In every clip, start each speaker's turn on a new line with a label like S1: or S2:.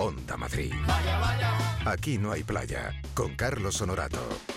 S1: Onda Madrid. Aquí no hay playa, con Carlos Honorato.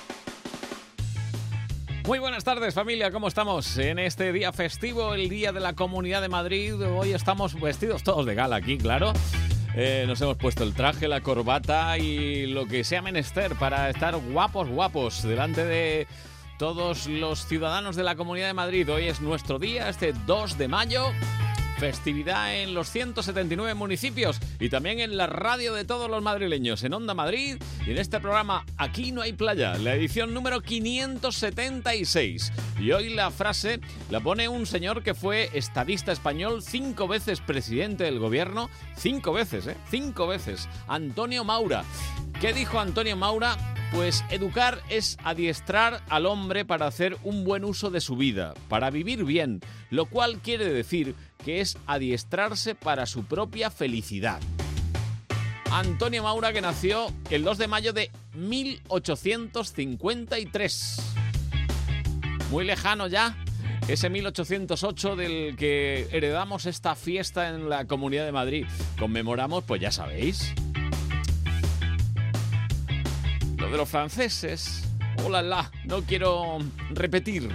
S2: Muy buenas tardes, familia, ¿cómo estamos? En este día festivo, el Día de la Comunidad de Madrid, hoy estamos vestidos todos de gala aquí, claro. Nos hemos puesto el traje, la corbata y lo que sea menester para estar guapos delante de todos los ciudadanos de la Comunidad de Madrid. Hoy es nuestro día, este 2 de mayo. Festividad en los 179 municipios y también en la radio de todos los madrileños, en Onda Madrid y en este programa Aquí no hay playa, la edición número 576. Y hoy la frase la pone un señor que fue estadista español, 5 veces presidente del gobierno, 5 veces, 5 veces, Antonio Maura. ¿Qué dijo Antonio Maura? Pues educar es adiestrar al hombre para hacer un buen uso de su vida, para vivir bien, lo cual quiere decir que es adiestrarse para su propia felicidad. Antonio Maura, que nació el 2 de mayo de 1853. Muy lejano ya, ese 1808 del que heredamos esta fiesta en la Comunidad de Madrid. Conmemoramos, pues ya sabéis, lo de los franceses. ¡Hola! No quiero repetir.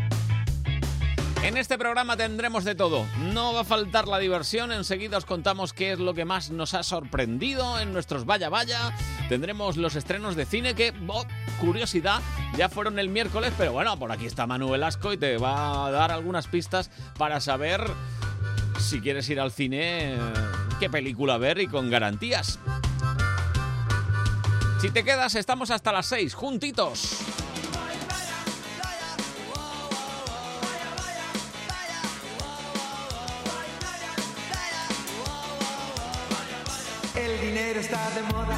S2: En este programa tendremos de todo. No va a faltar la diversión. Enseguida os contamos qué es lo que más nos ha sorprendido en nuestros Vaya Vaya. Tendremos los estrenos de cine que, curiosidad, ya fueron el miércoles. Pero bueno, por aquí está Manu Velasco y te va a dar algunas pistas para saber si quieres ir al cine, qué película ver y con garantías. Si te quedas, estamos hasta las 6, juntitos.
S3: El dinero está de moda,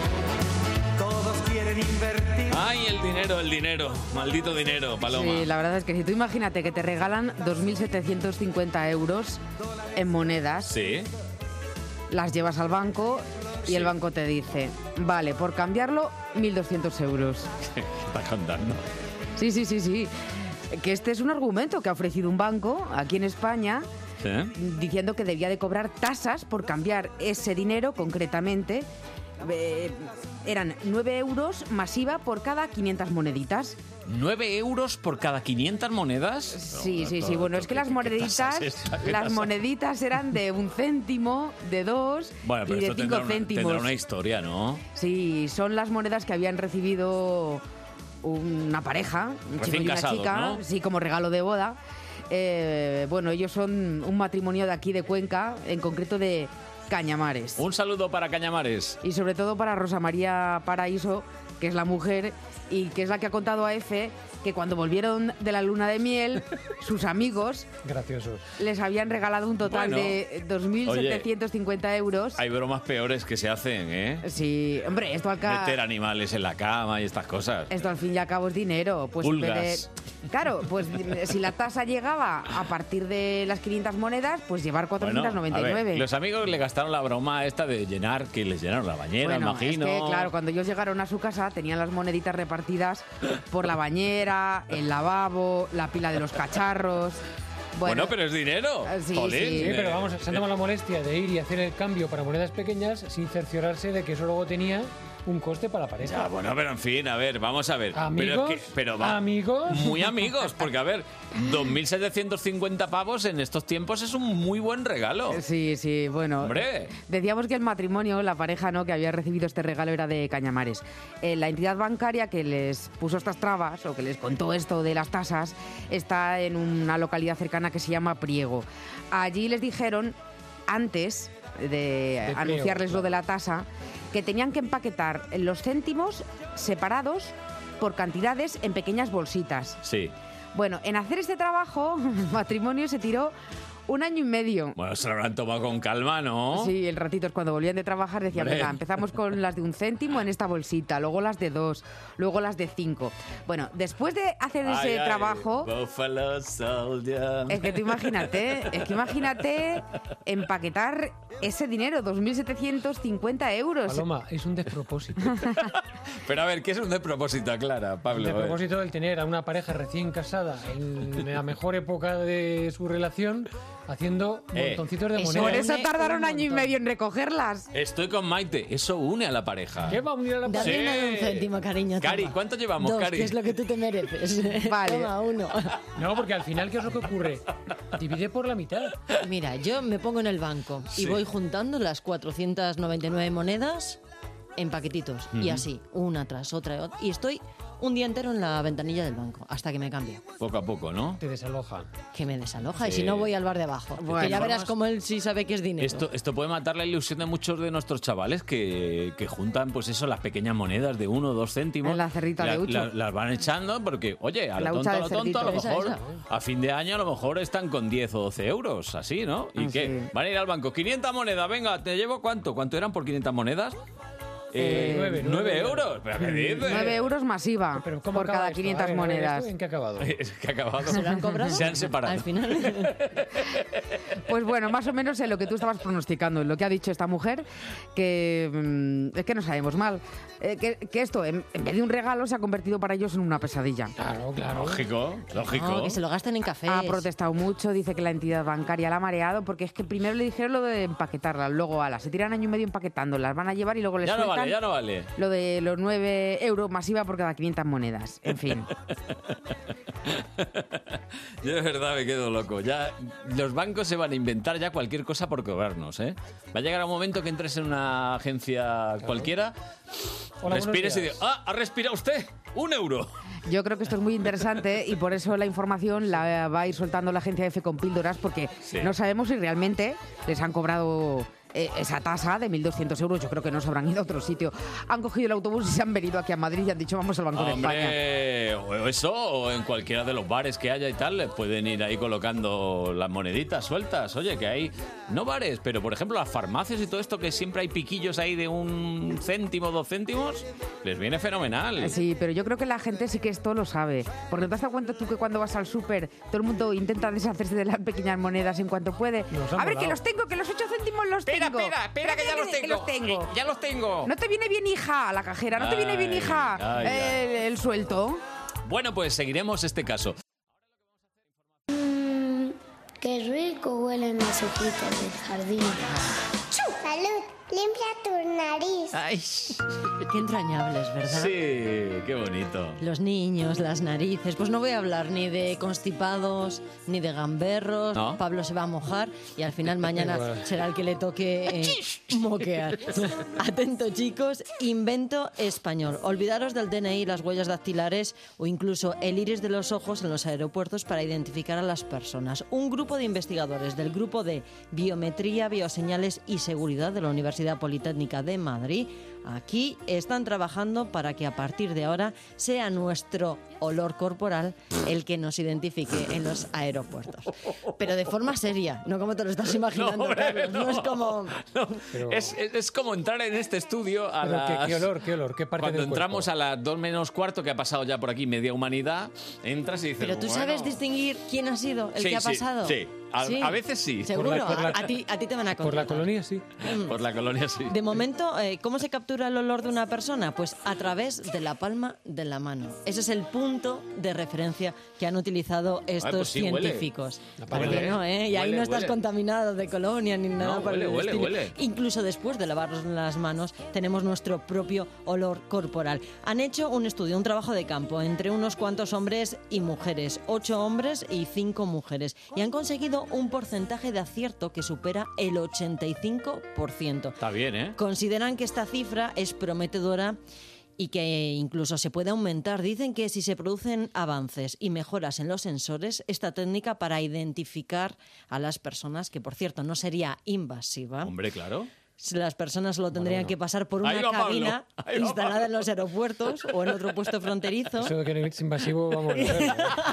S3: todos quieren invertir.
S2: Ay, el dinero, maldito dinero, Paloma.
S4: Sí, la verdad es que si tú imagínate que te regalan 2.750 euros en monedas,
S2: Sí.
S4: las llevas al banco y el banco te dice, vale, por cambiarlo, 1.200 euros.
S2: ¿Qué estás contando?
S4: Sí. Que este es un argumento que ha ofrecido un banco aquí en España,
S2: ¿Sí?
S4: diciendo que debía de cobrar tasas por cambiar ese dinero, concretamente. Eran 9 euros masiva por cada 500 moneditas.
S2: 9 euros por cada 500 monedas.
S4: Sí. Bueno, es que las moneditas eran de 1 céntimo, de 2
S2: Bueno, pero
S4: y de
S2: esto
S4: 5 céntimos.
S2: tendrá una historia, ¿no?
S4: Sí, son las monedas que habían recibido una pareja, un chico
S2: Recién
S4: y una
S2: casados,
S4: chica,
S2: ¿no?
S4: sí, como regalo de boda. Bueno, ellos son un matrimonio de aquí de Cuenca, en concreto de Cañamares.
S2: Un saludo para Cañamares.
S4: Y sobre todo para Rosa María Paraíso, que es la mujer y que es la que ha contado a Efe que cuando volvieron de la luna de miel, sus amigos
S5: graciosos
S4: les habían regalado un total de 2.750 euros.
S2: Hay bromas peores que se hacen, ¿eh?
S4: Sí, hombre, esto al cabo...
S2: Meter animales en la cama y estas cosas.
S4: Esto al fin y al cabo es dinero. Pues
S2: Pulgas.
S4: Claro, pues si la tasa llegaba a partir de las 500 monedas, pues llevar 499.
S2: Bueno, a ver, los amigos le gastaron la broma esta de llenar, que les llenaron la bañera,
S4: Bueno,
S2: imagino.
S4: es que, claro, cuando ellos llegaron a su casa tenían las moneditas repartidas por la bañera, el lavabo, la pila de los cacharros.
S2: Bueno, pero es dinero.
S4: Sí,
S2: Jolín.
S4: sí.
S5: Sí, pero vamos, se han tomado la molestia de ir y hacer el cambio para monedas pequeñas sin cerciorarse de que eso luego tenía un coste para la pareja.
S2: Ya, bueno, pero en fin, a ver, vamos a ver.
S5: ¿Amigos? ¿Amigos?
S2: Muy amigos, porque a ver, 2.750 pavos en estos tiempos es un muy buen regalo.
S4: Sí, bueno.
S2: Hombre.
S4: Decíamos que el matrimonio, la pareja, ¿no?, que había recibido este regalo era de Cañamares. La entidad bancaria que les puso estas trabas o que les contó esto de las tasas está en una localidad cercana que se llama Priego. Allí les dijeron, antes de anunciarles lo de la tasa, que tenían que empaquetar los céntimos separados por cantidades en pequeñas bolsitas.
S2: Sí.
S4: Bueno, en hacer este trabajo, el matrimonio se tiró 1 año y medio.
S2: Bueno, se lo habrán tomado con calma, ¿no?
S4: Sí, el ratito es cuando volvían de trabajar decían, venga, empezamos con las de 1 céntimo en esta bolsita, luego las de 2, luego las de 5. Bueno, después de hacer ese trabajo...
S2: Buffalo Soldier.
S4: Es que tú imagínate empaquetar ese dinero, 2.750 euros.
S5: Paloma, es un despropósito.
S2: Pero a ver, ¿qué es un despropósito, Clara, Pablo?
S5: El despropósito del tener a una pareja recién casada en la mejor época de su relación haciendo montoncitos de
S6: eso
S5: monedas.
S4: Por eso
S6: une
S4: tardaron
S6: un
S4: año y
S6: montón.
S4: medio en recogerlas.
S2: Estoy con Maite. Eso une a la pareja.
S5: ¿Qué va a unir a la
S6: Dame
S5: pareja?
S6: una de un céntimo, cariño.
S2: Cari,
S6: toma.
S2: ¿cuánto llevamos,
S6: 2,
S2: Cari?
S6: que es lo que tú te mereces.
S4: Vale.
S6: Toma, 1.
S5: No, porque al final, ¿qué es lo que ocurre? Divide por la mitad.
S6: Mira, yo me pongo en el banco
S2: Sí.
S6: y voy juntando las 499 monedas en paquetitos. Y así, una tras otra. Y estoy un día entero en la ventanilla del banco, hasta que me cambio.
S2: Poco a poco, ¿no?
S5: Te desaloja.
S6: Que me desaloja. Y
S2: Sí.
S6: si no, voy al bar de abajo.
S4: Bueno.
S6: que ya verás cómo él sí sabe que es dinero.
S2: Esto puede matar la ilusión de muchos de nuestros chavales que juntan, pues eso, las pequeñas monedas de 1 o 2 céntimos.
S4: En la cerrita de Ucho.
S2: Las van echando porque, oye, a
S4: La
S2: lo
S4: hucha
S2: tonto,
S4: de
S2: a lo tonto, a lo
S4: cerdito.
S2: mejor,
S6: Esa.
S2: a fin de año, a lo mejor están con 10 o 12 euros, así, ¿no? ¿Y
S4: Ah,
S2: qué?
S4: sí.
S2: Van a ir al banco, 500 monedas, venga, ¿te llevo cuánto? ¿Cuánto eran por 500 monedas?
S5: 9
S2: 9 euros. ¿Pero qué dices?
S4: 9 euros masiva
S5: Pero ¿cómo
S4: por
S5: acaba
S4: cada
S5: esto?
S4: 500
S5: A ver,
S4: monedas.
S5: ¿esto ¿En qué ha acabado?
S2: Es que ha acabado.
S6: ¿Se lo han cobrado?
S2: Se han separado.
S6: Al final.
S4: Pues bueno, más o menos en lo que tú estabas pronosticando, en lo que ha dicho esta mujer, que es que no sabemos mal. Que esto, en vez de un regalo, se ha convertido para ellos en una pesadilla.
S5: Claro, claro.
S2: Lógico, lógico.
S6: No, que se lo gasten en café.
S4: Ha protestado mucho, dice que la entidad bancaria la ha mareado, porque es que primero le dijeron lo de empaquetarlas, luego se tiran año y medio empaquetándolas, van a llevar y luego les
S2: Ya no
S4: sueltan
S2: vale, ya no vale.
S4: lo de los 9 euros masiva por cada 500 monedas. En fin.
S2: Yo de verdad me quedo loco. Ya los bancos se van a inventar ya cualquier cosa por cobrarnos, ¿eh? Va a llegar un momento que entres en una agencia cualquiera,
S5: Hola,
S2: respires y
S5: buenos
S2: dices,
S5: días.
S2: ¿ha respirado usted? ¡1 euro!
S4: Yo creo que esto es muy interesante y por eso la información la va a ir soltando la agencia EFE con píldoras, porque
S2: Sí.
S4: no sabemos si realmente les han cobrado esa tasa de 1.200 euros. Yo creo que no se habrán ido a otro sitio. Han cogido el autobús y se han venido aquí a Madrid y han dicho vamos al Banco de España.
S2: Hombre, o eso, o en cualquiera de los bares que haya y tal, les pueden ir ahí colocando las moneditas sueltas. Oye, que hay, no bares, pero por ejemplo las farmacias y todo esto, que siempre hay piquillos ahí de 1 céntimo, 2 céntimos, les viene fenomenal.
S4: Sí, pero yo creo que la gente sí que esto lo sabe. Porque te has dado cuenta tú que cuando vas al súper todo el mundo intenta deshacerse de las pequeñas monedas en cuanto puede.
S5: Nos han
S4: A ver,
S5: volado.
S4: que los tengo, que los 8 céntimos los tengo.
S2: Espera, que ya los tengo. Ya los tengo.
S4: No te viene bien, hija, la cajera. No te viene bien,
S2: Ay,
S4: hija,
S2: ay, ay.
S4: el suelto.
S2: Bueno, pues seguiremos este caso.
S7: Qué rico huelen las hojitas del jardín. ¡Salud! Limpia tu nariz.
S6: Ay, qué entrañables, ¿verdad?
S2: Sí, qué bonito.
S6: Los niños, las narices. Pues no voy a hablar ni de constipados, ni de gamberros.
S2: ¿No?
S6: Pablo se va a mojar y al final mañana
S5: Igual.
S6: será el que le toque moquear. Atento, chicos. Invento español. Olvidaros del DNI, las huellas dactilares o incluso el iris de los ojos en los aeropuertos para identificar a las personas. Un grupo de investigadores del Grupo de Biometría, Bioseñales y Seguridad de la Universidad Politécnica de Madrid aquí están trabajando para que a partir de ahora sea nuestro olor corporal el que nos identifique en los aeropuertos. Pero de forma seria, no como te lo estás imaginando,
S2: hombre,
S6: Carlos. No es como...
S2: No,
S5: Pero-
S2: es como entrar en este estudio a
S5: Pero
S2: las...
S5: ¿qué olor? ¿Qué parte
S2: Cuando
S5: del
S2: entramos
S5: cuerpo?
S2: a las 2 menos cuarto, que ha pasado ya por aquí media humanidad, entras y dices...
S6: Pero tú
S2: bueno,
S6: sabes distinguir quién ha sido el
S2: Sí,
S6: que ha
S2: sí,
S6: pasado.
S2: sí. A veces sí.
S6: Seguro,
S5: Por la-
S6: a ti te van a contar.
S5: Por la colonia, sí.
S2: Por la colonia sí.
S6: De momento, ¿cómo se captura el olor de una persona? Pues a través de la palma de la mano. Ese es el punto de referencia que han utilizado estos
S2: pues sí, huele.
S6: científicos.
S5: La
S6: Para
S5: palma.
S6: que no, ¿eh? Y ahí
S2: Huele,
S6: no estás
S2: huele.
S6: contaminado de colonia ni nada
S2: No,
S6: por el
S2: huele,
S6: estilo.
S2: huele.
S6: Incluso después de lavarnos las manos, tenemos nuestro propio olor corporal. Han hecho un estudio, un trabajo de campo entre unos cuantos hombres y mujeres, 8 hombres y 5 mujeres, y han conseguido un porcentaje de acierto que supera el 85%.
S2: Está bien, ¿eh?
S6: Consideran que esta cifra es prometedora y que incluso se puede aumentar. Dicen que si se producen avances y mejoras en los sensores, esta técnica para identificar a las personas, que por cierto no sería invasiva,
S2: Hombre, claro.
S6: las personas solo tendrían que pasar por una
S2: Ahí va Pablo,
S6: cabina
S2: ahí va
S6: instalada
S2: Pablo.
S6: en los aeropuertos o en otro puesto fronterizo.
S5: Eso de que no es invasivo, vamos a ver.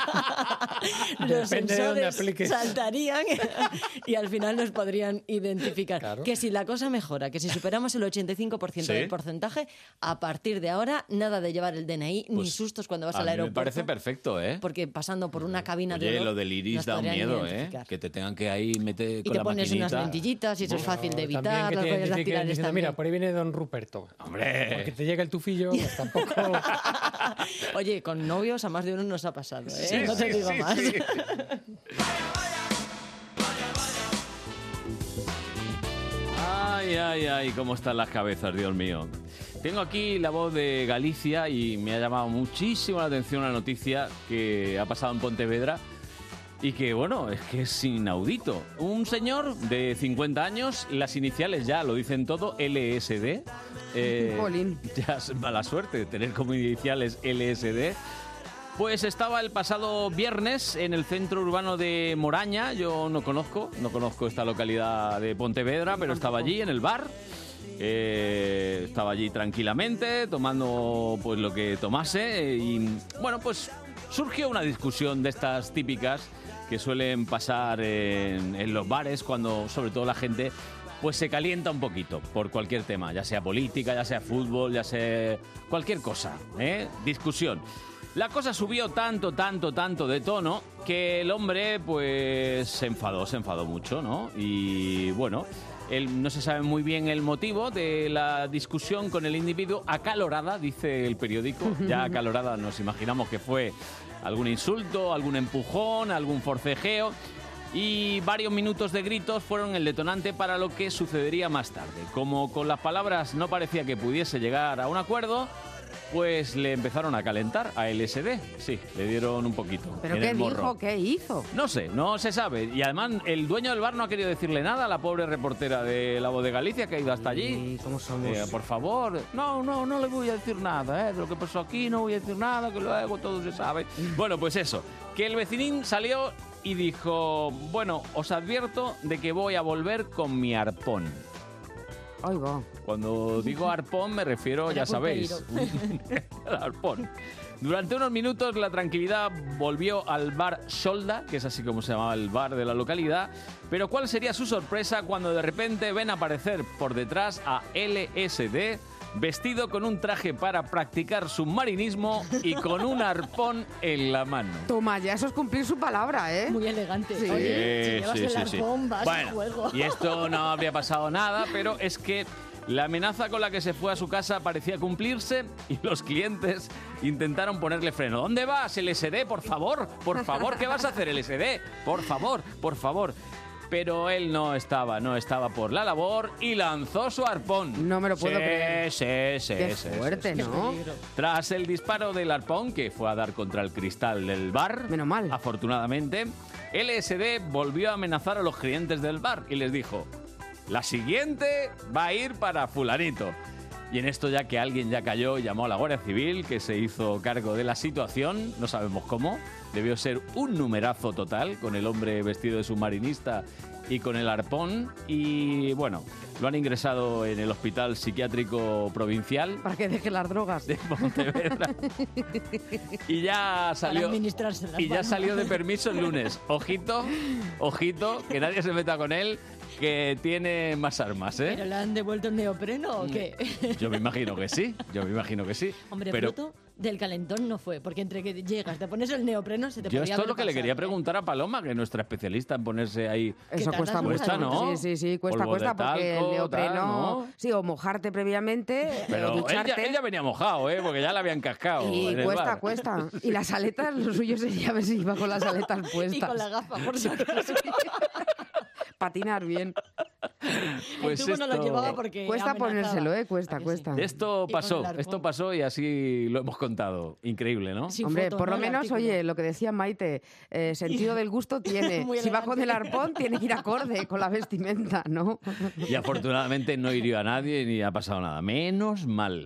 S6: Los
S5: Depende de dónde
S6: sensores
S5: apliques.
S6: saltarían y al final nos podrían identificar.
S5: Claro.
S6: Que si la cosa mejora, que si superamos el 85%
S2: Sí.
S6: del porcentaje, a partir de ahora, nada de llevar el DNI ni
S2: Pues,
S6: sustos cuando vas
S2: a
S6: al
S2: mí
S6: aeropuerto.
S2: me parece perfecto, ¿eh?
S6: Porque pasando por una cabina de
S2: Oye,
S6: olor,
S2: lo del iris
S6: nos
S2: da un
S6: podrían
S2: miedo, ¿eh?
S6: identificar.
S2: Que te tengan que ahí meter
S6: Y
S2: con
S6: te
S2: la
S6: pones
S2: maquinita.
S6: unas lentillitas y eso es fácil de
S5: También
S6: evitar,
S5: que
S6: las
S5: te
S6: huellas
S5: identifiquen
S6: dactilares
S5: diciendo,
S6: también.
S5: mira, por ahí viene Don Ruperto.
S2: ¡Hombre!
S5: Porque te llega el tufillo, pues tampoco...
S6: Oye, con novios a más de uno nos ha pasado, ¿eh?
S2: Sí,
S6: no te
S2: sí,
S6: digo
S2: sí,
S6: más.
S2: sí. Ay, cómo están las cabezas, Dios mío. Tengo aquí La Voz de Galicia y me ha llamado muchísimo la atención una noticia que ha pasado en Pontevedra y que, bueno, es que es inaudito. Un señor de 50 años, las iniciales ya lo dicen todo, LSD.
S4: Jolín.
S2: Ya es mala suerte tener como iniciales LSD. Pues estaba el pasado viernes en el centro urbano de Moraña. Yo no conozco esta localidad de Pontevedra, pero estaba allí en el bar. Estaba allí tranquilamente, tomando pues lo que tomase. Y bueno, pues surgió una discusión de estas típicas que suelen pasar en los bares cuando sobre todo la gente pues se calienta un poquito por cualquier tema, ya sea política, ya sea fútbol, ya sea cualquier cosa, discusión. La cosa subió tanto de tono que el hombre pues se enfadó mucho, ¿no? Y bueno, él no se sabe muy bien el motivo de la discusión con el individuo. Acalorada, dice el periódico, ya acalorada nos imaginamos que fue algún insulto, algún empujón, algún forcejeo. Y varios minutos de gritos fueron el detonante para lo que sucedería más tarde. Como con las palabras no parecía que pudiese llegar a un acuerdo, pues le empezaron a calentar a LSD. Sí, le dieron un poquito.
S4: ¿Pero qué dijo? ¿Qué hizo?
S2: No sé, no se sabe. Y además el dueño del bar no ha querido decirle nada a la pobre reportera de La Voz de Galicia que ha ido hasta allí.
S4: ¿Cómo somos?
S2: Por favor, no le voy a decir nada, de lo que pasó aquí no voy a decir nada, que luego todo se sabe. Bueno, pues eso, que el vecinín salió y dijo, bueno, os advierto de que voy a volver con mi arpón.
S4: Ay, va.
S2: Cuando digo arpón me refiero, ya sabéis, al arpón. Durante unos minutos la tranquilidad volvió al bar Solda, que es así como se llamaba el bar de la localidad, pero ¿cuál sería su sorpresa cuando de repente ven aparecer por detrás a LSD vestido con un traje para practicar submarinismo y con un arpón en la mano?
S4: Toma, ya eso es cumplir su palabra, ¿eh?
S6: Muy elegante.
S4: Sí.
S6: Oye, si llevas el arpón, vas
S2: bueno,
S6: a juego.
S2: Y esto no habría pasado nada, pero es que la amenaza con la que se fue a su casa parecía cumplirse y los clientes intentaron ponerle freno. ¿Dónde vas, LSD? Por favor, ¿qué vas a hacer, LSD? Por favor. Pero él no estaba por la labor y lanzó su arpón.
S4: No me lo puedo creer.
S2: Sí.
S4: Qué fuerte, ¿no?
S2: Tras el disparo del arpón, que fue a dar contra el cristal del bar,
S4: menos mal,
S2: afortunadamente, LSD volvió a amenazar a los clientes del bar y les dijo: la siguiente va a ir para fulanito. Y en esto ya que alguien ya cayó y llamó a la Guardia Civil, que se hizo cargo de la situación, no sabemos cómo, debió ser un numerazo total con el hombre vestido de submarinista y con el arpón. Y bueno, lo han ingresado en el Hospital Psiquiátrico Provincial.
S4: Para que deje las drogas.
S2: De Pontevedra. Y ya salió. Y ya salió de permiso el lunes. Ojito, que nadie se meta con él, que tiene más armas, ¿eh?
S6: ¿Pero le han devuelto el neopreno o qué?
S2: Yo me imagino que sí.
S6: Hombre,
S2: pero
S6: fruto del calentón no fue, porque entre que llegas, te pones el neopreno, se te
S2: yo
S6: podría
S2: esto es lo que le
S6: pasar,
S2: quería preguntar a Paloma, que es nuestra especialista en ponerse ahí.
S4: Eso cuesta mucho,
S2: ¿no?
S4: Sí, cuesta,
S2: Polvo de
S4: porque
S2: talco,
S4: el neopreno...
S2: tal, ¿no?
S4: Sí, o mojarte previamente,
S2: pero
S4: o ducharte.
S2: Él ya venía mojado, porque ya la habían cascado.
S4: Y cuesta. Y las aletas, lo suyo sería ver si iba con las aletas puestas.
S6: Y con la gafa, por si acaso.
S4: Patinar bien.
S2: Pues
S6: el tubo no lo llevaba porque
S4: cuesta
S6: amenazaba.
S4: ponérselo, cuesta.
S2: Esto pasó y así lo hemos contado. Increíble, ¿no?
S6: Sin
S4: Hombre,
S6: foto,
S4: por
S6: ¿no?
S4: lo
S6: El
S4: menos,
S6: artículo.
S4: oye, lo que decía Maite, sentido del gusto tiene.
S6: Muy
S4: Si va con el
S6: elegante.
S4: arpón, tiene que ir acorde con la vestimenta, ¿no?
S2: Y afortunadamente no hirió a nadie ni ha pasado nada. Menos mal.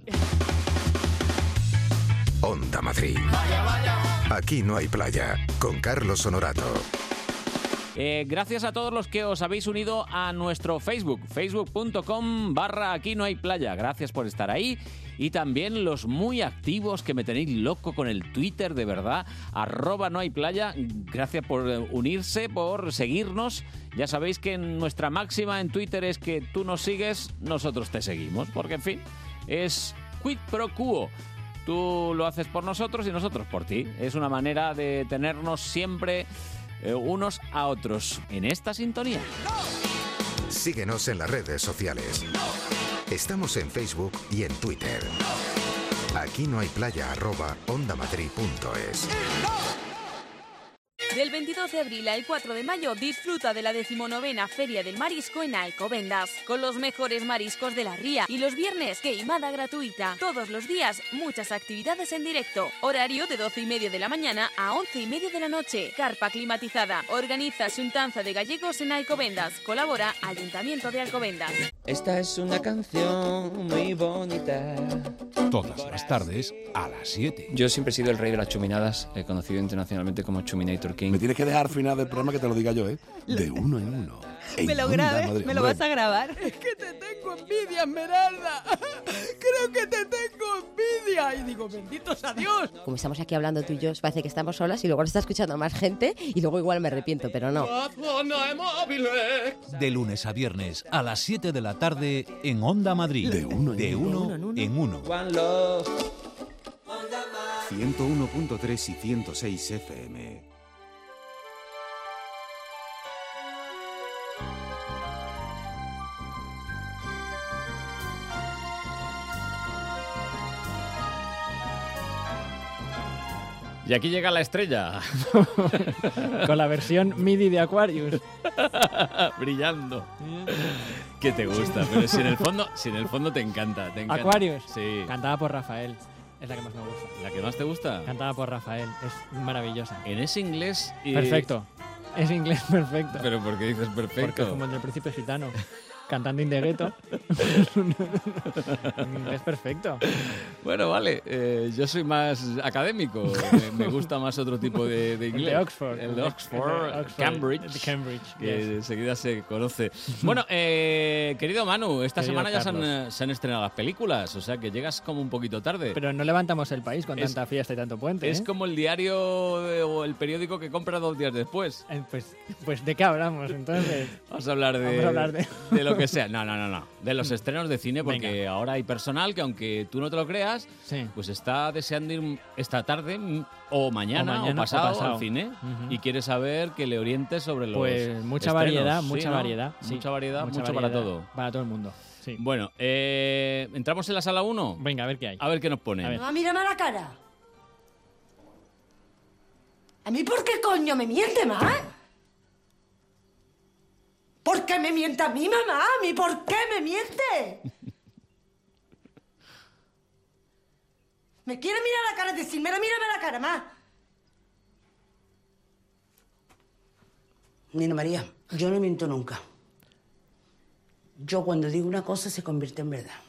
S1: Onda Madrid. Aquí no hay playa. Con Carlos Honorato.
S2: Gracias a todos los que os habéis unido a nuestro Facebook, facebook.com/aquí no hay playa. Gracias por estar ahí. Y también los muy activos que me tenéis loco con el Twitter, de verdad, @nohayplaya. Gracias por unirse, por seguirnos. Ya sabéis que nuestra máxima en Twitter es que tú nos sigues, nosotros te seguimos. Porque, en fin, es quid pro quo. Tú lo haces por nosotros y nosotros por ti. Es una manera de tenernos siempre unos a otros en esta sintonía.
S1: Síguenos en las redes sociales. Estamos en Facebook y en Twitter. Aquí no hay playa @ondamadrid.es.
S8: Del 22 de abril al 4 de mayo disfruta de la 19ª Feria del Marisco en Alcobendas, con los mejores mariscos de la ría y los viernes queimada gratuita. Todos los días muchas actividades en directo. Horario de 12:30 de la mañana a 11:30 de la noche. Carpa climatizada. Organiza Xuntanza de Gallegos en Alcobendas. Colabora Ayuntamiento de Alcobendas.
S9: Esta es una canción muy bonita.
S10: Todas las tardes a las 7.
S9: Yo siempre he sido el rey de las chuminadas, conocido internacionalmente como Chuminator King.
S11: Me tienes que dejar al final del programa que te lo diga yo, ¿eh? De uno en uno.
S12: Me lo grabes, me lo vas a grabar.
S13: Es que te tengo envidia, Esmeralda. Creo que te tengo envidia. Y digo, bendito sea Dios.
S12: Como estamos aquí hablando tú y yo, parece que estamos solas y luego nos está escuchando más gente y luego igual me arrepiento, pero no.
S10: De lunes a viernes a las 7 de la tarde en Onda Madrid.
S11: De uno
S10: en uno.
S1: 101.3 y 106 FM.
S2: Y aquí llega la estrella.
S5: Con la versión MIDI de Aquarius.
S2: Brillando. ¿Qué te gusta? Pero si en el fondo te encanta.
S5: Aquarius.
S2: Sí.
S5: Cantada por Rafael. Es la que más me gusta.
S2: ¿La que más te gusta?
S5: Cantada por Rafael. Es maravillosa.
S2: En ese inglés...
S5: Perfecto. Es inglés perfecto.
S2: ¿Pero por qué dices perfecto?
S5: Porque es como el del Príncipe Gitano. Cantando In the Ghetto. Es perfecto.
S2: Bueno, vale. Yo soy más académico. Me gusta más otro tipo de inglés.
S5: El de Oxford.
S2: El de Oxford. Cambridge. Que enseguida se conoce. Bueno, querido Manu, esta semana ya se han estrenado las películas. O sea que llegas como un poquito tarde.
S5: Pero no levantamos el país con tanta fiesta y tanto puente.
S2: Es como el diario o el periódico que compras 2 días después.
S5: Pues ¿de qué hablamos entonces?
S2: Vamos a hablar de lo que sea. No. De los estrenos de cine, porque
S5: Venga.
S2: ahora hay personal que, aunque tú no te lo creas, pues está deseando ir esta tarde o mañana o pasado al cine y quiere saber que le orientes sobre los
S5: Pues mucha
S2: estrenos.
S5: variedad,
S2: Sí,
S5: mucha
S2: ¿no?
S5: variedad.
S2: Mucha variedad, mucho
S5: variedad
S2: para todo.
S5: Para todo el mundo. Sí.
S2: Bueno, ¿entramos en la sala 1?
S5: Venga, a ver qué hay.
S2: A ver qué nos ponen.
S14: No, mírame a la cara. ¿A mí por qué coño me miente, ma? ¿Por qué me miente a mí, mamá? ¿A mí por qué me miente? ¿Me quiere mirar a la cara? Decirme, mírame a la cara, ma.
S15: Nina María, yo no miento nunca. Yo cuando digo una cosa se convierte en verdad.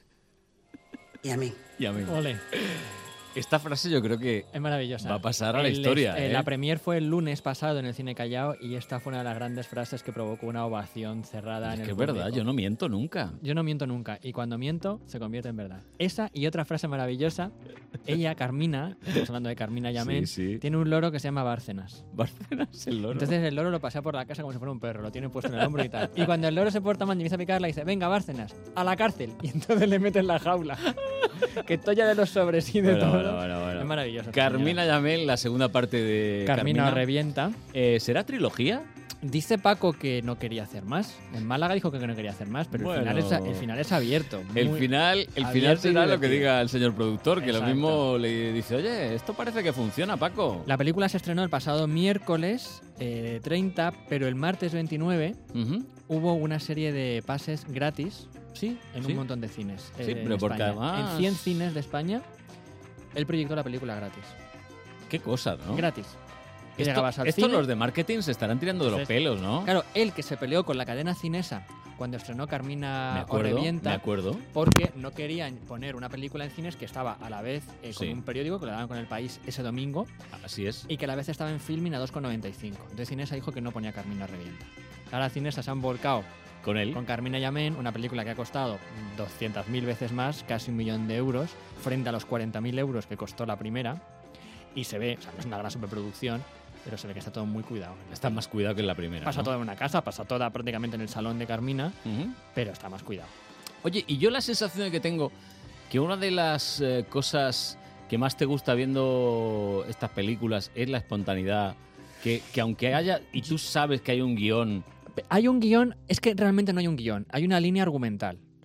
S15: Y a mí.
S5: Ole.
S2: Esta frase yo creo que
S5: es maravillosa.
S2: Va a pasar a la historia.
S5: La premier fue el lunes pasado en el Cine Callao y esta fue una de las grandes frases que provocó una ovación cerrada en el público.
S2: Es verdad, yo no miento nunca.
S5: Yo no miento nunca y cuando miento se convierte en verdad. Esa y otra frase maravillosa, ella, Carmina, estamos hablando de Carmina Yamén, tiene un loro que se llama Bárcenas.
S2: Bárcenas, el loro.
S5: Entonces el loro lo pasea por la casa como si fuera un perro, lo tiene puesto en el hombro y tal. Y cuando el loro se porta mal y empieza a picarla, dice, venga, Bárcenas, a la cárcel. Y entonces le mete en la jaula. Que tolla de los sobres y de todo.
S2: Bueno.
S5: Es maravilloso.
S2: Carmina Yamén, la segunda parte de
S5: Carmina revienta.
S2: ¿Será trilogía?
S5: Dice Paco que no quería hacer más. En Málaga dijo que no quería hacer más, pero el final es abierto.
S2: El final será lo que diga el señor productor, que lo mismo le dice, oye, esto parece que funciona, Paco.
S5: La película se estrenó el pasado miércoles 30, pero el martes 29 hubo una serie de pases gratis en un montón de cines.
S2: Sí, pero porque además...
S5: En 100 cines de España, él proyectó la película gratis.
S2: Qué cosa, ¿no?
S5: Gratis.
S2: Estos los de marketing se estarán tirando de los pelos, ¿no?
S5: Claro, él que se peleó con la cadena cinesa cuando estrenó Carmina o Revienta,
S2: me acuerdo.
S5: Porque no querían poner una película en cines que estaba a la vez con un periódico que le daban con El País ese domingo.
S2: Así es.
S5: Y que a la vez estaba en Filmin a 2,95. Entonces Cinesa dijo que no ponía Carmina Revienta. Ahora Cinesa se han volcado
S2: con él,
S5: con Carmina Yamén, una película que ha costado 200.000 veces más, casi 1 millón de euros, frente a los 40.000 euros que costó la primera. Y se ve, o sea, no es una gran superproducción, pero se ve que está todo muy cuidado.
S2: Está más cuidado que en la primera.
S5: Pasa
S2: ¿no?
S5: toda en una casa, pasa toda prácticamente en el salón de Carmina, pero está más cuidado.
S2: Oye, y yo la sensación que tengo que una de las cosas que más te gusta viendo estas películas es la espontaneidad. Que aunque haya, y tú sabes que hay un guión...
S5: Hay un guión, es que realmente no hay un guión, hay una línea argumental. O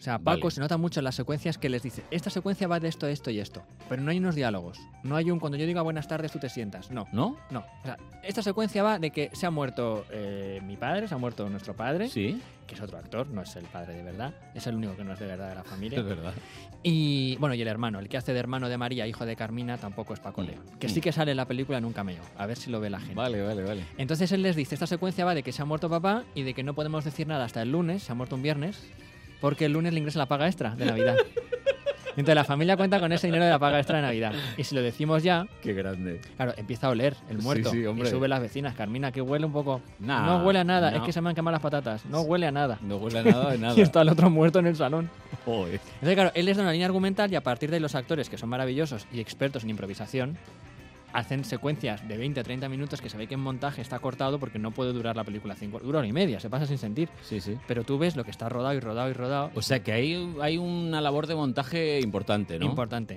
S5: sea, Paco
S2: Vale.
S5: se nota mucho en las secuencias que les dice, esta secuencia va de esto, esto y esto. Pero no hay unos diálogos. No hay un, cuando yo diga buenas tardes, tú te sientas. No.
S2: ¿No?
S5: No. O sea, esta secuencia va de que se ha muerto mi padre, se ha muerto nuestro padre.
S2: Sí.
S5: Que es otro actor, no es el padre de verdad. Es el único que no es de verdad de la familia.
S2: Es verdad.
S5: Y bueno, y el hermano, el que hace de hermano de María, hijo de Carmina, tampoco es Paco León. Que sí que sale en la película en un cameo. A ver si lo ve la gente.
S2: Vale.
S5: Entonces él les dice, esta secuencia va de que se ha muerto papá y de que no podemos decir nada hasta el lunes, se ha muerto un viernes, porque el lunes le ingresa la paga extra de Navidad. Entonces la familia cuenta con ese dinero de la paga extra de Navidad. Y si lo decimos ya...
S2: Qué grande.
S5: Claro, empieza a oler el muerto.
S2: Sí, hombre.
S5: Y sube las vecinas. Carmina, que huele un poco...
S2: Nah,
S5: no huele a nada,
S2: no.
S5: es que se me han quemado las patatas. No huele a nada.
S2: No huele a nada de nada.
S5: Y está el otro muerto en el salón.
S2: Joder.
S5: Entonces, claro, él les da una línea argumental y a partir de ahí los actores, que son maravillosos y expertos en improvisación, hacen secuencias de 20 a 30 minutos que se ve que en montaje está cortado porque no puede durar la película 5 horas. Dura hora y media, se pasa sin sentir.
S2: Sí.
S5: Pero tú ves lo que está rodado y rodado y rodado.
S2: O sea que hay una labor de montaje importante, ¿no?
S5: Importante.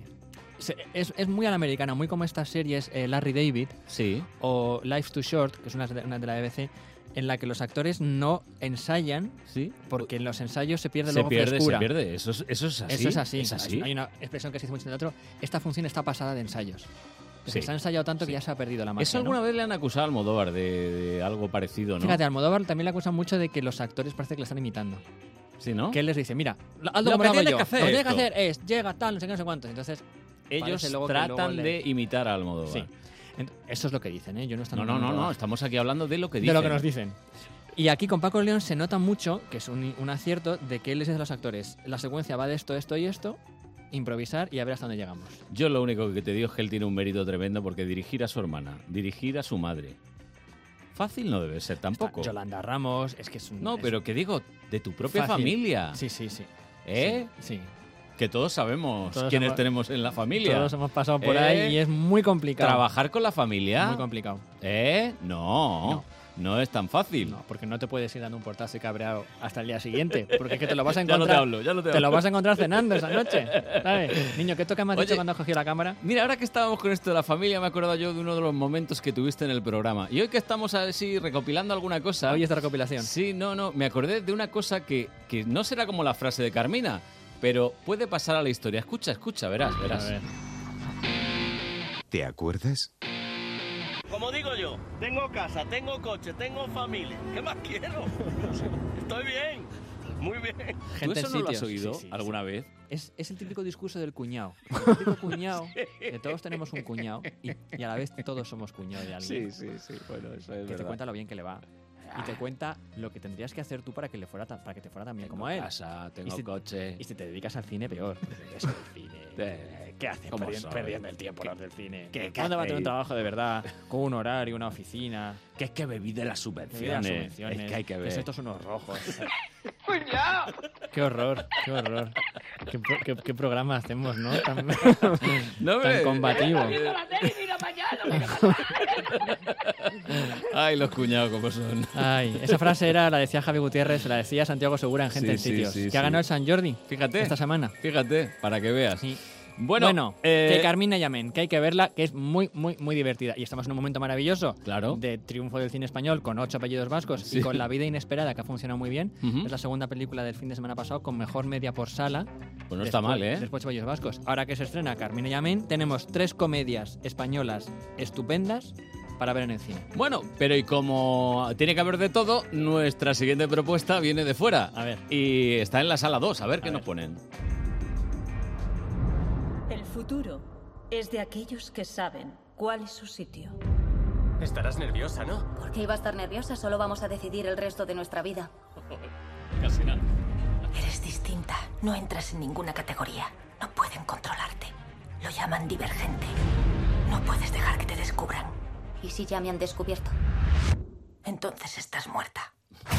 S5: Es muy a la americana, muy como estas series Larry David
S2: sí.
S5: o Life's Too Short, que es una de la BBC, en la que los actores no ensayan,
S2: ¿sí?
S5: Porque en los ensayos se pierde
S2: Se
S5: luego frescura.
S2: Se pierde, eso es así.
S5: Eso es así.
S2: ¿Es así?
S5: Hay una expresión que se dice mucho en el teatro, esta función está pasada de ensayos.
S2: Sí.
S5: Se ha ensayado tanto que ya se ha perdido la magia.
S2: Eso alguna vez le han acusado a Almodóvar de algo parecido, ¿no?
S5: Fíjate, a Almodóvar también le acusan mucho de que los actores parece que le están imitando.
S2: Sí, ¿no?
S5: Que él les dice, mira, hazlo
S2: lo
S5: como
S2: que
S5: lo hago
S2: tiene
S5: yo.
S2: que hacer
S5: Lo que tiene que
S2: esto.
S5: hacer es, llega tal, no sé qué, no sé cuántos. Entonces,
S2: ellos
S5: luego
S2: tratan de imitar a Almodóvar.
S5: Sí. Eso es lo que dicen, ¿eh? Yo no estoy
S2: No, estamos aquí hablando de lo que dicen.
S5: De lo que nos dicen. Y aquí con Paco León se nota mucho, que es un acierto, de que él les dice a los actores, la secuencia va de esto, esto y esto, improvisar y a ver hasta dónde llegamos.
S2: Yo lo único que te digo es que él tiene un mérito tremendo porque dirigir a su hermana, dirigir a su madre, fácil no debe ser tampoco.
S5: Yolanda Ramos, es que es un...
S2: No, pero que digo, de tu propia
S5: fácil.
S2: familia.
S5: Sí.
S2: ¿Eh?
S5: Sí.
S2: Que todos sabemos
S5: Todos
S2: quiénes tenemos en la familia.
S5: Todos hemos pasado por ahí y es muy complicado.
S2: ¿Trabajar con la familia?
S5: Muy complicado.
S2: No es tan fácil.
S5: No, porque no te puedes ir dando un portazo y cabreado hasta el día siguiente. Porque es que te lo vas a
S2: Ya no
S5: encontrar.
S2: te
S5: lo vas a encontrar cenando esa noche. ¿Sabes? Niño, ¿qué toca me has dicho cuando has cogido la cámara?
S2: Mira, ahora que estábamos con esto de la familia, me he acordado yo de uno de los momentos que tuviste en el programa. Y hoy que estamos así recopilando alguna cosa.
S5: Hoy esta recopilación.
S2: Sí, no. Me acordé de una cosa que no será como la frase de Carmina, pero puede pasar a la historia. Escucha, verás.
S5: A ver.
S1: ¿Te acuerdas?
S16: Como digo yo, tengo casa, tengo coche, tengo familia. ¿Qué más quiero? Estoy bien, muy bien.
S2: ¿Tú eso no lo has oído alguna vez?
S5: Es el típico discurso del cuñado. El típico cuñado, que todos tenemos un cuñado y a la vez todos somos cuñados de alguien.
S2: Sí. Bueno, eso es
S5: que
S2: verdad.
S5: te cuenta lo bien que le va. Y te cuenta lo que tendrías que hacer tú para que te fuera tan bien como a él.
S2: Casa, tengo coche.
S5: Y si te dedicas al cine, peor. Eso del cine. ¿Qué haces perdiendo el tiempo los del cine? ¿Dónde va a tener un trabajo de verdad? Con un horario, una oficina.
S2: Que es que bebí de las subvenciones. Es que hay que ver.
S5: Estos son unos rojos.
S16: ¡Cuñado!
S5: Qué horror. ¿Qué programa hacemos, no? Tan combativo.
S2: Ay, los cuñados como son.
S5: Ay, esa frase la decía Javi Gutiérrez, se la decía Santiago Segura en Gente en Sitios. Que ha ganado el San Jordi.
S2: Fíjate.
S5: Esta semana.
S2: Fíjate, para que veas.
S5: Sí.
S2: Bueno,
S5: que Carmina Llamen, que hay que verla, que es muy, muy, muy divertida. Y estamos en un momento maravilloso de triunfo del cine español con 8 apellidos vascos y con La vida inesperada, que ha funcionado muy bien. Es la segunda película del fin de semana pasado con mejor media por sala.
S2: Pues no está mal, ¿eh?
S5: Después de apellidos vascos. Ahora que se estrena Carmina Llamen, tenemos 3 comedias españolas estupendas para ver en el cine.
S2: Bueno, pero y como tiene que haber de todo, nuestra siguiente propuesta viene de fuera.
S5: A ver.
S2: Y está en la sala 2, a ver qué nos ponen.
S17: El futuro es de aquellos que saben cuál es su sitio.
S18: Estarás nerviosa, ¿no?
S19: ¿Por qué iba a estar nerviosa? Solo vamos a decidir el resto de nuestra vida.
S2: Casi nada.
S17: Eres distinta. No entras en ninguna categoría. No pueden controlarte. Lo llaman divergente. No puedes dejar que te descubran.
S19: ¿Y si ya me han descubierto?
S17: Entonces estás muerta.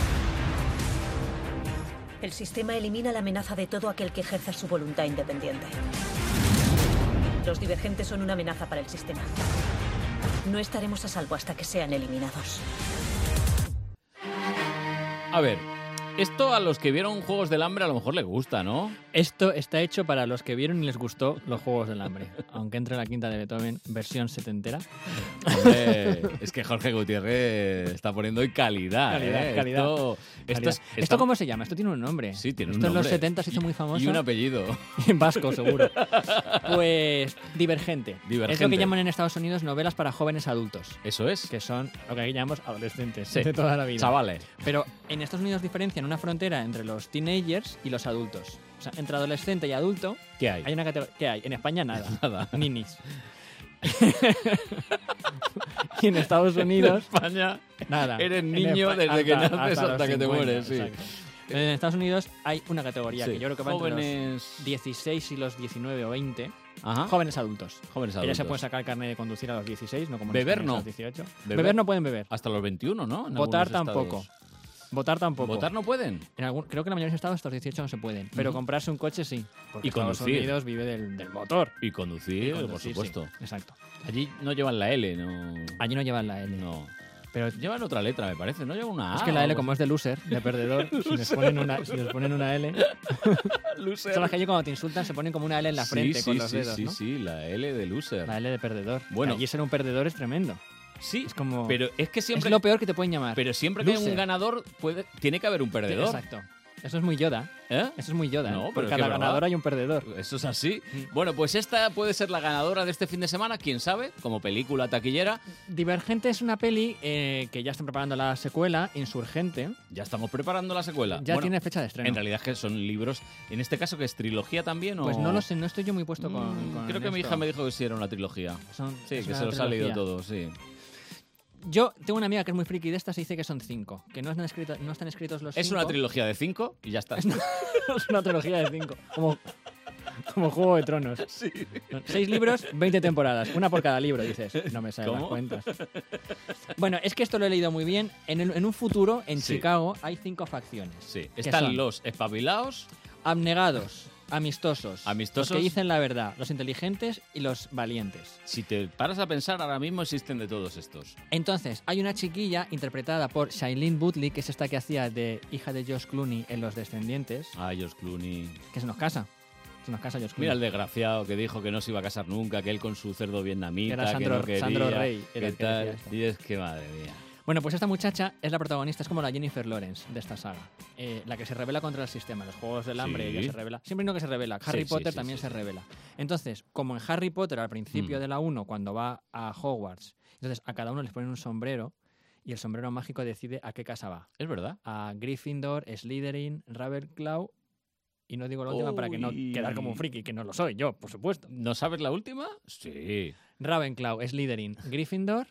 S17: El sistema elimina la amenaza de todo aquel que ejerza su voluntad independiente. Los divergentes son una amenaza para el sistema. No estaremos a salvo hasta que sean eliminados.
S2: A ver, Esto a los que vieron Juegos del Hambre a lo mejor les gusta, ¿no?
S5: Esto está hecho para los que vieron y les gustó los Juegos del Hambre. Aunque entre la quinta de Beethoven, versión setentera.
S2: Hombre, es que Jorge Gutiérrez está poniendo hoy calidad.
S5: Calidad. ¿Esto cómo se llama? Esto tiene un nombre.
S2: Sí, tiene un
S5: nombre. Esto en los 70 se hizo muy famoso.
S2: Y un apellido.
S5: En vasco, seguro. Pues Divergente. Es lo que llaman en Estados Unidos novelas para jóvenes adultos.
S2: Eso es.
S5: Que son lo que aquí llamamos adolescentes
S2: Sí.
S5: de toda la vida.
S2: Chavales.
S5: Pero en Estados Unidos diferencian una frontera entre los teenagers y los adultos. O sea, entre adolescente y adulto...
S2: ¿Qué hay?
S5: Hay una categoría... ¿Qué hay? En España nada.
S2: Nada.
S5: Ninis. Y en Estados Unidos...
S2: España,
S5: nada.
S2: eres niño desde que naces hasta que te mueres. Sí.
S5: Exacto. En Estados Unidos hay una categoría
S2: Sí.
S5: que yo creo que va entre los 16 y los 19 o 20.
S2: Ajá.
S5: Jóvenes adultos.
S2: Jóvenes
S5: Que ya
S2: adultos.
S5: se puede sacar el carnet de conducir a los 16, no como en
S2: Beber
S5: España,
S2: no.
S5: a los 18.
S2: Beber.
S5: Beber no pueden beber.
S2: Hasta los 21, ¿no? En
S5: Votar
S2: algunos
S5: tampoco.
S2: estados.
S5: Votar tampoco.
S2: ¿Votar no pueden?
S5: Creo que en la mayoría de los estados hasta los 18 no se pueden. Pero comprarse un coche sí. Porque
S2: Y
S5: Estados
S2: conducir.
S5: Unidos vive del motor.
S2: Y conducir, por
S5: conducir,
S2: supuesto.
S5: sí. Exacto.
S2: Allí no llevan la L, ¿no?
S5: Allí no llevan la L.
S2: No.
S5: Pero
S2: Llevan otra letra, me parece. No llevan una A.
S5: es que la
S2: o
S5: L,
S2: algo
S5: como es de loser, de perdedor, si les ponen una L.
S2: Loser.
S5: Son las que allí cuando te insultan se ponen como una L en la frente con los dedos, ¿no?
S2: Sí, la L de loser.
S5: La L de perdedor.
S2: Bueno.
S5: Allí ser un perdedor es tremendo.
S2: Sí,
S5: Es como...
S2: pero es que siempre...
S5: es lo peor que te pueden llamar.
S2: Pero siempre que hay
S5: Loser.
S2: un ganador, tiene que haber un perdedor.
S5: Exacto. Eso es muy Yoda.
S2: ¿Eh?
S5: Eso es muy Yoda.
S2: No,
S5: ¿eh?
S2: pero
S5: Por
S2: es que
S5: cada
S2: es verdad.
S5: ganador hay un perdedor.
S2: Eso es así. Bueno, pues esta puede ser la ganadora de este fin de semana, quién sabe, como película taquillera.
S5: Divergente es una peli que ya están preparando la secuela, Insurgente.
S2: Ya estamos preparando la secuela.
S5: Ya
S2: Bueno,
S5: tiene fecha de estreno.
S2: En realidad que son libros, en este caso que es trilogía también o...
S5: Pues no lo sé, no estoy yo muy puesto con
S2: Creo que mi
S5: esto.
S2: hija me dijo que sí era una trilogía. Sí,
S5: es
S2: que
S5: una
S2: se los ha leído
S5: trilogía.
S2: todos, sí.
S5: Yo tengo una amiga que es muy friki de estas y dice que son 5, que no están escritos los 5.
S2: Es una trilogía de 5 y ya está.
S5: Es una trilogía de 5, como Juego de Tronos.
S2: Sí.
S5: 6 libros, 20 temporadas, una por cada libro, dices. No me salen las
S2: ¿Cómo?
S5: cuentas. Bueno, es que esto lo he leído muy bien. En un futuro, en
S2: Sí.
S5: Chicago, hay 5 facciones.
S2: Sí.
S5: que
S2: Están
S5: son
S2: los espabilados,
S5: abnegados, amistosos,
S2: Amistosos.
S5: los que dicen la verdad, los inteligentes y los valientes.
S2: si te paras a pensar, ahora mismo existen de todos estos.
S5: Entonces, hay una chiquilla interpretada por Shailene Woodley, que es esta que hacía de hija de George Clooney en Los Descendientes,
S2: Ah, George Clooney.
S5: que se nos casa. Se nos casa George Clooney.
S2: Mira el desgraciado que dijo que no se iba a casar nunca, que él con su cerdo vietnamita,
S5: Era
S2: que
S5: Sandro-
S2: no quería,
S5: Sandro Rey era
S2: que
S5: el que
S2: tal.
S5: decía esto.
S2: Y es que madre mía.
S5: Bueno, pues esta muchacha es la protagonista, es como la Jennifer Lawrence de esta saga. La que se revela contra el sistema. Los Juegos del Hambre,
S2: Sí.
S5: ella se revela. Siempre hay uno que se revela. Harry
S2: Sí,
S5: Potter
S2: sí,
S5: también
S2: sí,
S5: se
S2: sí.
S5: revela. Entonces, como en Harry Potter al principio de la 1, cuando va a Hogwarts, entonces a cada uno les ponen un sombrero y el sombrero mágico decide a qué casa va.
S2: Es verdad.
S5: A Gryffindor, Slytherin, Ravenclaw y no digo la última para que no
S2: Uy.
S5: quedar como un friki, que no lo soy yo, por supuesto.
S2: ¿No sabes la última? Sí.
S5: Ravenclaw, Slytherin, Gryffindor.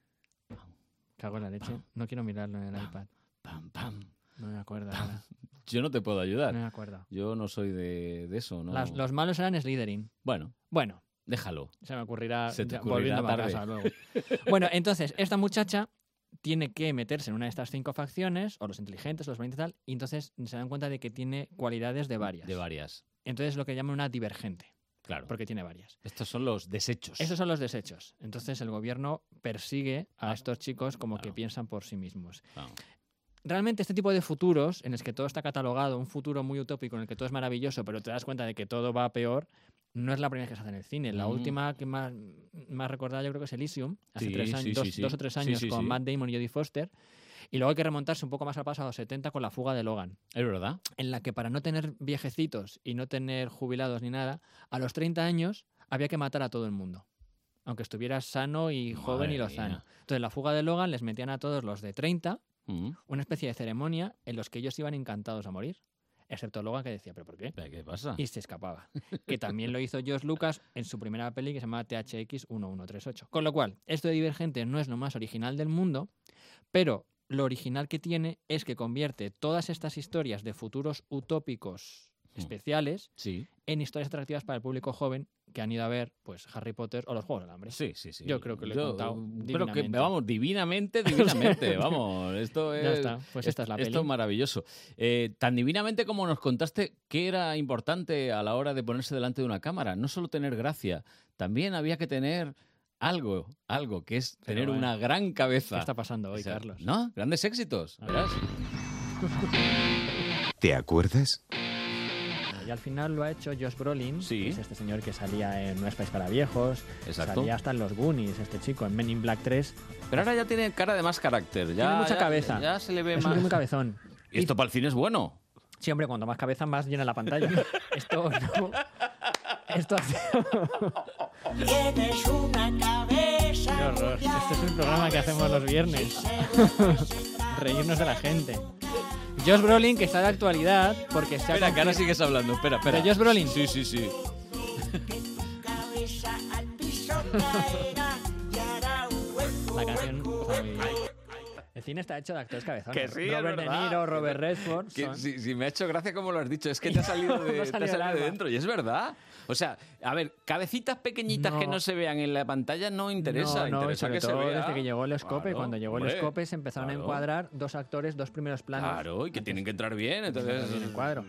S5: Cago en la leche. No quiero mirarlo en el iPad.
S2: Pam, pam.
S5: No me acuerdo ahora.
S2: Yo no te puedo ayudar.
S5: No me acuerdo.
S2: Yo no soy de eso, ¿no?
S5: Los malos eran Slytherin.
S2: Bueno,
S5: Bueno,
S2: déjalo.
S5: se me ocurrirá,
S2: Se te
S5: ya,
S2: ocurrirá
S5: volviéndome a
S2: tarde.
S5: casa luego. Bueno, entonces, esta muchacha tiene que meterse en una de estas 5 facciones, o los inteligentes, los valientes y tal, y entonces se dan cuenta de que tiene cualidades de varias.
S2: De varias.
S5: Entonces lo que llaman una divergente,
S2: Claro.
S5: porque tiene varias.
S2: Estos son los desechos.
S5: Esos son los desechos. Entonces el gobierno persigue a estos chicos como que
S2: Claro.
S5: piensan por sí mismos.
S2: Claro.
S5: Realmente este tipo de futuros, en los que todo está catalogado, un futuro muy utópico en el que todo es maravilloso, pero te das cuenta de que todo va a peor, no es la primera que se hace en el cine. La última que más recordada yo creo que es Elysium, hace
S2: Sí,
S5: 3 años,
S2: sí.
S5: 2 o 3
S2: Sí,
S5: años,
S2: sí,
S5: con
S2: sí.
S5: Matt Damon y Jodie Foster. Y luego hay que remontarse un poco más al pasado, 70, con La fuga de Logan,
S2: Es verdad.
S5: en la que para no tener viejecitos y no tener jubilados ni nada, a los 30 años había que matar a todo el mundo. Aunque estuvieras sano y joven y
S2: Madre
S5: lozano.
S2: mía.
S5: Entonces, La fuga de Logan les metían a todos los de 30,
S2: Mm.
S5: una especie de ceremonia en los que ellos iban encantados a morir. Excepto Logan, que decía, ¿pero por qué?
S2: ¿Qué pasa?
S5: Y se escapaba. Que también lo hizo George Lucas en su primera peli que se llama THX 1138. Con lo cual, esto de Divergente no es lo más original del mundo, pero lo original que tiene es que convierte todas estas historias de futuros utópicos especiales
S2: Sí.
S5: en historias atractivas para el público joven que han ido a ver pues Harry Potter o los Juegos del Hambre.
S2: Sí, sí, sí.
S5: Yo creo que lo he
S2: Yo
S5: contado
S2: creo que,
S5: divinamente.
S2: vamos, divinamente, vamos. Esto es,
S5: Ya está, pues esta es la
S2: Esto
S5: peli.
S2: es maravilloso. Tan divinamente como nos contaste que era importante a la hora de ponerse delante de una cámara. No solo tener gracia, también había que tener algo, que es
S5: Pero
S2: tener
S5: bueno,
S2: una gran cabeza.
S5: ¿Qué está pasando hoy,
S2: O sea,
S5: Carlos?
S2: ¿No? Grandes éxitos. Verás.
S1: ¿Te acuerdas?
S5: Y al final lo ha hecho Josh Brolin,
S2: Sí.
S5: que es este señor que salía en No es país para viejos,
S2: Exacto.
S5: salía hasta en los Goonies, este chico, en Men in Black 3.
S2: Pero ahora ya tiene cara de más carácter. Ya,
S5: Tiene mucha cabeza.
S2: Ya se le ve
S5: Es
S2: más.
S5: muy cabezón.
S2: Y esto para el cine es bueno.
S5: Sí, hombre, cuanto más cabeza, más llena la pantalla. Esto no... Esto hace...
S3: Tienes una cabeza.
S5: Qué horror. Este es un programa que hacemos los viernes. Reírnos de la gente. Josh Brolin, que está de actualidad, porque se ha...
S2: Espera, que ahora sigues hablando. Espera.
S5: ¿De Josh Brolin?
S2: Sí, sí, sí.
S5: La canción está muy bien. El cine está hecho de actores cabezones.
S2: Que sí,
S5: Robert
S2: es
S5: De
S2: verdad.
S5: Niro, Robert Redford.
S2: Que
S5: son-
S2: sí, me ha hecho gracia como lo has dicho. Es que te ha salido
S5: Me ha
S2: de,
S5: salido
S2: te ha
S5: del
S2: salido de
S5: alma.
S2: dentro. Y es verdad. O sea, a ver, cabecitas pequeñitas
S5: No.
S2: que no se vean en la pantalla no interesa.
S5: No, y
S2: interesa
S5: sobre
S2: que se
S5: todo
S2: vea.
S5: desde que llegó el escope.
S2: Claro,
S5: Cuando llegó
S2: hombre,
S5: el escope se empezaron
S2: claro.
S5: a encuadrar dos actores, dos primeros planos.
S2: Claro, y que tienen que entrar bien. Entonces,
S5: En el cuadro.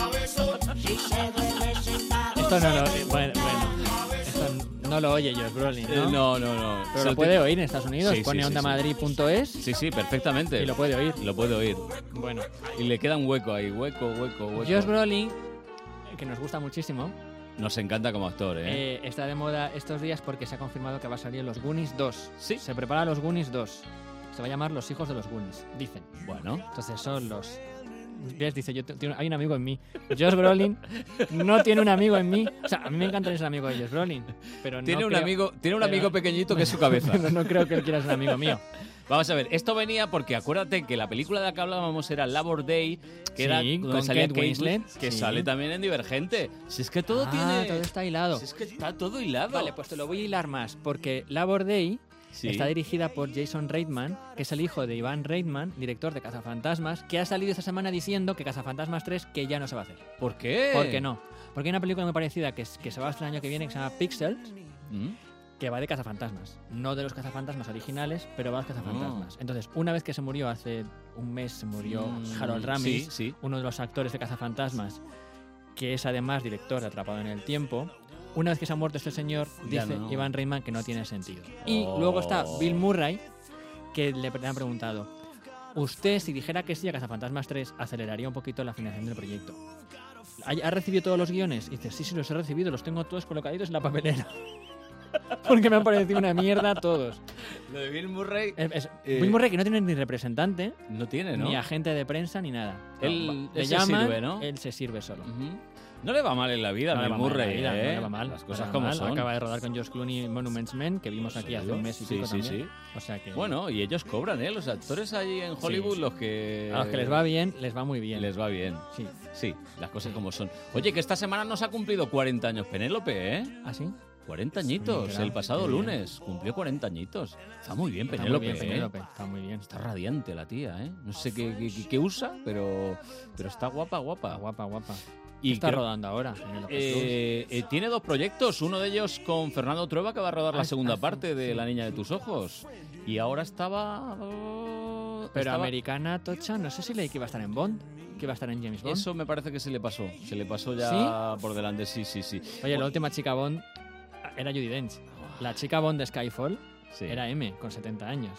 S5: Esto no lo... Bueno, esto no lo oye Josh Brolin, ¿no?
S2: No.
S5: Pero lo puede oír en Estados Unidos.
S2: Sí,
S5: Pone
S2: sí, sí,
S5: ondamadrid.es.
S2: Sí, sí, perfectamente.
S5: Y lo puede oír.
S2: Lo puede oír.
S5: Bueno.
S2: Y le queda un hueco ahí. Hueco.
S5: Josh Brolin, que nos gusta muchísimo,
S2: Nos encanta como actor, ¿eh?
S5: está de moda estos días porque se ha confirmado que va a salir Los Goonies 2.
S2: Sí.
S5: Se prepara Los Goonies 2. Se va a llamar Los Hijos de los Goonies, dicen.
S2: Bueno.
S5: Entonces son los... ¿Ves? Dice, hay un amigo en mí. Josh Brolin no tiene un amigo en mí. O sea, a mí me encantaría ser amigo de Josh Brolin, pero
S2: Tiene
S5: no
S2: un
S5: creo-
S2: amigo, tiene un
S5: pero-
S2: amigo pequeñito que es su cabeza.
S5: pero no creo que él quiera ser amigo mío.
S2: Vamos a ver, esto venía porque acuérdate que la película de la que hablábamos era Labor Day, que era
S5: Sí,
S2: donde
S5: con
S2: salía
S5: Kate Winslet,
S2: que
S5: sí.
S2: sale también en Divergente. Si es que todo tiene...
S5: Todo está hilado.
S2: Si es que está todo hilado.
S5: Vale, pues te lo voy a hilar más, porque Labor Day
S2: Sí.
S5: está dirigida por Jason Reitman, que es el hijo de Ivan Reitman, director de Cazafantasmas, que ha salido esta semana diciendo que Cazafantasmas 3 que ya no se va a hacer.
S2: ¿Por qué?
S5: ¿Por qué no? Porque hay una película muy parecida que se va a estrenar el año que viene, que se llama Pixels, que va de cazafantasmas. No de los cazafantasmas originales, pero va de los cazafantasmas. Entonces, una vez que se murió, hace un mes se murió Harold Ramis,
S2: sí.
S5: uno de los actores de Cazafantasmas, que es además director de Atrapado en el Tiempo. Una vez que se ha muerto este señor,
S2: Ya
S5: dice
S2: no.
S5: Ivan Reitman que no tiene sentido. Y
S2: Oh.
S5: luego está Bill Murray, que le han preguntado, usted si dijera que sí a Cazafantasmas 3, aceleraría un poquito la financiación del proyecto. ¿Ha recibido todos los guiones? Y dice, sí, los he recibido, los tengo todos colocaditos en la papelera. Porque me han parecido una mierda todos.
S2: Lo de Bill Murray...
S5: Bill Murray que no tiene ni representante,
S2: No tiene, ¿no?
S5: ni agente de prensa, ni nada.
S2: Él
S5: le
S2: se
S5: llaman,
S2: sirve, ¿no?
S5: él se sirve solo.
S2: No le va mal en la vida,
S5: No le
S2: Bill
S5: va mal en la
S2: Murray,
S5: vida,
S2: ¿eh?
S5: no le va mal.
S2: Las
S5: No
S2: cosas
S5: le va
S2: como
S5: mal.
S2: son.
S5: Acaba de rodar con George Clooney Monuments Men, que vimos aquí hace un mes y pico también.
S2: Sí.
S5: O sea que...
S2: Bueno, y ellos cobran, ¿eh? Los actores allí en Hollywood,
S5: Sí.
S2: los que...
S5: A los que les va bien, les va muy bien.
S2: Les va bien.
S5: Sí.
S2: Sí, las cosas como son. Oye, que esta semana nos ha cumplido 40 años Penélope, ¿eh?
S5: ¿Ah, sí?
S2: 40 añitos,
S5: Mira,
S2: el pasado
S5: qué bien.
S2: lunes. Cumplió 40 añitos. Está muy bien
S5: Está muy
S2: Penélope,
S5: bien,
S2: ¿eh?
S5: Penélope, está muy bien.
S2: Está radiante la tía, ¿eh? No sé qué usa, pero está guapa.
S5: Guapa.
S2: Y
S5: está
S2: creo-
S5: rodando ahora. Penélope Cruz.
S2: tiene dos proyectos, uno de ellos con Fernando Trueba, que va a rodar la segunda parte de
S5: sí.
S2: La niña de tus ojos. Y ahora estaba...
S5: Pero
S2: estaba-
S5: americana tocha, no sé si leí que iba a estar en Bond, que iba a estar en James Bond.
S2: Eso me parece que se le pasó. Se le pasó ya por delante, sí.
S5: Oye, la última chica Bond era Judi Dench. La chica Bond de Skyfall
S2: Sí.
S5: era M, con 70 años.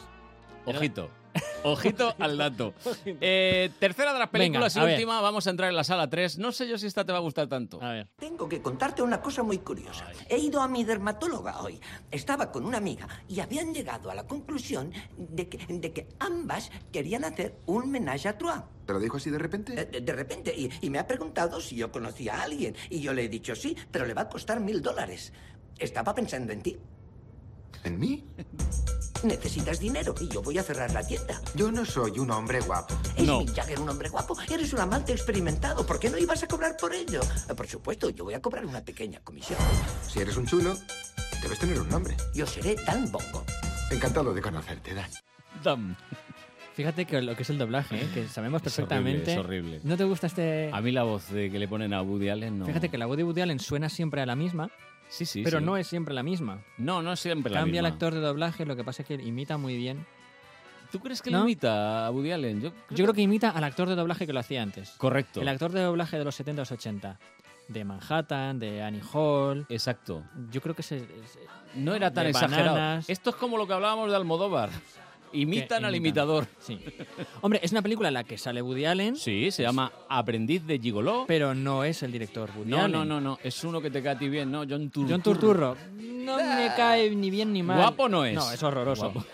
S2: Ojito al dato. Tercera de las películas
S5: Venga, a
S2: y
S5: ver.
S2: última, vamos a entrar en la sala 3. No sé yo si esta te va a gustar tanto.
S5: A ver.
S20: Tengo que contarte una cosa muy curiosa. He ido a mi dermatóloga hoy. Estaba con una amiga y habían llegado a la conclusión de que ambas querían hacer un ménage à trois.
S21: ¿Te lo dijo así de repente?
S20: De repente. Y me ha preguntado si yo conocía a alguien. Y yo le he dicho sí, pero le va a costar $1000. Estaba pensando en ti.
S21: ¿En mí?
S20: Necesitas dinero y yo voy a cerrar la tienda.
S21: Yo no soy un hombre guapo.
S20: ¿Es Mick Jagger un hombre guapo? Eres un amante experimentado. ¿Por qué no ibas a cobrar por ello? Por supuesto, yo voy a cobrar una pequeña comisión.
S21: Si eres un chulo, debes tener un nombre.
S20: Yo seré Dan Bongo.
S21: Encantado de conocerte, Dan.
S2: Dan.
S5: Fíjate que lo que es el doblaje, ¿eh? Que sabemos perfectamente.
S2: Es horrible.
S5: ¿No te gusta este...?
S2: A mí la voz de que le ponen a Woody Allen no...
S5: Fíjate que la voz de Woody Allen suena siempre a la misma.
S2: Sí,
S5: pero
S2: sí.
S5: no es siempre la misma.
S2: No es siempre la
S5: Cambia el
S2: misma.
S5: actor de doblaje, lo que pasa es que imita muy bien.
S2: ¿Tú crees que
S5: ¿No?
S2: le imita a Woody Allen?
S5: Yo creo que imita al actor de doblaje que lo hacía antes.
S2: Correcto.
S5: El actor de doblaje de los 70 o los 80. De Manhattan, de Annie Hall.
S2: Exacto.
S5: Yo creo que
S2: no era tan
S5: de
S2: exagerado.
S5: Bananas.
S2: Esto es como lo que hablábamos de Almodóvar. Imitan al imitador.
S5: Sí. Hombre, es una película en la que sale Woody Allen.
S2: Sí, se llama Aprendiz de Gigoló.
S5: Pero no es el director Woody Allen.
S2: No. Es uno que te cae a ti bien, ¿no? John Turturro.
S5: John Turturro. No me cae ni bien ni mal.
S2: Guapo no es.
S5: No, es horroroso.
S2: Guapo.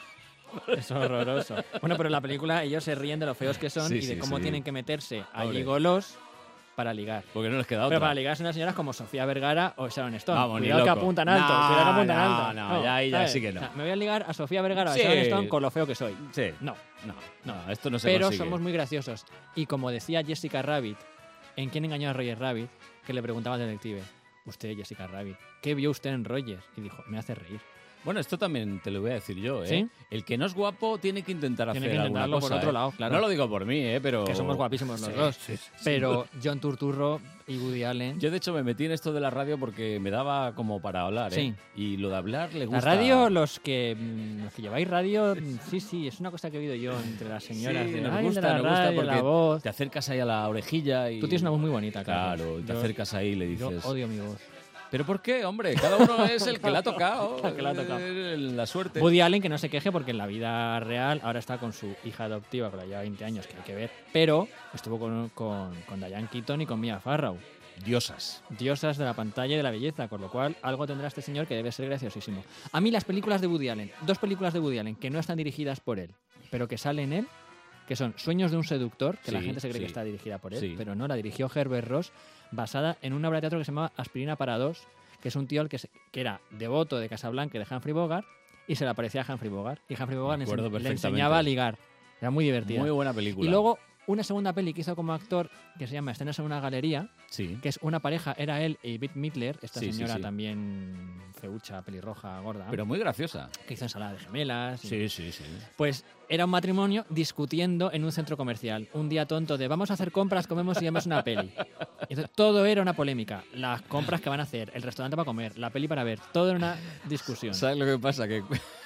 S5: Es horroroso. Bueno, pero en la película ellos se ríen de lo feos que son y de cómo tienen que meterse a gigolos para ligar.
S2: Porque no les queda otra.
S5: Pero para ligar son unas señoras como Sofía Vergara o Sharon Stone.
S2: Vamos,
S5: cuidado que apuntan alto. Cuidado que apuntan alto.
S2: No, ya sí que no.
S5: O sea, me voy a ligar a Sofía Vergara o a Sharon Stone con lo feo que soy.
S2: Sí.
S5: No,
S2: esto no se
S5: Pero
S2: consigue.
S5: somos muy graciosos. Y como decía Jessica Rabbit, en ¿Quién engañó a Roger Rabbit?, que le preguntaba al detective, usted, Jessica Rabbit, ¿qué vio usted en Roger? Y dijo, me hace reír.
S2: Bueno, esto también te lo voy a decir yo, ¿eh?
S5: ¿Sí?
S2: El que no es guapo tiene que intentar
S5: Tiene
S2: hacer
S5: que
S2: alguna
S5: intentarlo
S2: cosa,
S5: por otro
S2: ¿eh?
S5: lado, claro.
S2: No lo digo por mí, pero...
S5: Que somos guapísimos los dos.
S2: Sí.
S5: Pero John Turturro y Woody Allen...
S2: Yo, de hecho, me metí en esto de la radio porque me daba como para hablar, ¿eh?
S5: Sí.
S2: Y lo de hablar le gusta...
S5: La radio, los que lleváis radio, sí, es una cosa que he oído yo entre las señoras.
S2: Sí,
S5: de,
S2: nos
S5: "Ay,
S2: gusta,
S5: de la radio,
S2: porque
S5: la voz".
S2: te acercas ahí a la orejilla y...
S5: Tú tienes una voz muy bonita,
S2: Claro, te acercas ahí y le
S5: Yo
S2: dices...
S5: odio mi voz.
S2: ¿Pero por qué, hombre? Cada uno es el que le ha tocado.
S5: El que le ha tocado.
S2: La suerte.
S5: Woody Allen, que no se queje porque en la vida real ahora está con su hija adoptiva, que la lleva 20 años, que hay que ver, pero estuvo con Diane Keaton y con Mia Farrow.
S2: Diosas
S5: de la pantalla y de la belleza, con lo cual algo tendrá este señor que debe ser graciosísimo. A mí las películas de Woody Allen, dos películas de Woody Allen que no están dirigidas por él, pero que salen él, que son Sueños de un seductor, que la gente se cree que está dirigida por él, pero no, la dirigió Herbert Ross, basada en una obra de teatro que se llama Aspirina para dos, que es un tío que era devoto de Casablanca y de Humphrey Bogart, y se le aparecía a Humphrey Bogart. Y Humphrey Bogart le enseñaba a ligar. Era muy divertida.
S2: Muy buena película.
S5: Y luego una segunda peli que hizo como actor, que se llama Escenas en una galería, que es una pareja, era él y Bette Midler, esta señora también feucha, pelirroja, gorda.
S2: Pero muy graciosa.
S5: Que hizo Ensalada de gemelas.
S2: Sí.
S5: Pues era un matrimonio discutiendo en un centro comercial. Un día tonto de vamos a hacer compras, comemos y vemos una peli. Y entonces, todo era una polémica. Las compras que van a hacer, el restaurante para comer, la peli para ver, todo era una discusión.
S2: ¿Sabes lo que pasa? Que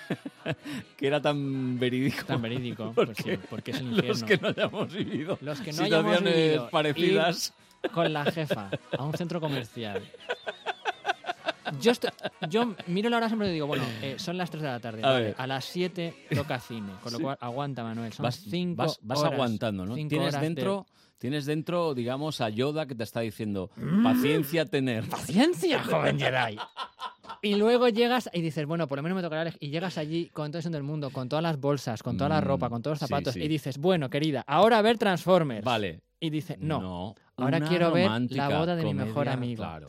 S2: era tan verídico.
S5: Tan verídico, pues sí, porque es el infierno.
S2: Los que no hayamos vivido.
S5: Los que no hayamos vivido
S2: parecidas.
S5: Ir con la jefa a un centro comercial. Yo miro la hora siempre y digo, bueno, son las 3 de la tarde. A las 7 toca cine, con lo cual aguanta, Manuel. Son 5 horas.
S2: Vas aguantando, ¿no? Tienes dentro, digamos, a Yoda que te está diciendo, paciencia tener.
S5: ¡Paciencia, joven Jedi! Y luego llegas y dices, bueno, por lo menos me tocará y llegas allí con todo eso del mundo, con todas las bolsas, con toda la ropa, con todos los zapatos, y dices, bueno, querida, ahora a ver Transformers.
S2: Vale.
S5: Y dice, no ahora quiero ver la boda de mi mejor amigo.
S2: Claro.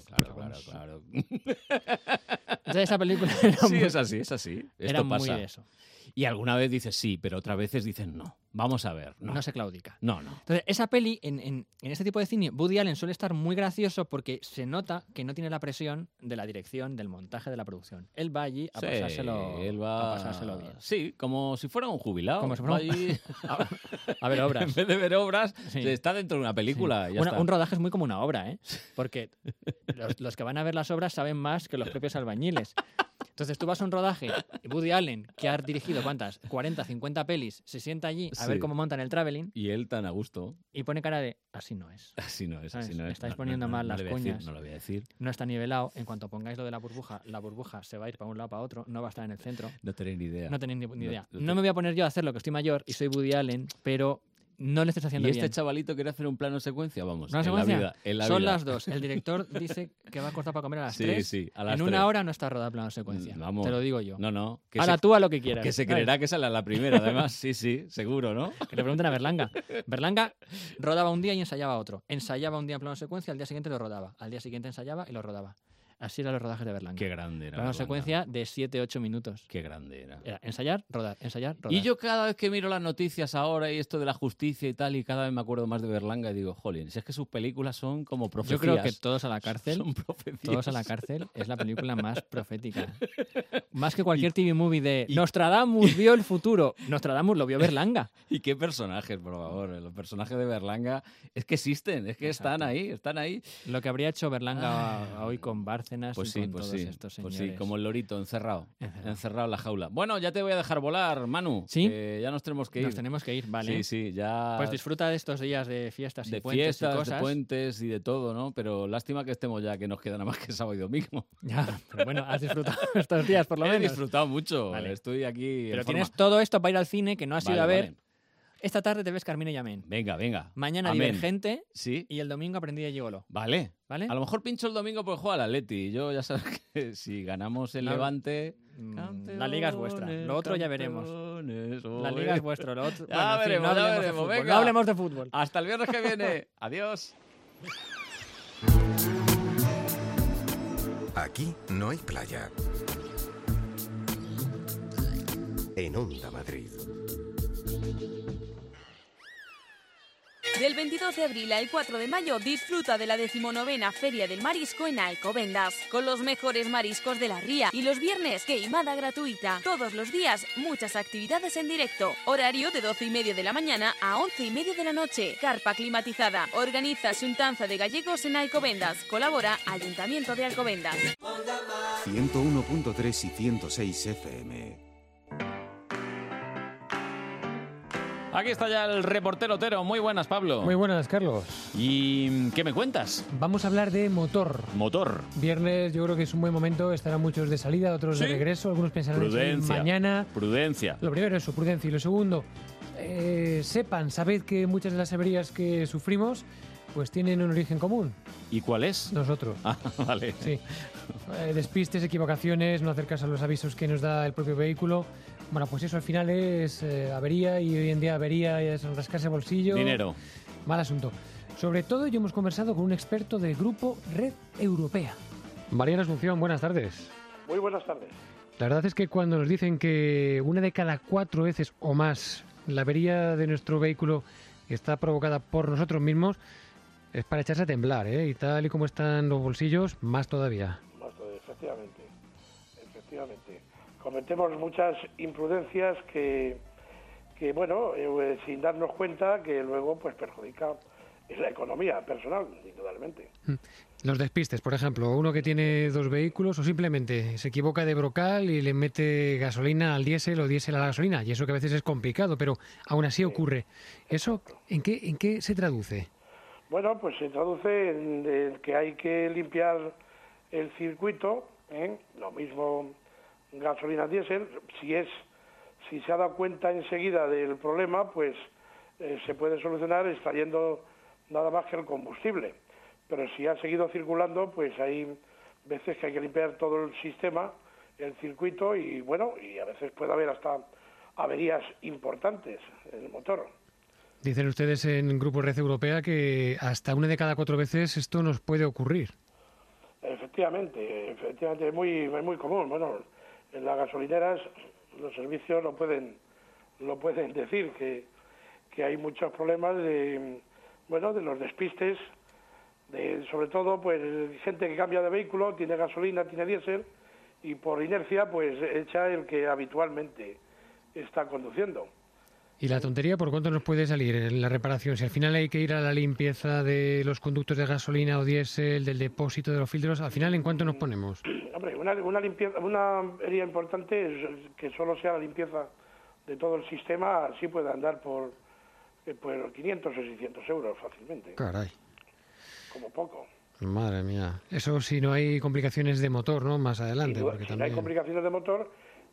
S5: Entonces esa película era
S2: es así.
S5: Era
S2: Esto
S5: muy
S2: pasa.
S5: de eso.
S2: Y alguna vez dices sí, pero otras veces dicen no. Vamos a ver.
S5: No se claudica.
S2: No.
S5: Entonces, esa peli, en este tipo de cine, Woody Allen suele estar muy gracioso porque se nota que no tiene la presión de la dirección, del montaje, de la producción. Él va allí a pasárselo bien.
S2: Sí, como si fuera un jubilado.
S5: Como si fuera
S2: allí
S5: a ver obras.
S2: En vez de ver obras, está dentro de una película.
S5: Sí.
S2: Ya está.
S5: Un rodaje es muy como una obra, ¿eh? Porque los que van a ver las obras saben más que los propios albañiles. Entonces tú vas a un rodaje y Woody Allen, que ha dirigido, ¿cuántas? 40, 50 pelis, se sienta allí a ver cómo montan el traveling.
S2: Y él tan a gusto.
S5: Y pone cara de, así no es.
S2: Así no es.
S5: Estáis poniendo mal las cuñas.
S2: No lo voy a decir.
S5: No está nivelado. En cuanto pongáis lo de la burbuja se va a ir para un lado para otro, no va a estar en el centro.
S2: No tenéis ni idea.
S5: No tenéis ni idea. No me voy a poner yo a hacer lo que estoy mayor y soy Woody Allen, pero... No le estés haciendo bien.
S2: ¿Y este chavalito quiere hacer un plano secuencia? Vamos,
S5: ¿Plano secuencia?
S2: En la
S5: Son
S2: vida.
S5: las 2. El director dice que va a cortar para comer a las 3.
S2: Sí, a las
S5: en
S2: 3.
S5: una hora no está rodada plano secuencia.
S2: Vamos.
S5: Te lo digo yo.
S2: No.
S5: Ahora tú a lo que quieras.
S2: Que se creerá que sale a la primera, además. Sí, seguro, ¿no?
S5: Que le pregunten a Berlanga. Berlanga rodaba un día y ensayaba otro. Ensayaba un día en plano secuencia, al día siguiente lo rodaba. Al día siguiente ensayaba y lo rodaba. Así eran los rodajes de Berlanga.
S2: Qué grande era.
S5: Plano secuencia de 7-8 minutos.
S2: Qué grande era.
S5: Era ensayar, rodar, ensayar, rodar.
S2: Y yo cada vez que miro las noticias ahora y esto de la justicia y tal, y cada vez me acuerdo más de Berlanga y digo, jolín, si es que sus películas son como profecías.
S5: Yo creo que Todos a la cárcel,
S2: son profecías.
S5: Todos a la cárcel es la película más profética. Más que cualquier TV movie de Nostradamus vio el futuro. Nostradamus lo vio Berlanga.
S2: ¿Y qué personajes, por favor? Los personajes de Berlanga es que existen, es que están ahí.
S5: Lo que habría hecho Berlanga hoy con Bárcenas Bárcenas
S2: Pues
S5: y
S2: sí,
S5: con todos estos
S2: pues
S5: señores.
S2: sí, como el lorito, encerrado en la jaula. Bueno, ya te voy a dejar volar, Manu.
S5: ¿Sí?
S2: Que ya nos tenemos que ir.
S5: Nos tenemos que ir, vale.
S2: Sí, ya...
S5: Pues disfruta de estos días de fiestas y
S2: de
S5: puentes
S2: fiestas,
S5: y cosas.
S2: de puentes y de todo, ¿no? Pero lástima que estemos ya, que nos queda nada más que sábado y domingo.
S5: Ya, pero bueno, has disfrutado estos días por lo menos.
S2: He disfrutado mucho,
S5: Vale.
S2: Estoy aquí
S5: Pero
S2: en
S5: tienes
S2: forma.
S5: todo esto para ir al cine que no has ido a ver.
S2: Vale.
S5: Esta tarde te ves Carmina y Amén.
S2: Venga.
S5: Mañana
S2: Amén.
S5: Divergente.
S2: Sí.
S5: Y el domingo Aprendí de Gigolo.
S2: Vale.
S5: ¿Vale?
S2: A lo mejor pincho el domingo porque juega al Atleti. Yo ya sabes que si ganamos el
S5: No.
S2: Levante...
S5: La liga es vuestra. Lo otro ya veremos. La liga es vuestra. Lo otro...
S2: Ya
S5: Bueno, en fin,
S2: veremos,
S5: no
S2: ya
S5: hablemos de
S2: veremos.
S5: fútbol,
S2: Venga.
S5: no hablemos de fútbol.
S2: Hasta el viernes que viene. Adiós.
S1: Aquí no hay playa. En Onda Madrid.
S8: Del 22 de abril al 4 de mayo disfruta de la 19ª Feria del Marisco en Alcobendas, con los mejores mariscos de la ría y los viernes queimada gratuita. Todos los días muchas actividades en directo. Horario de 12:30 de la mañana a 11:30 de la noche. Carpa climatizada. Organiza Xuntanza de Gallegos en Alcobendas. Colabora Ayuntamiento de Alcobendas.
S7: 101.3 y 106 FM.
S2: Aquí está ya el reportero Otero. Muy buenas, Pablo.
S22: Muy buenas, Carlos.
S2: ¿Y qué me cuentas?
S22: Vamos a hablar de motor.
S2: Motor.
S22: Viernes yo creo que es un buen momento. Estarán muchos de salida, otros de regreso. Algunos pensarán en salir mañana.
S2: Prudencia.
S22: Lo primero es eso, prudencia. Y lo segundo, sabed que muchas de las averías que sufrimos pues tienen un origen común.
S2: ¿Y cuál es?
S22: Nosotros.
S2: Ah, vale.
S22: Sí. Despistes, equivocaciones, no hacer caso a los avisos que nos da el propio vehículo. Bueno, pues eso al final es avería, y hoy en día avería es rascarse bolsillo.
S2: Dinero.
S22: Mal asunto. Sobre todo, yo hemos conversado con un experto del grupo Red Europea. Mariana Asunción, buenas tardes.
S23: Muy buenas tardes.
S22: La verdad es que cuando nos dicen que una de cada 4 veces o más la avería de nuestro vehículo está provocada por nosotros mismos, es para echarse a temblar, ¿eh? Y tal y como están los bolsillos, más todavía.
S23: Efectivamente. Cometemos muchas imprudencias que bueno, sin darnos cuenta que luego pues perjudica la economía personal, indudablemente.
S22: Los despistes, por ejemplo, uno que tiene 2 vehículos o simplemente se equivoca de brocal y le mete gasolina al diésel o diésel a la gasolina, y eso que a veces es complicado, pero aún así ocurre. ¿Eso en qué se traduce?
S23: Pues se traduce en que hay que limpiar el circuito, lo mismo gasolina diésel. Si se ha dado cuenta enseguida del problema, pues se puede solucionar extrayendo nada más que el combustible. Pero si ha seguido circulando, pues hay veces que hay que limpiar todo el sistema, el circuito, y bueno, y a veces puede haber hasta averías importantes en el motor.
S22: Dicen ustedes en Grupo Red Europea que hasta una de cada 4 veces esto nos puede ocurrir.
S23: Efectivamente, es muy común. Bueno, en las gasolineras los servicios lo pueden decir, que hay muchos problemas de los despistes, sobre todo pues gente que cambia de vehículo, tiene gasolina, tiene diésel, y por inercia pues echa el que habitualmente está conduciendo.
S22: ¿Y la tontería por cuánto nos puede salir en la reparación? Si al final hay que ir a la limpieza de los conductos de gasolina o diésel, del depósito de los filtros, ¿al final en cuánto nos ponemos?
S23: Hombre, una avería importante es que solo sea la limpieza de todo el sistema, así puede andar por 500 o 600 euros fácilmente.
S22: Caray.
S23: Como poco.
S22: Madre mía. Eso si no hay complicaciones de motor, ¿no? Más adelante. Porque
S23: Si
S22: también...
S23: no hay complicaciones de motor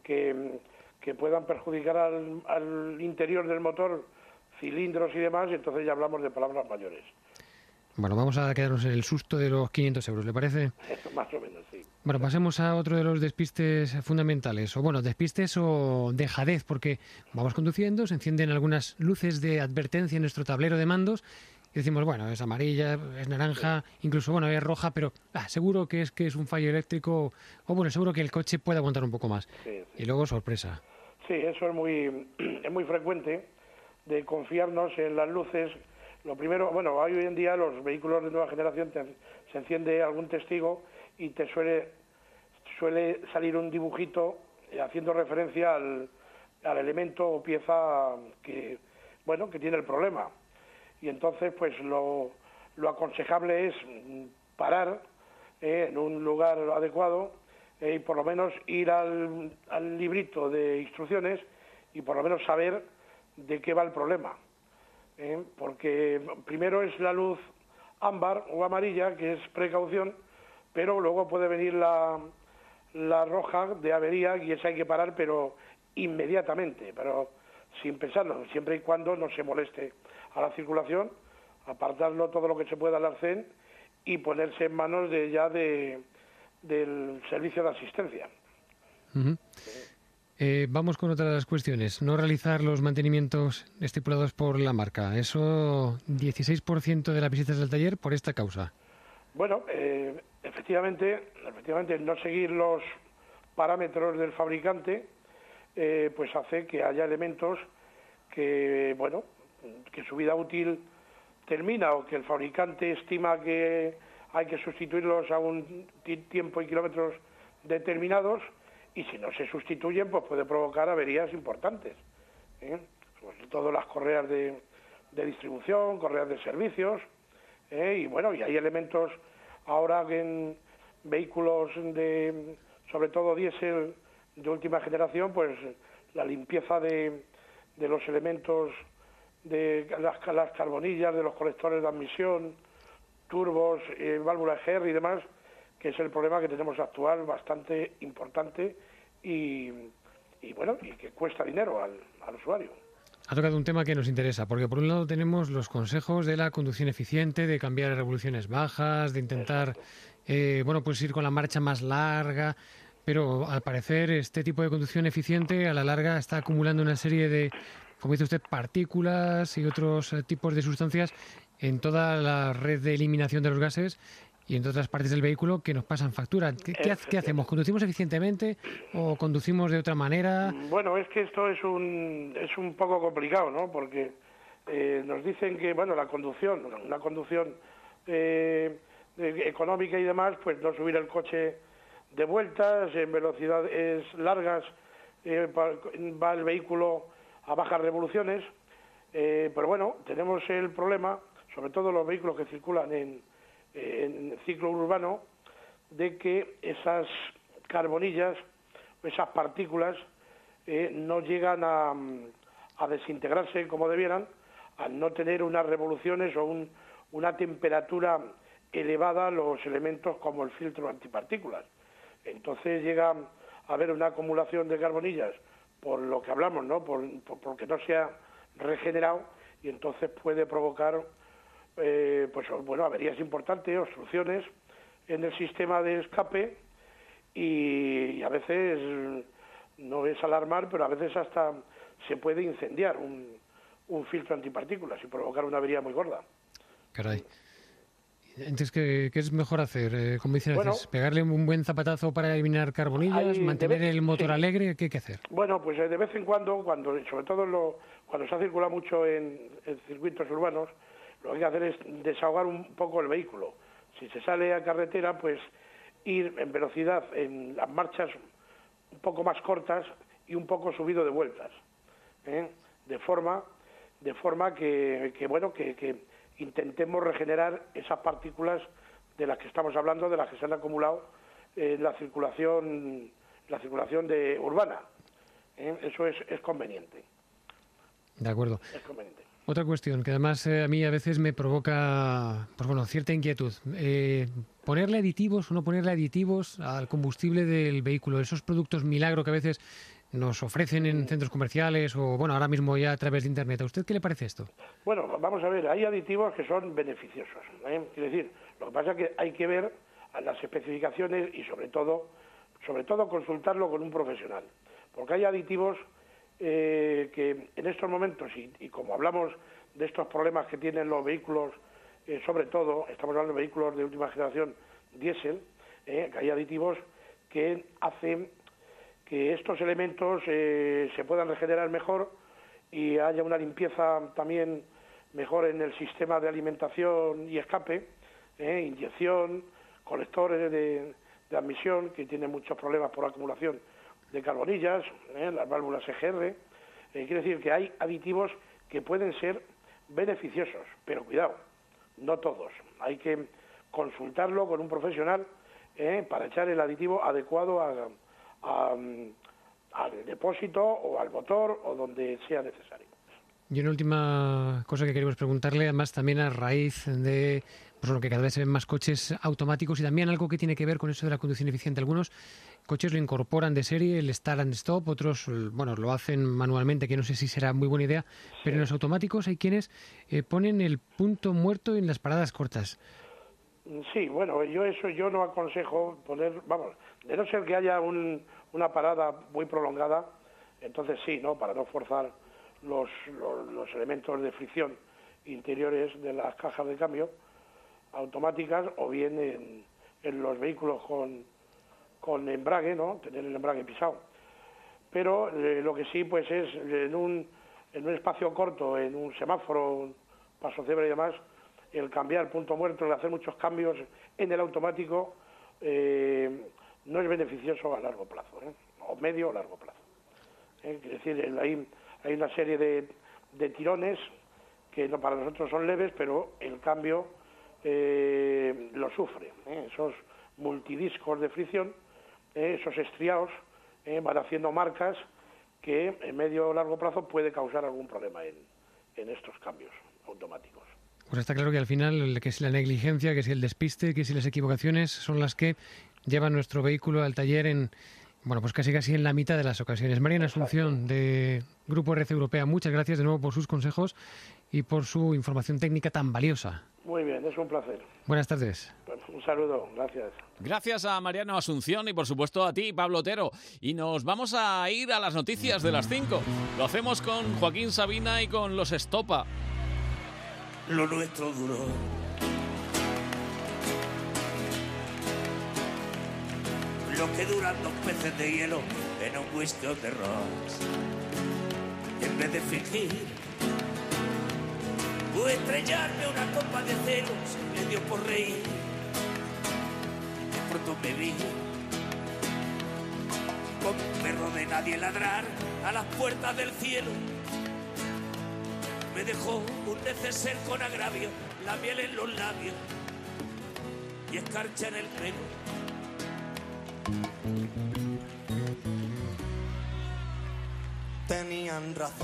S23: que puedan perjudicar al interior del motor, cilindros y demás, y entonces ya hablamos de palabras mayores.
S22: Bueno, vamos a quedarnos en el susto de los 500 euros, ¿le parece?
S23: Más o menos, sí.
S22: Bueno, pasemos a otro de los despistes fundamentales, despistes o dejadez, porque vamos conduciendo, se encienden algunas luces de advertencia en nuestro tablero de mandos y decimos, bueno, es amarilla, es naranja, incluso, es roja, pero seguro que es un fallo eléctrico, seguro que el coche puede aguantar un poco más.
S23: Sí.
S22: Y luego, sorpresa.
S23: Sí, eso es muy frecuente, de confiarnos en las luces. Lo primero, hoy en día los vehículos de nueva generación se enciende algún testigo y te suele salir un dibujito haciendo referencia al elemento o pieza que tiene el problema. Y entonces, pues lo aconsejable es parar, en un lugar adecuado, y por lo menos ir al librito de instrucciones y por lo menos saber de qué va el problema. Porque primero es la luz ámbar o amarilla, que es precaución, pero luego puede venir la roja de avería, y esa hay que parar, pero inmediatamente, pero sin pensarlo, siempre y cuando no se moleste a la circulación, apartarlo todo lo que se pueda al arcén y ponerse en manos del servicio de asistencia.
S22: Vamos con otra de las cuestiones. No realizar los mantenimientos estipulados por la marca. Eso, 16% de las visitas del taller por esta causa.
S23: Bueno, efectivamente, no seguir los parámetros del fabricante, pues hace que haya elementos que su vida útil termina, o que el fabricante estima que hay que sustituirlos a un tiempo y kilómetros determinados, y si no se sustituyen, pues puede provocar averías importantes. Sobre todo las correas de distribución, correas de servicios, y hay elementos ahora que en vehículos sobre todo diésel de última generación, pues la limpieza de los elementos de las carbonillas, de los colectores de admisión, turbos, válvulas GR y demás, que es el problema que tenemos actual, bastante importante y que cuesta dinero al usuario.
S22: Ha tocado un tema que nos interesa, porque por un lado tenemos los consejos de la conducción eficiente, de cambiar a revoluciones bajas, de intentar pues ir con la marcha más larga, pero al parecer este tipo de conducción eficiente a la larga está acumulando una serie de, como dice usted, partículas y otros tipos de sustancias en toda la red de eliminación de los gases y en otras partes del vehículo que nos pasan factura. ¿Qué hacemos? ¿Conducimos eficientemente o conducimos de otra manera?
S23: Bueno, es que esto es un poco complicado, ¿no? Porque nos dicen que, una conducción económica y demás, pues no subir el coche de vueltas, en velocidades largas va el vehículo a bajas revoluciones, pero tenemos el problema, sobre todo los vehículos que circulan en ciclo urbano, de que esas carbonillas, esas partículas, no llegan a desintegrarse como debieran, al no tener unas revoluciones o una temperatura elevada a los elementos como el filtro antipartículas. Entonces llega a haber una acumulación de carbonillas por lo que hablamos, ¿no? Porque no se ha regenerado, y entonces puede provocar averías importantes, obstrucciones en el sistema de escape, y a veces no es alarmar, pero a veces hasta se puede incendiar un filtro antipartículas y provocar una avería muy gorda.
S22: Caray. Entonces, ¿qué es mejor hacer? Como dicen, ¿pegarle un buen zapatazo para eliminar carbonillas? ¿Mantener el motor alegre? ¿Qué hay que hacer?
S23: Bueno, pues de vez en cuando, sobre todo cuando se ha circulado mucho en circuitos urbanos, lo que hay que hacer es desahogar un poco el vehículo. Si se sale a carretera, pues ir en velocidad en las marchas un poco más cortas y un poco subido de vueltas, de forma que intentemos regenerar esas partículas de las que estamos hablando, de las que se han acumulado en la circulación urbana. Eso es conveniente.
S22: De acuerdo.
S23: Es conveniente.
S22: Otra cuestión que además a mí a veces me provoca cierta inquietud. ¿Ponerle aditivos o no ponerle aditivos al combustible del vehículo? Esos productos milagro que a veces nos ofrecen en centros comerciales o ahora mismo ya a través de Internet. ¿A usted qué le parece esto?
S23: Bueno, vamos a ver, hay aditivos que son beneficiosos. Quiero decir, lo que pasa es que hay que ver las especificaciones y sobre todo consultarlo con un profesional. Porque hay aditivos que en estos momentos, y como hablamos de estos problemas que tienen los vehículos, sobre todo, estamos hablando de vehículos de última generación diésel, que hay aditivos que hacen que estos elementos se puedan regenerar mejor y haya una limpieza también mejor en el sistema de alimentación y escape, inyección, colectores de admisión, que tienen muchos problemas por acumulación de carbonillas, las válvulas EGR. Quiere decir que hay aditivos que pueden ser beneficiosos, pero cuidado, no todos. Hay que consultarlo con un profesional para echar el aditivo adecuado al depósito o al motor o donde sea necesario.
S22: Y una última cosa que queremos preguntarle, además también a raíz de lo que cada vez se ven más coches automáticos y también algo que tiene que ver con eso de la conducción eficiente. Algunos coches lo incorporan de serie, el start and stop, otros lo hacen manualmente, que no sé si será muy buena idea, pero en los automáticos hay quienes ponen el punto muerto en las paradas cortas.
S23: Sí, bueno, yo no aconsejo poner, de no ser que haya una parada muy prolongada, entonces sí, ¿no? Para no forzar los elementos de fricción interiores de las cajas de cambio automáticas, o bien en los vehículos con embrague, ¿no? Tener el embrague pisado. Pero lo que sí, pues es en un espacio corto, en un semáforo, un paso cebra y demás, el cambiar punto muerto, el hacer muchos cambios en el automático, no es beneficioso a largo plazo, o medio o largo plazo. Es decir, hay una serie de tirones que para nosotros son leves, pero el cambio lo sufre. Esos multidiscos de fricción, esos estriados, van haciendo marcas que en medio o largo plazo puede causar algún problema en estos cambios automáticos.
S22: Pues está claro que al final, que si la negligencia, que si el despiste, que si las equivocaciones son las que llevan nuestro vehículo al taller pues casi en la mitad de las ocasiones. Mariana Asunción, de Grupo RC Europea, muchas gracias de nuevo por sus consejos y por su información técnica tan valiosa.
S23: Muy bien, es un placer.
S22: Buenas tardes.
S23: Un saludo, gracias.
S2: Gracias a Mariano Asunción y por supuesto a ti, Pablo Otero. Y nos vamos a ir a las noticias de las 5. Lo hacemos con Joaquín Sabina y con los Estopa.
S4: Lo nuestro duró. Lo que duran 2 peces de hielo en un whisky on the rocks. En vez de fingir o estrellarme una copa de ceros, me dio por reír. De pronto me vi como un perro de nadie ladrar a las puertas del cielo. Me dejó un neceser con agravio, la miel en los labios y escarcha en el pelo.
S6: Tenían razón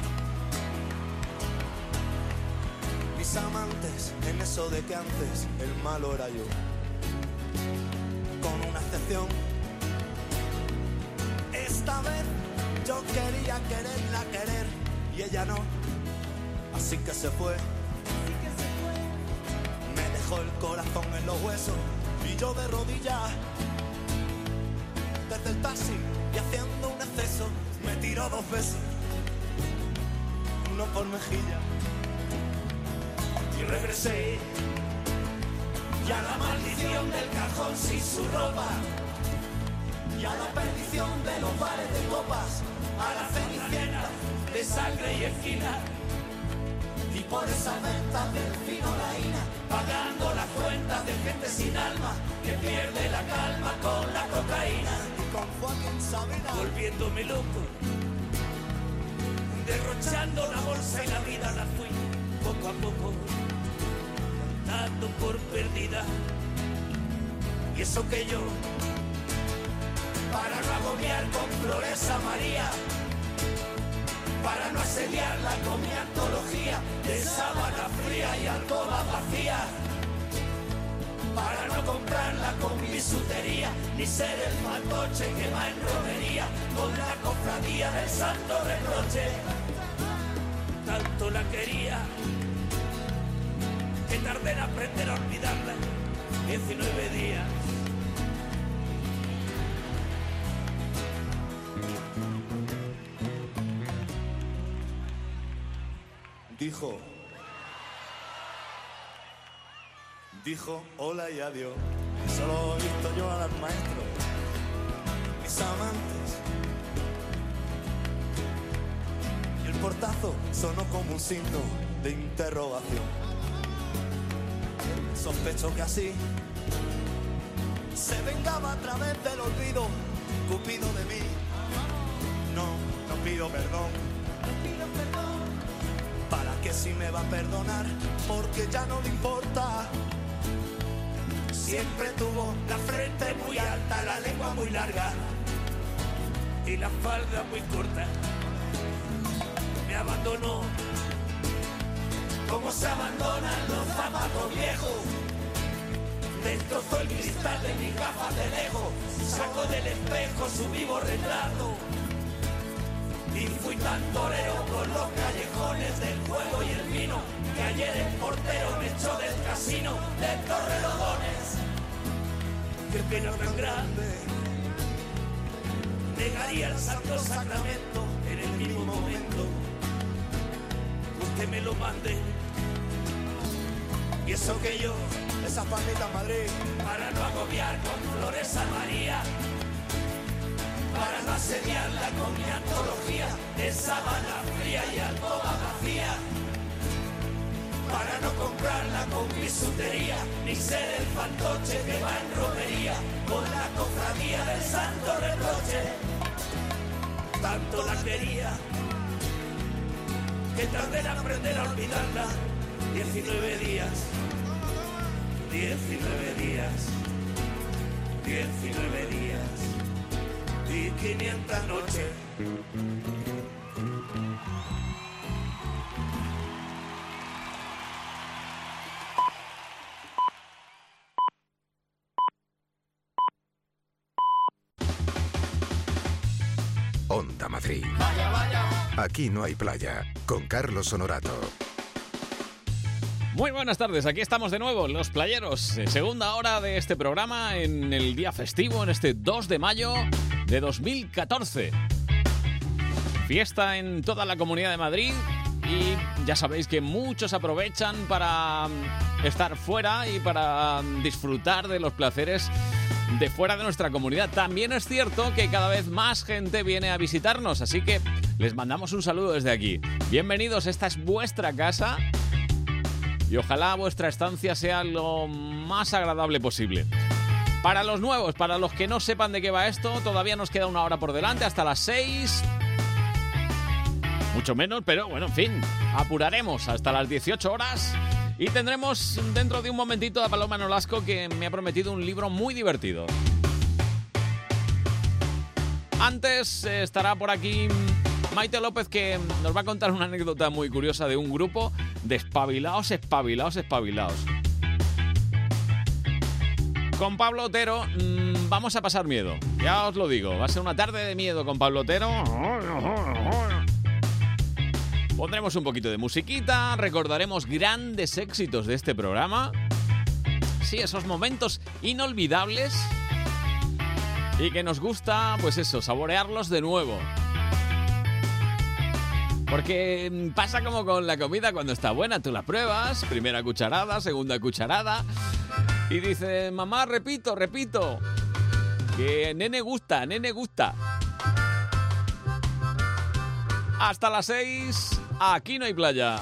S6: mis amantes en eso de que antes el malo era yo, con una excepción. Esta vez yo quería quererla querer y ella no, así que se fue. Me dejó el corazón en los huesos y yo de rodillas desde el taxi y haciendo un exceso me tiró 2 besos, uno por mejilla, y regresé. Y a la maldición del cajón sin su ropa, y a la perdición de los bares de copas, a la cenicienta de sangre y esquina, y por esas ventas del fino laína, pagando las cuentas de gente sin alma que pierde la calma con la cocaína. Y con Joaquín Sabina volviéndome loco, derrochando la bolsa y la vida la fui poco a poco dando por perdida. Y eso que yo, para no agobiar con flores a María, para no asediarla con mi antología de sábana fría y alcoba vacía, para no comprarla con mi bisutería, ni ser el fantoche que va en romería con la cofradía del santo reproche. Tanto la quería que tardé en aprender a olvidarla 19 días. Dijo hola y adiós, solo he visto yo al maestro, mis amantes. Y el portazo sonó como un signo de interrogación. Sospecho que así se vengaba a través del olvido Cupido de mí. No pido perdón. ¿Para qué si me va a perdonar? Porque ya no le importa.
S4: Siempre tuvo la frente muy alta, la lengua muy larga y la falda muy corta. Me abandonó como se abandonan los zapatos viejos. Destrozó el cristal de mis gafas de lejos, sacó del espejo su vivo retrato. Y fui tan torero por los callejones del juego y el vino, que ayer el portero me echó del casino de Torrelodones. Qué pena tan grande, negaría el santo sacramento en el mismo momento. Usted me lo mande. Y eso que yo, esas palmitas Madrid, para no agobiar con flores a María, para no asediarla con mi antología de sábana fría y alcoba vacía, para no comprarla con bisutería, ni ser el fantoche que va en romería con la cofradía del santo reproche. Tanto la quería que tardé en aprender a olvidarla. 19 días, 19 días, 19 días y 500 noches.
S1: Onda Madrid. Aquí no hay playa. Con Carlos Honorato.
S2: Muy buenas tardes, aquí estamos de nuevo, los playeros, segunda hora de este programa en el día festivo, en este 2 de mayo de 2014. Fiesta en toda la Comunidad de Madrid y ya sabéis que muchos aprovechan para estar fuera y para disfrutar de los placeres de fuera de nuestra comunidad. También es cierto que cada vez más gente viene a visitarnos, así que les mandamos un saludo desde aquí. Bienvenidos, esta es vuestra casa. Y ojalá vuestra estancia sea lo más agradable posible. Para los nuevos, para los que no sepan de qué va esto, todavía nos queda una hora por delante, hasta las 6. Mucho menos, pero bueno, en fin, apuraremos hasta las 18 horas. Y tendremos dentro de un momentito a Paloma Nolasco, que me ha prometido un libro muy divertido. Antes estará por aquí Maite López, que nos va a contar una anécdota muy curiosa de un grupo de espabilados. Con Pablo Otero vamos a pasar miedo, ya os lo digo, va a ser una tarde de miedo con Pablo Otero. Pondremos un poquito de musiquita, recordaremos grandes éxitos de este programa. Sí, esos momentos inolvidables y que nos gusta, pues eso, saborearlos de nuevo. Porque pasa como con la comida cuando está buena, tú la pruebas, primera cucharada, segunda cucharada, y dices, mamá, repito, que nene gusta. Hasta las 6, aquí no hay playa.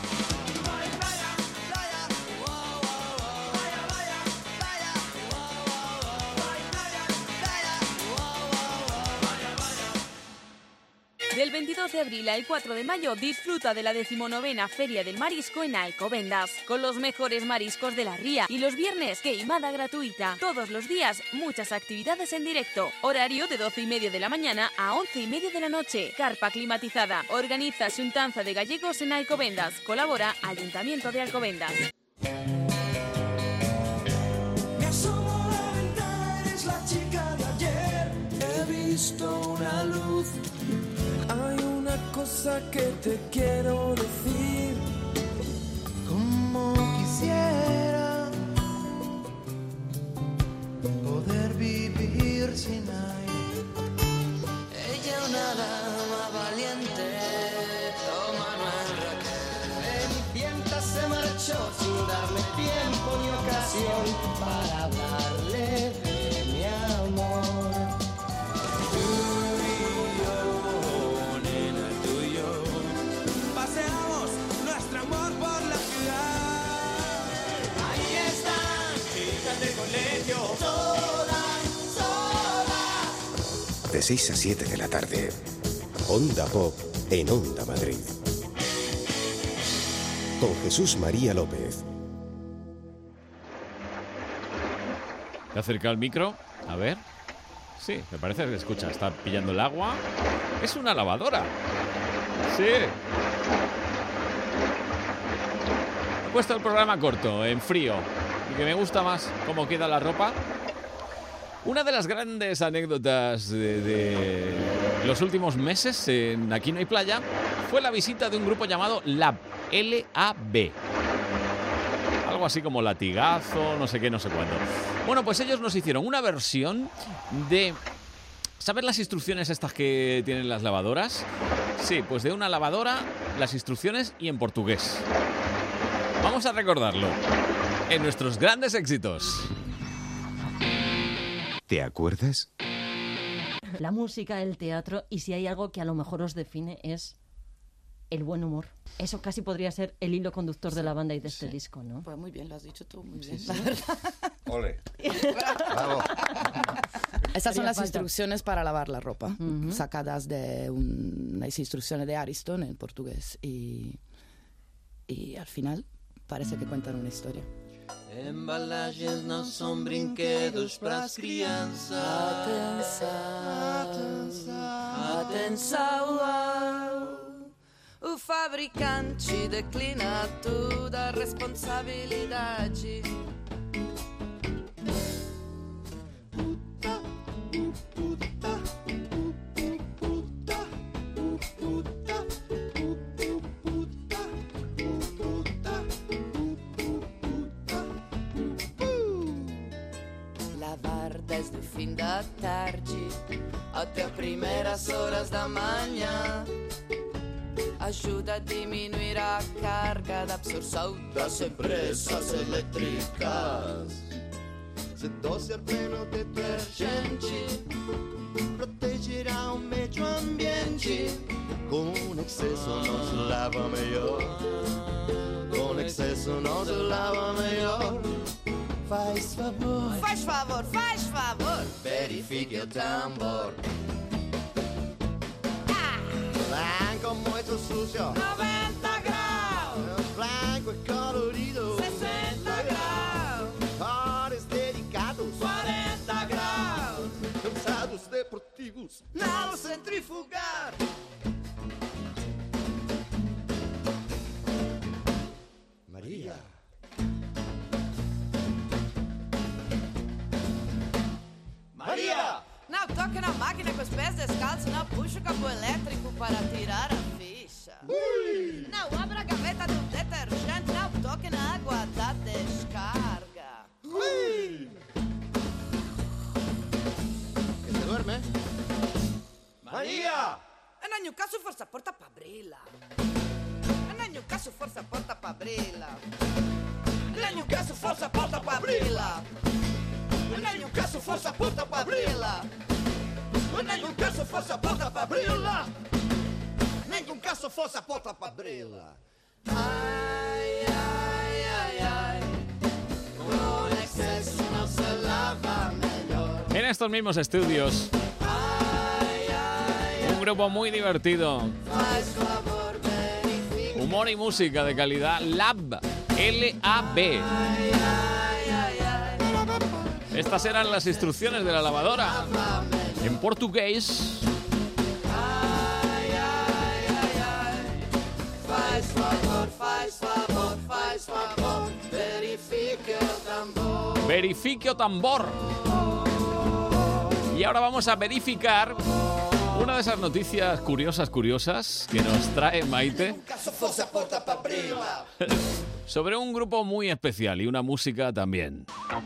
S8: Del 22 de abril al 4 de mayo disfruta de la 19ª Feria del Marisco en Alcobendas, con los mejores mariscos de la ría y los viernes queimada gratuita. Todos los días muchas actividades en directo. Horario de 12:30 de la mañana a 11:30 de la noche. Carpa climatizada. Organiza Xuntanza de Gallegos en Alcobendas. Colabora Ayuntamiento de Alcobendas.
S6: Me asomo a la ventana, eres la chica de ayer. He visto una luz. Hay una cosa que te quiero decir. Como quisiera poder vivir sin aire. Ella una dama valiente, toma nuestra Raquel. Cenicienta se marchó sin darme tiempo ni ocasión para hablarle de mi amor.
S9: De 6 a 7 de la tarde, Onda Pop en Onda Madrid. Con Jesús María López.
S2: Te acerca el micro, a ver. Sí, me parece que escucha, está pillando el agua. Es una lavadora. Sí. He puesto el programa corto, en frío, y que me gusta más cómo queda la ropa. Una de las grandes anécdotas de los últimos meses en Aquí no hay playa fue la visita de un grupo llamado LAB, L-A-B. Algo así como latigazo, no sé qué, no sé cuándo. Bueno, pues ellos nos hicieron una versión de... ¿Sabes las instrucciones estas que tienen las lavadoras? Sí, pues de una lavadora, las instrucciones y en portugués. Vamos a recordarlo en nuestros grandes éxitos.
S7: ¿Te acuerdas?
S11: La música, el teatro, y si hay algo que a lo mejor os define es el buen humor. Eso casi podría ser el hilo conductor de la banda y de este disco, ¿no?
S12: Pues muy bien, lo has dicho tú, muy bien.
S11: Sí.
S21: Ole. Bravo.
S12: Estas son las instrucciones para lavar la ropa, sacadas de unas instrucciones de Ariston en portugués. Y al final parece que cuentan una historia.
S4: Embalagens não são brinquedos para as crianças. Atenção, o fabricante declina toda a responsabilidade. Desde o fim da tarde até primeiras horas da manhã ajuda a diminuir a carga da absorção das empresas elétricas. Se doce pleno detergente protegerá o meio ambiente. Com excesso não se lava melhor. Com excesso não se lava melhor. Faz favor, faz favor, faz favor, verifique o tambor. Blanco muito sucio, 90 graus. Blanco e colorido, 60 graus. Cores delicados, 40 graus. Cansados deportivos, não centrifugar. Maria. Maria! Não toque na máquina com os pés descalços, não puxe o cabo elétrico para tirar a ficha. Não abra a gaveta do detergente, não toque na água da descarga. Que se duerme? Maria! En ogni caso forza porta para abrirla. En ogni caso forza porta para abrirla. En ogni caso forza porta para abrirla. Nenhum caso força a porta para abri-la. Nenhum caso força a porta para abri-la. Nenhum caso força a porta para abri-la. Ai, ai, ai, ai. Con exceso no se lava mejor.
S2: En estos mismos estudios, un grupo muy divertido. Humor y música de calidad. LAB, L-A-B. Estas eran las instrucciones de la lavadora en portugués.
S4: Faz favor, faz favor, faz favor, verifique o tambor.
S2: Verifique o tambor. Y ahora vamos a verificar una de esas noticias curiosas que nos trae Maite sobre un grupo muy especial y una música también.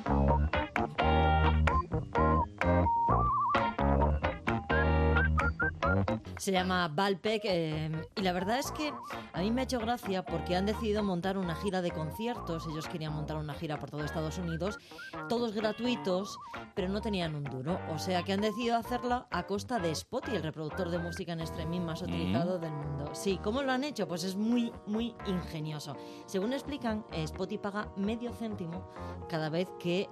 S11: Se llama Valpec y la verdad es que a mí me ha hecho gracia porque han decidido montar una gira de conciertos. Ellos querían montar una gira por todo Estados Unidos, todos gratuitos, pero no tenían un duro. O sea que han decidido hacerlo a costa de Spotify, el reproductor de música en streaming más utilizado del mundo. Sí, ¿cómo lo han hecho? Pues es muy, muy ingenioso. Según explican, Spotify paga medio céntimo cada vez que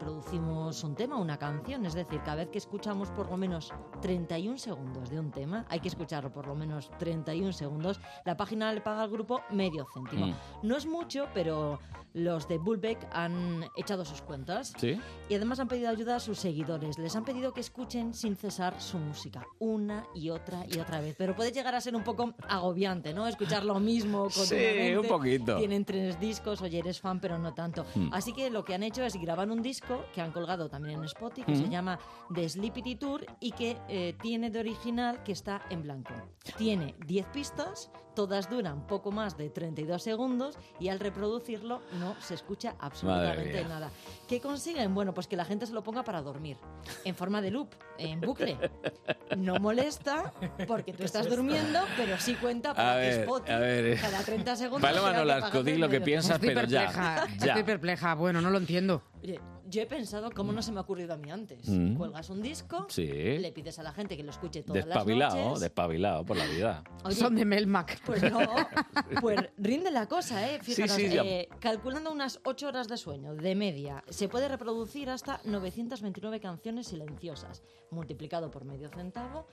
S11: reproducimos un tema, una canción. Es decir, cada vez que escuchamos por lo menos 31 segundos de un tema, hay que escucharlo por lo menos 31 segundos. La página le paga al grupo medio céntimo. No es mucho, pero los de Bullbeck han echado sus cuentas.
S2: ¿Sí?
S11: Y además han pedido ayuda a sus seguidores. Les han pedido que escuchen sin cesar su música, una y otra vez. Pero puede llegar a ser un poco agobiante, ¿no? Escuchar lo mismo continuamente.
S2: Sí, un poquito.
S11: Tienen 3 discos, oye, eres fan, pero no tanto. Así que lo que han hecho es grabar un disco que han colgado también en Spotify, que se llama The Sleepity Tour y que tiene de original que está en blanco. Tiene 10 pistas, todas duran poco más de 32 segundos y al reproducirlo no se escucha absolutamente nada. ¿Qué consiguen? Bueno, pues que la gente se lo ponga para dormir, en forma de loop, en bucle. No molesta porque tú estás durmiendo, pero sí cuenta para que Spotify cada 30 segundos...
S2: Paloma Nolasco, di lo que piensas, pero ya.
S10: Estoy perpleja. Bueno, no lo entiendo.
S11: Oye, yo he pensado cómo no se me ha ocurrido a mí antes. Cuelgas un disco, le pides a la gente que lo escuche todas las noches.
S2: Despabilado por la vida.
S11: Oye,
S10: son de Melmac.
S11: Pues no, pues rinde la cosa, ¿eh? Fíjaros, calculando unas 8 horas de sueño de media, se puede reproducir hasta 929 canciones silenciosas, multiplicado por medio centavo,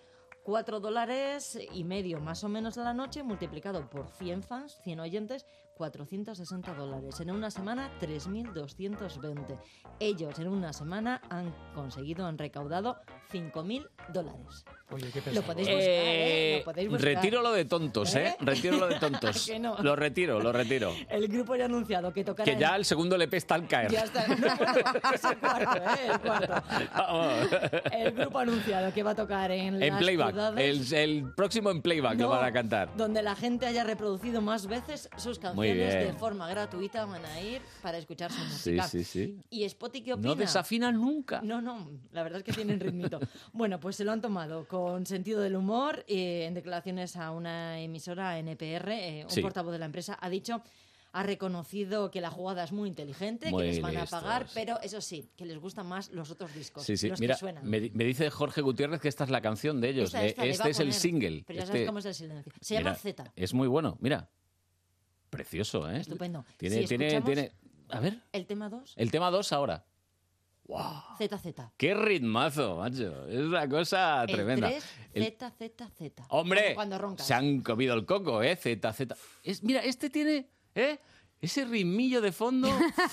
S11: $4.50 más o menos a la noche, multiplicado por 100 fans, 100 oyentes, $460. En una semana, 3.220. Ellos en una semana han recaudado $5.000.
S22: Oye, qué pesado.
S11: Lo podéis buscar, lo podéis buscar.
S2: Retiro lo de tontos, Retiro lo de tontos.
S11: Que no.
S2: Lo retiro.
S11: El grupo ya ha anunciado que tocará...
S2: Que ya el segundo LP está al caer.
S11: Ya está. No, es el cuarto, el cuarto. El grupo ha anunciado que va a tocar en las
S2: playback.
S11: ciudades...
S2: El próximo en playback lo van a cantar.
S11: Donde la gente haya reproducido más veces sus canciones de forma gratuita, van a ir para escuchar su música.
S2: Sí.
S11: ¿Y Spotify qué opina?
S2: No desafinan nunca.
S11: No, la verdad es que tienen ritmito. Bueno, pues se lo han tomado con sentido del humor. En declaraciones a una emisora, NPR, un portavoz de la empresa ha reconocido que la jugada es muy inteligente, que les van a pagar, pero eso sí, que les gustan más los otros discos, los
S2: Mira,
S11: que suenan.
S2: me dice Jorge Gutiérrez que esta es la canción de ellos. Este es el single.
S11: Pero ya sabes cómo es el silencio. Se llama Z.
S2: Es muy bueno, mira. Precioso, ¿eh?
S11: Estupendo.
S2: Tiene... A ver.
S11: El tema 2.
S2: El tema 2 ahora. ¡Wow!
S11: ZZ.
S2: ¡Qué ritmazo, macho! Es una cosa tremenda.
S11: 3, ZZZ.
S2: ¡Hombre!
S11: Cuando roncas.
S2: Se han comido el coco, ¿eh? ZZ. Mira, este tiene... Ese ritmillo de fondo...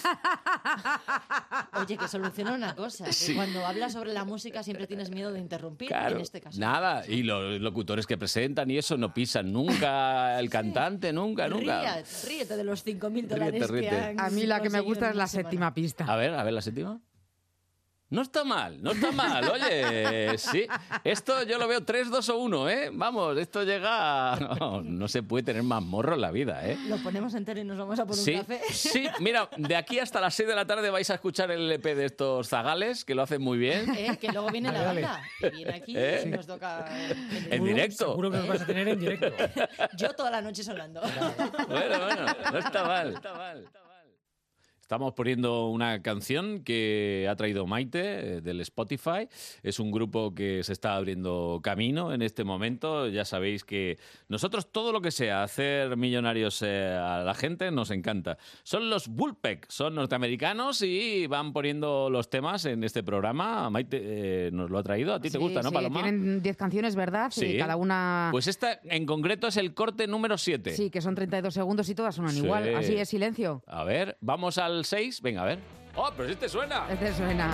S11: Oye, que soluciona una cosa. Que cuando hablas sobre la música siempre tienes miedo de interrumpir.
S2: Claro,
S11: en este caso.
S2: Nada. Y los locutores que presentan y eso no pisan nunca el cantante, nunca.
S11: Ríete de los $5.000 que han...
S10: A mí la que me gusta es la séptima pista.
S2: A ver, la séptima. No está mal. Oye, sí. Esto yo lo veo 3, 2 o 1, ¿eh? Vamos, esto llega... No se puede tener más morro en la vida, ¿eh?
S11: Lo ponemos entero y nos vamos a por un café.
S2: Sí, mira, de aquí hasta las 6 de la tarde vais a escuchar el LP de estos zagales, que lo hacen muy bien.
S11: Que luego viene la banda, que viene aquí y nos toca...
S2: En directo.
S22: Seguro que nos vas a tener en directo.
S11: Yo toda la noche sonando.
S2: Bueno, no está mal. Estamos poniendo una canción que ha traído Maite del Spotify. Es un grupo que se está abriendo camino en este momento. Ya sabéis que nosotros todo lo que sea hacer millonarios a la gente nos encanta. Son los Bullpeck, son norteamericanos y van poniendo los temas en este programa. Maite nos lo ha traído. ¿A ti te gusta, no, Paloma?
S10: Tienen 10 canciones, ¿verdad?
S2: Sí.
S10: Y cada una...
S2: Pues esta en concreto es el corte número 7.
S10: Sí, que son 32 segundos y todas suenan igual. Así es, silencio.
S2: A ver, vamos al 6. Venga, a ver. ¡Oh, pero este suena!
S10: Este suena.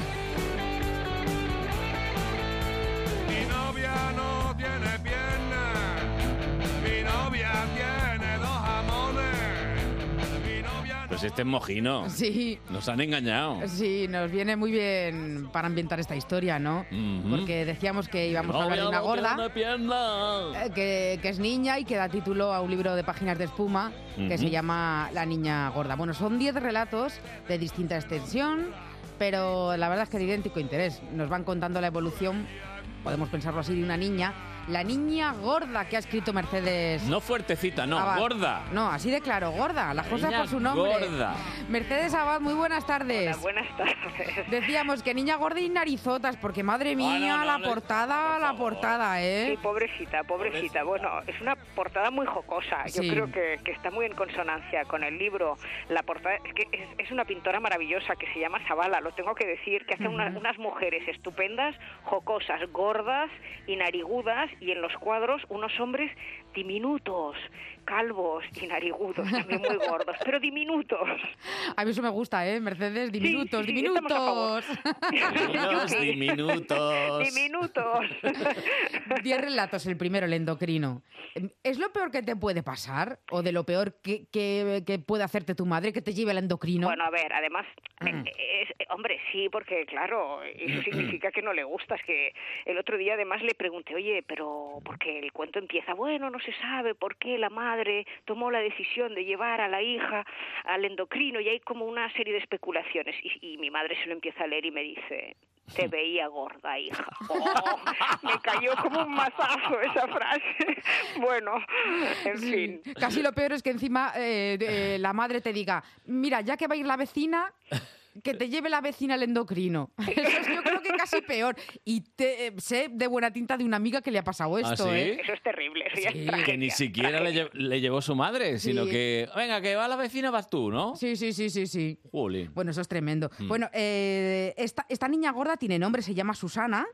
S4: Mi novia no tiene piernas. Mi novia tiene 2 jamones. Mi novia no...
S2: Pues este es Mojino.
S10: Sí.
S2: Nos han engañado.
S10: Sí, nos viene muy bien para ambientar esta historia, ¿no? Porque decíamos que íbamos a hablar de una gorda que es niña y que da título a un libro de páginas de espuma que se llama La niña gorda. Bueno, son 10 relatos de distinta extensión, pero la verdad es que de idéntico interés. Nos van contando la evolución, podemos pensarlo así, de una niña. La niña gorda que ha escrito Mercedes...
S2: No fuertecita, no,
S10: Abad.
S2: gorda.
S10: No, así de claro, gorda. Las cosas por su nombre.
S2: Gorda.
S10: Mercedes Abad, muy buenas tardes.
S13: Hola, buenas tardes.
S10: Decíamos que niña gorda y narizotas, porque madre mía, la portada, ¿eh?
S13: Sí, pobrecita. Bueno, es una portada muy jocosa. Yo creo que está muy en consonancia con el libro. La portada es que es una pintora maravillosa que se llama Zavala, lo tengo que decir, que hace unas mujeres estupendas, jocosas, gordas y narigudas y en los cuadros unos hombres diminutos, calvos y narigudos, también muy gordos, pero diminutos.
S10: A mí eso me gusta, Mercedes, diminutos,
S13: sí,
S10: diminutos.
S13: Diminutos.
S10: 10 relatos, el primero, el endocrino. ¿Es lo peor que te puede pasar? ¿O de lo peor que puede hacerte tu madre, que te lleve al endocrino?
S13: Bueno, a ver, además, hombre, sí, porque claro, eso significa que no le gustas. Que el otro día además le pregunté, oye, pero porque el cuento empieza, bueno, no se sabe por qué la madre tomó la decisión de llevar a la hija al endocrino, y hay como una serie de especulaciones. Y mi madre se lo empieza a leer y me dice, te veía gorda, hija. Oh, me cayó como un mazazo esa frase. Bueno, en fin.
S10: Casi lo peor es que encima la madre te diga, mira, ya que va a ir la vecina, que te lleve la vecina al endocrino. Eso es, yo creo que casi peor. Y sé de buena tinta de una amiga que le ha pasado esto.
S2: ¿Ah, sí?
S13: Eso es terrible. Eso ya es tragedia.
S2: Que ni siquiera le llevó su madre, sino que, venga, que va la vecina, vas tú, ¿no?
S10: Sí.
S2: Juli.
S10: Bueno, eso es tremendo. Bueno, esta niña gorda tiene nombre, se llama Susana.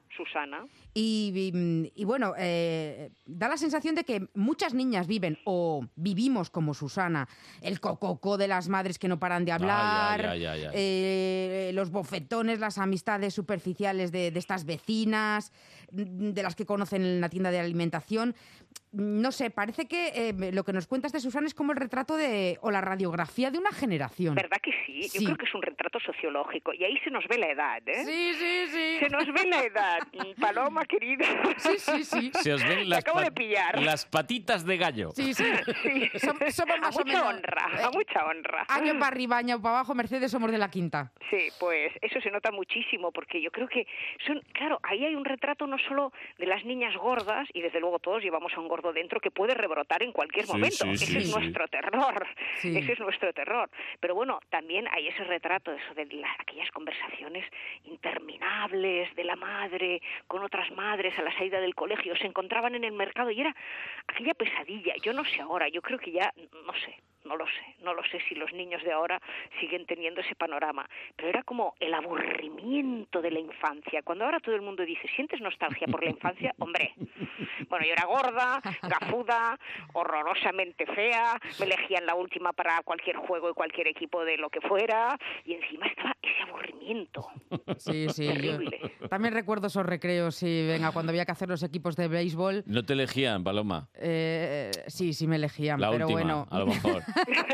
S10: Y bueno, da la sensación de que muchas niñas viven o vivimos como Susana. El cococó de las madres que no paran de hablar, los bofetones, las amistades superficiales de estas vecinas, de las que conocen en la tienda de alimentación. No sé, parece que lo que nos cuentas de Susana es como el retrato o la radiografía de una generación.
S13: ¿Verdad que sí? Yo creo que es un retrato sociológico. Y ahí se nos ve la edad, ¿eh?
S10: Sí.
S13: Se nos ve la edad. Paloma, querida.
S10: Sí.
S2: Se os ven
S13: acabo de pillar.
S2: Las patitas de gallo.
S10: Sí. Somos más o menos...
S13: A mucha honra.
S10: Año para arriba, año para abajo, Mercedes, somos de la quinta.
S13: Sí, pues eso se nota muchísimo, porque yo creo que claro, ahí hay un retrato no solo de las niñas gordas, y desde luego todos llevamos a un gordo dentro que puede rebrotar en cualquier momento. Ese es nuestro terror. Ese es nuestro terror. Pero bueno, también hay ese retrato, eso de aquellas conversaciones interminables de la madre con otras madres a la salida del colegio. Se encontraban en el mercado y era aquella pesadilla. Yo no sé ahora, yo creo que ya, no lo sé si los niños de ahora siguen teniendo ese panorama, pero era como el aburrimiento de la infancia. Cuando ahora todo el mundo dice, ¿sientes nostalgia por la infancia? Hombre, bueno, yo era gorda, gafuda, horrorosamente fea, me elegían la última para cualquier juego y cualquier equipo de lo que fuera, y encima estaba ese aburrimiento.
S10: Sí, yo también recuerdo esos recreos, cuando había que hacer los equipos de béisbol.
S2: ¿No te elegían, Paloma?
S10: Sí me elegían,
S2: la
S10: pero
S2: última,
S10: bueno.
S2: A lo mejor.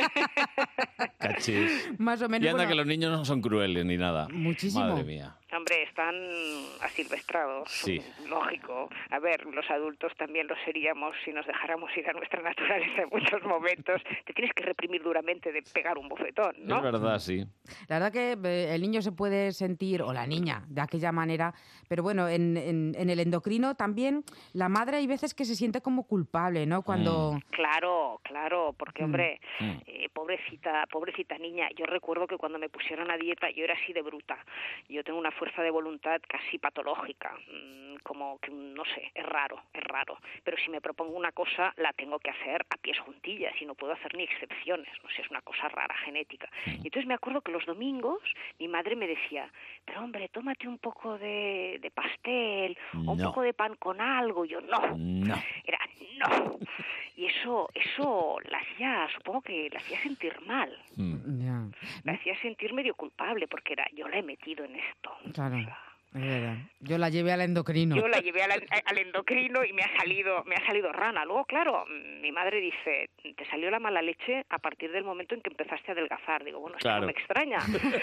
S2: Cachis.
S10: Más o menos.
S2: Y anda que los niños no son crueles ni nada.
S10: Muchísimo.
S2: Madre mía.
S13: Hombre, están asilvestrados.
S2: Sí.
S13: Lógico. A ver, los adultos también lo seríamos si nos dejáramos ir a nuestra naturaleza en muchos momentos. Te tienes que reprimir duramente de pegar un bofetón, ¿no?
S2: Es verdad, sí.
S10: La verdad que el niño se puede sentir, o la niña, de aquella manera, pero bueno, en el endocrino también la madre hay veces que se siente como culpable, ¿no? Cuando...
S13: Claro, porque hombre, pobrecita niña. Yo recuerdo que cuando me pusieron a dieta yo era así de bruta. Yo tengo una fuerza de voluntad casi patológica, como que, no sé, es raro. Pero si me propongo una cosa, la tengo que hacer a pies juntillas y no puedo hacer ni excepciones. No sé, es una cosa rara, genética. Y entonces me acuerdo que los domingos mi madre me decía, pero hombre, tómate un poco de pastel o un poco de pan con algo. Y yo, no. Era, no. Y eso supongo que la hacía sentir mal. La hacía sentir medio culpable, porque yo la he metido en esto.
S10: Claro. O sea, es verdad. Yo la llevé al endocrino.
S13: Yo la llevé al endocrino y me ha salido rana. Luego, claro, mi madre dice, te salió la mala leche a partir del momento en que empezaste a adelgazar. Digo, bueno, esto no me extraña.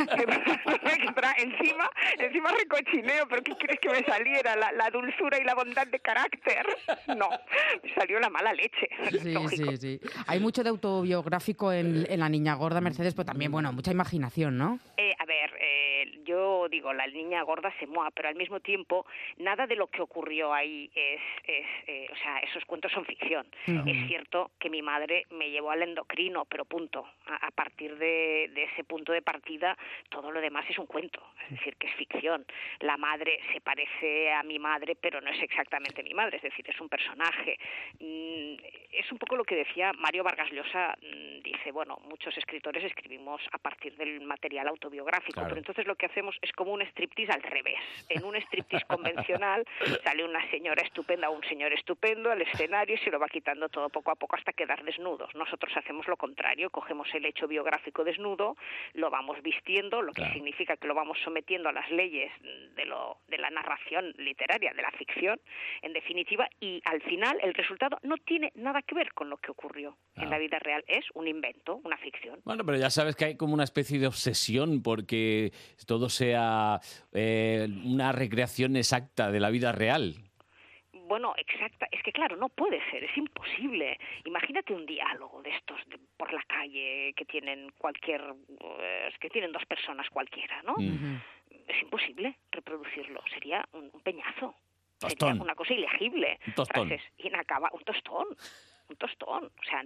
S13: Encima recochineo, pero ¿qué quieres que me saliera? La dulzura y la bondad de carácter. No, me salió la mala leche.
S10: Sí. Hay mucho de autobiográfico en La niña gorda, Mercedes, pero también, bueno, mucha imaginación, ¿no?
S13: A ver, yo digo, la niña gorda se mueve, pero al mismo tiempo nada de lo que ocurrió ahí o sea, esos cuentos son ficción. Es cierto que mi madre me llevó al endocrino, pero punto. A partir de ese punto de partida, todo lo demás es un cuento, es decir, que es ficción. La madre se parece a mi madre, pero no es exactamente mi madre, es decir, es un personaje. Es un poco lo que decía Mario Vargas Llosa, dice, bueno, muchos escritores escribimos a partir del material autobiográfico,
S2: Claro.
S13: pero entonces lo que hacemos es como un striptease al revés. En un striptease convencional sale una señora estupenda o un señor estupendo al escenario y se lo va quitando todo poco a poco hasta quedar desnudos. Nosotros hacemos lo contrario, cogemos el hecho biográfico desnudo, lo vamos vistiendo, lo que significa que lo vamos sometiendo a las leyes de la narración literaria, de la ficción, en definitiva, y al final el resultado no tiene nada que ver con lo que ocurrió en la vida real, es un invento, una ficción.
S2: Bueno, pero ya sabes que hay como una especie de obsesión porque todo sea una recreación exacta de la vida real.
S13: Bueno, exacta, es que claro, no puede ser, es imposible. Imagínate un diálogo de estos por la calle que tienen que tienen dos personas cualquiera, ¿no? Es imposible reproducirlo, sería un peñazo.
S2: Tostón.
S13: Sería una cosa ilegible.
S2: Un tostón.
S13: Frases un tostón. O sea,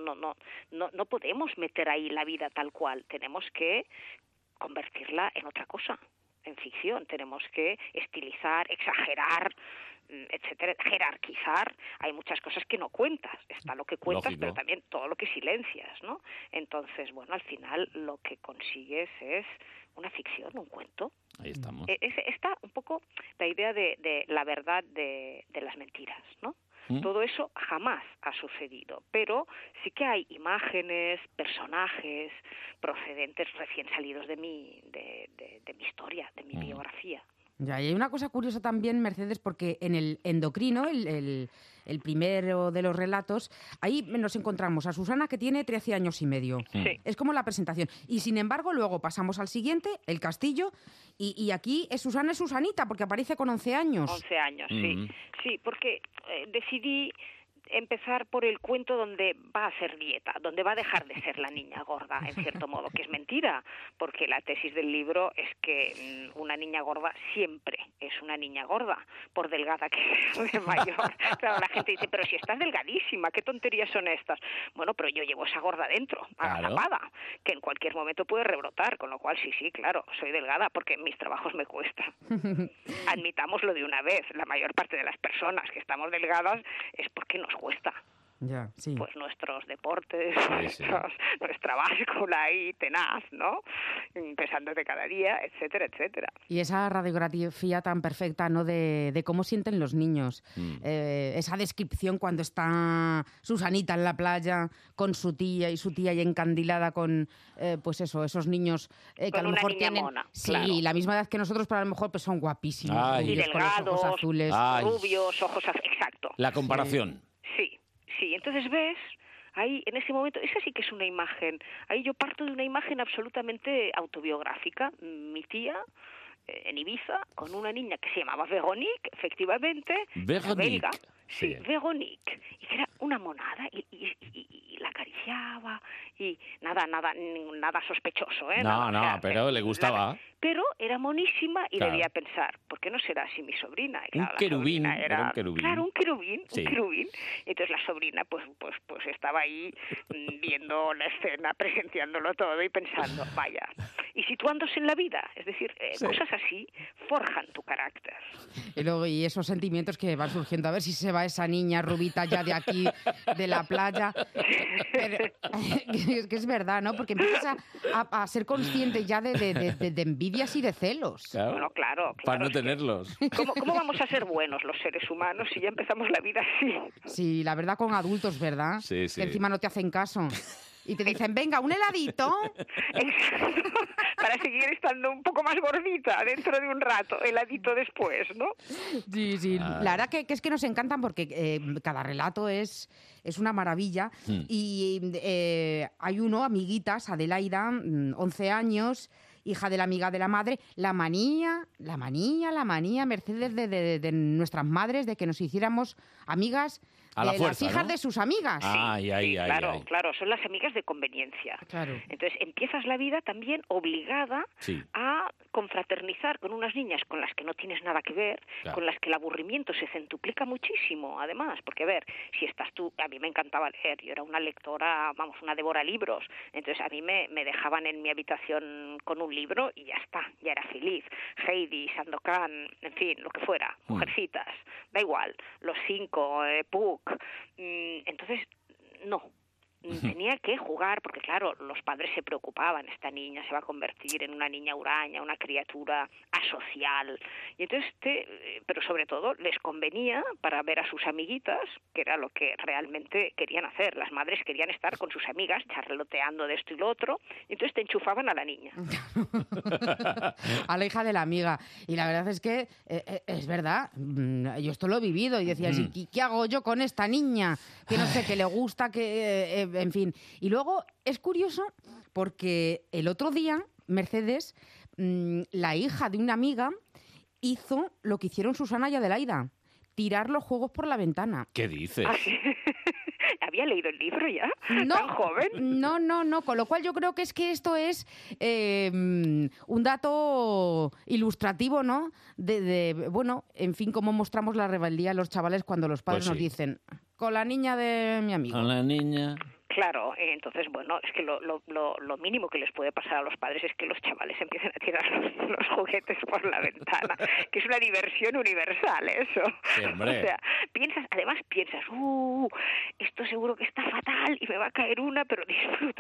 S13: no podemos meter ahí la vida tal cual. Tenemos que convertirla en otra cosa, en ficción. Tenemos que estilizar, exagerar, etcétera, jerarquizar. Hay muchas cosas que no cuentas. Está lo que cuentas,
S2: Lógico.
S13: pero también todo lo que silencias, ¿no? Entonces, bueno, al final lo que consigues es una ficción, un cuento.
S2: Ahí estamos.
S13: Está un poco la idea de la verdad de las mentiras, ¿no? Todo eso jamás ha sucedido, pero sí que hay imágenes, personajes procedentes recién salidos de mi historia, de mi biografía.
S10: Ya, y hay una cosa curiosa también, Mercedes, porque en el endocrino, el primero de los relatos, ahí nos encontramos a Susana, que tiene 13 años y medio.
S13: Sí.
S10: Es como la presentación. Y sin embargo, luego pasamos al siguiente, El Castillo, y aquí Susana es Susanita, porque aparece con 11 años.
S13: 11 años, sí. Sí, porque decidí empezar por el cuento donde va a hacer dieta, donde va a dejar de ser la niña gorda, en cierto modo, que es mentira, porque la tesis del libro es que una niña gorda siempre es una niña gorda, por delgada que sea de mayor. Claro, la gente dice, pero si estás delgadísima, ¿qué tonterías son estas? Bueno, pero yo llevo esa gorda dentro, agazapada, que en cualquier momento puede rebrotar, con lo cual sí, claro, soy delgada porque en mis trabajos me cuesta. Admitámoslo de una vez, la mayor parte de las personas que estamos delgadas es porque nos cuesta.
S10: Ya, sí.
S13: Pues nuestros deportes, nuestra báscula ahí tenaz, ¿no? Pesándote cada día, etcétera, etcétera.
S10: Y esa radiografía tan perfecta, ¿no?, de cómo sienten los niños. Esa descripción cuando está Susanita en la playa con su tía y encandilada con, pues eso, esos niños que
S13: con
S10: a lo mejor tienen
S13: mona,
S10: sí,
S13: claro.
S10: la misma edad que nosotros, pero a lo mejor pues son guapísimos.
S13: Y delgados,
S10: con los ojos azules.
S13: rubios, ojos azules, exacto.
S2: La comparación.
S13: Sí, entonces ves, ahí en ese momento, esa sí que es una imagen, ahí yo parto de una imagen absolutamente autobiográfica. Mi tía en Ibiza, con una niña que se llamaba Veronique, efectivamente, belga, Veronique, y que era una monada, y la acariciaba, y nada sospechoso, ¿eh?
S2: No, pero le gustaba.
S13: Pero era monísima y
S2: Claro.
S13: debía pensar, ¿por qué no será así mi sobrina? Y claro,
S2: Un querubín,
S13: la sobrina
S2: era un querubín.
S13: Claro, un querubín,
S2: Sí.
S13: un querubín. Entonces la sobrina pues estaba ahí viendo la escena, presenciándolo todo y pensando, vaya, y situándose en la vida, es decir, cosas así forjan tu carácter.
S10: Y luego, y esos sentimientos que van surgiendo, a ver si se va esa niña rubita ya de aquí, de la playa. Pero, es que es verdad, ¿no? Porque empiezas a ser consciente ya de envidias y de celos.
S2: Claro.
S13: Bueno, claro.
S2: Para no tenerlos.
S13: ¿Cómo vamos a ser buenos los seres humanos si ya empezamos la vida así?
S10: Sí, la verdad, con adultos, ¿verdad?
S2: Sí.
S10: Que encima no te hacen caso. Y te dicen, venga, un heladito.
S13: Para seguir estando un poco más gordita dentro de un rato, heladito después, ¿no?
S10: Sí. La verdad que es que nos encantan porque cada relato es una maravilla. Y hay uno, amiguitas, Adelaida, 11 años, hija de la amiga de la madre, la manía, Mercedes, de nuestras madres, de que nos hiciéramos amigas
S2: a la
S10: de
S2: fuerza,
S10: las hijas
S2: ¿no?
S10: de sus amigas.
S13: Claro, son las amigas de conveniencia.
S10: Claro.
S13: Entonces empiezas la vida también obligada a confraternizar con unas niñas con las que no tienes nada que ver, con las que el aburrimiento se centuplica muchísimo, además, porque a ver, si estás tú, a mí me encantaba leer, yo era una lectora, una devora libros, entonces a mí me dejaban en mi habitación con un libro y ya está, ya era feliz. Heidi, Sandokan, en fin, lo que fuera, tenía que jugar, porque claro, los padres se preocupaban, esta niña se va a convertir en una niña huraña, una criatura asocial, y entonces pero sobre todo les convenía para ver a sus amiguitas, que era lo que realmente querían hacer. Las madres querían estar con sus amigas charloteando de esto y lo otro, y entonces te enchufaban a la niña.
S10: A la hija de la amiga. Y la verdad es que es verdad, yo esto lo he vivido y decía, ¿qué hago yo con esta niña? Que no sé, que le gusta, que en fin. Y luego es curioso porque el otro día Mercedes, la hija de una amiga, hizo lo que hicieron Susana y Adelaida, tirar los juegos por la ventana.
S2: ¿Qué dices?
S13: ¿Ah, sí? ¿Había leído el libro ya?
S10: No,
S13: ¿Tan joven?
S10: No, con lo cual yo creo que esto es un dato ilustrativo, ¿no? Bueno, en fin, cómo mostramos la rebeldía a los chavales cuando los padres nos dicen, con la niña de mi amigo.
S2: Con la niña...
S13: Claro, entonces, bueno, es que lo mínimo que les puede pasar a los padres es que los chavales empiecen a tirar los juguetes por la ventana, que es una diversión universal, eso.
S2: Sí, hombre.
S13: O sea, además piensas, esto seguro que está fatal y me va a caer una, pero disfruta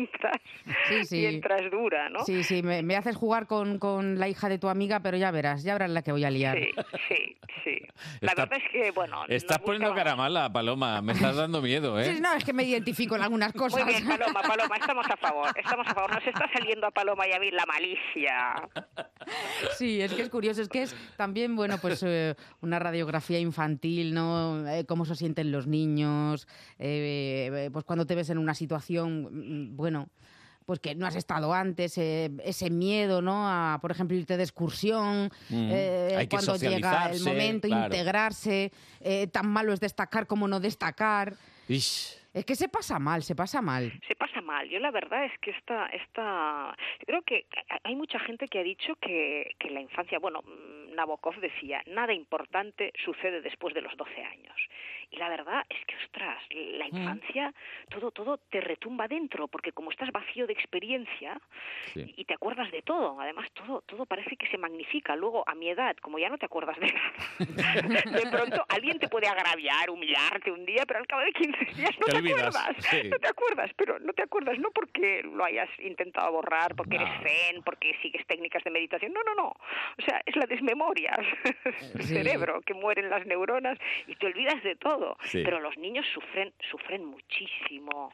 S13: mientras dura, ¿no?
S10: Sí, me haces jugar con la hija de tu amiga, pero ya verás la que voy a liar.
S13: Sí. La verdad es que, bueno...
S2: Estás poniendo cara mala, Paloma, me estás dando miedo, ¿eh?
S10: Sí, no, es que me identifico en algunas cosas.
S13: Muy bien, Paloma, estamos a favor. Nos está saliendo a Paloma y a mí la malicia.
S10: Sí, es que es curioso, es que es también, bueno, pues una radiografía infantil, ¿no? Cómo se sienten los niños, pues cuando te ves en una situación, bueno... pues que no has estado antes, ese miedo, ¿no? A, por ejemplo, irte de excursión, cuando llega el momento, integrarse, tan malo es destacar como no destacar. Es que se pasa mal.
S13: Se pasa mal. Yo la verdad es que yo creo que hay mucha gente que ha dicho que la infancia, bueno, Nabokov decía, nada importante sucede después de los 12 años. Y la verdad es que, ostras, la infancia, todo te retumba dentro, porque como estás vacío de experiencia y te acuerdas de todo, además todo parece que se magnifica. Luego, a mi edad, como ya no te acuerdas de nada, de pronto alguien te puede agraviar, humillarte un día, pero al cabo de 15 días no te acuerdas. Sí. No te acuerdas, pero no te acuerdas no porque lo hayas intentado borrar, porque eres zen, porque sigues técnicas de meditación. No. O sea, es la desmemoria del cerebro, que mueren las neuronas y te olvidas de todo. Sí. Pero los niños sufren muchísimo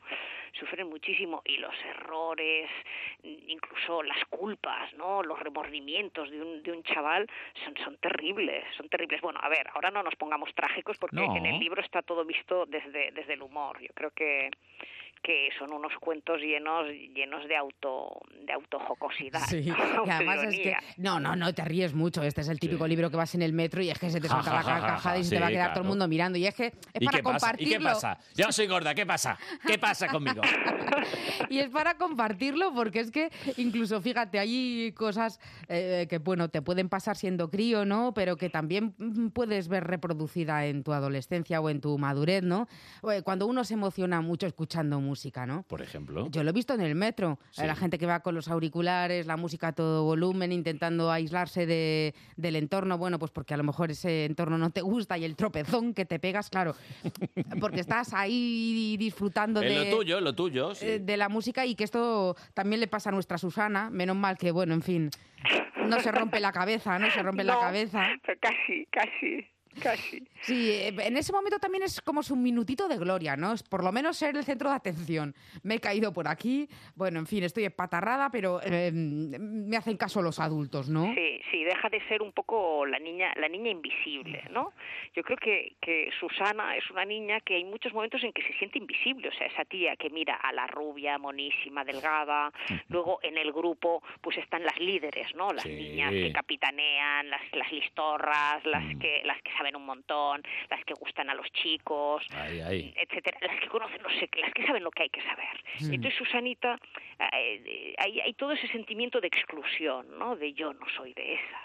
S13: y los errores, incluso las culpas, ¿no? Los remordimientos de un chaval son terribles. Bueno, a ver, ahora no nos pongamos trágicos porque en el libro está todo visto desde el humor. Yo creo que son unos cuentos llenos de autojocosidad.
S10: Sí, y además es que no te ríes mucho. Este es el típico libro que vas en el metro y es que se te salta la carcajada y se te va a quedar todo el mundo mirando. Y es que es para compartirlo.
S2: ¿Y qué pasa? Yo soy gorda, ¿qué pasa? ¿Qué pasa conmigo?
S10: Y es para compartirlo porque es que incluso, fíjate, hay cosas que, bueno, te pueden pasar siendo crío, ¿no? Pero que también puedes ver reproducida en tu adolescencia o en tu madurez, ¿no? Cuando uno se emociona mucho escuchando música, ¿no?
S2: Por ejemplo.
S10: Yo lo he visto en el metro. Sí. La gente que va con los auriculares, la música a todo volumen, intentando aislarse del entorno. Bueno, pues porque a lo mejor ese entorno no te gusta y el tropezón que te pegas, claro. Porque estás ahí disfrutando
S2: lo tuyo, sí.
S10: De la música y que esto también le pasa a nuestra Susana. Menos mal que, bueno, en fin, no se rompe la cabeza, ¿no? Se rompe la cabeza.
S13: Pero casi.
S10: Sí, en ese momento también es como su minutito de gloria, ¿no? Es por lo menos ser el centro de atención. Me he caído por aquí, bueno, en fin, estoy empatarrada, pero me hacen caso los adultos, ¿no?
S13: Sí, deja de ser un poco la niña invisible, ¿no? Yo creo que Susana es una niña que hay muchos momentos en que se siente invisible, o sea, esa tía que mira a la rubia, monísima, delgada, luego en el grupo pues están las líderes, ¿no? Las niñas que capitanean, las listorras, las que saben un montón, las que gustan a los chicos, etcétera, las que conocen, no sé, las que saben lo que hay que saber. Entonces, Susanita, hay todo ese sentimiento de exclusión, ¿no? De yo no soy de esas.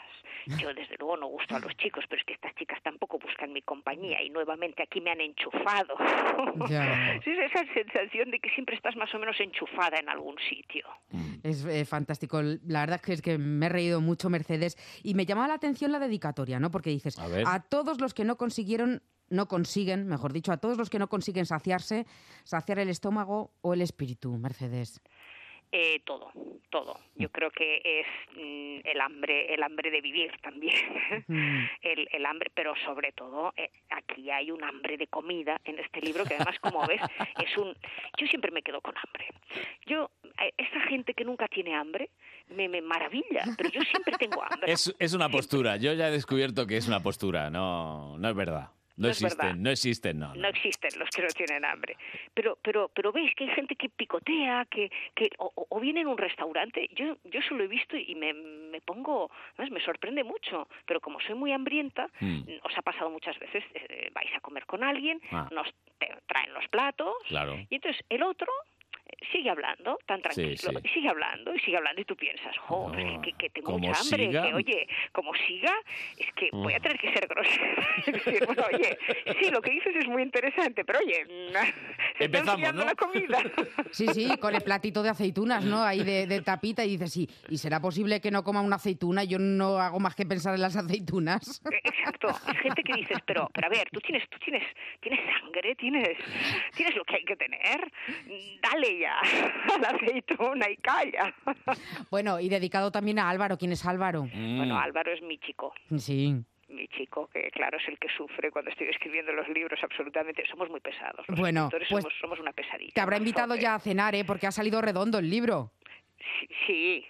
S13: Yo desde luego no gusto a los chicos, pero es que estas chicas tampoco buscan mi compañía y nuevamente aquí me han enchufado.
S10: Ya.
S13: Es esa sensación de que siempre estás más o menos enchufada en algún sitio.
S10: Es fantástico. La verdad es que me he reído mucho, Mercedes, y me llamaba la atención la dedicatoria, ¿no? Porque dices, a todos los que no consiguen, mejor dicho, a todos los que no consiguen saciar el estómago o el espíritu, Mercedes.
S13: Todo. Yo creo que es el hambre de vivir también, el hambre, pero sobre todo aquí hay un hambre de comida en este libro que además, como ves, yo siempre me quedo con hambre. Esa gente que nunca tiene hambre me maravilla, pero yo siempre tengo hambre.
S2: Es una postura, yo ya he descubierto que es una postura, no es verdad. No existen.
S13: No existen los que no tienen hambre. Pero veis que hay gente que picotea, que o viene en un restaurante. Yo eso lo he visto y me pongo, me sorprende mucho. Pero como soy muy hambrienta, os ha pasado muchas veces, vais a comer con alguien, nos traen los platos,
S2: claro.
S13: Y entonces el otro sigue hablando tan tranquilo,
S2: sí.
S13: y sigue hablando y tú piensas, que tengo mucha hambre,
S2: siga,
S13: que oye, como siga, es que voy a tener que ser grosera. Es decir, bueno, oye, sí, lo que dices es muy interesante, pero oye, se está enfriando la comida.
S10: Sí, con el platito de aceitunas, ¿no? Ahí de tapita, y dices, sí, ¿y será posible que no coma una aceituna? Yo no hago más que pensar en las aceitunas.
S13: Exacto, hay gente que dices, pero a ver, tú tienes sangre, tienes lo que hay que tener, dale ya a la aceituna y calla.
S10: Bueno, y dedicado también a Álvaro. ¿Quién es Álvaro?
S13: Bueno, Álvaro es mi chico.
S10: Sí.
S13: Mi chico, que claro es el que sufre cuando estoy escribiendo los libros, absolutamente. Somos muy pesados. Los
S10: bueno,
S13: escritores
S10: pues
S13: somos una pesadilla.
S10: Te habrá invitado ya a cenar, porque ha salido redondo el libro.
S13: Sí.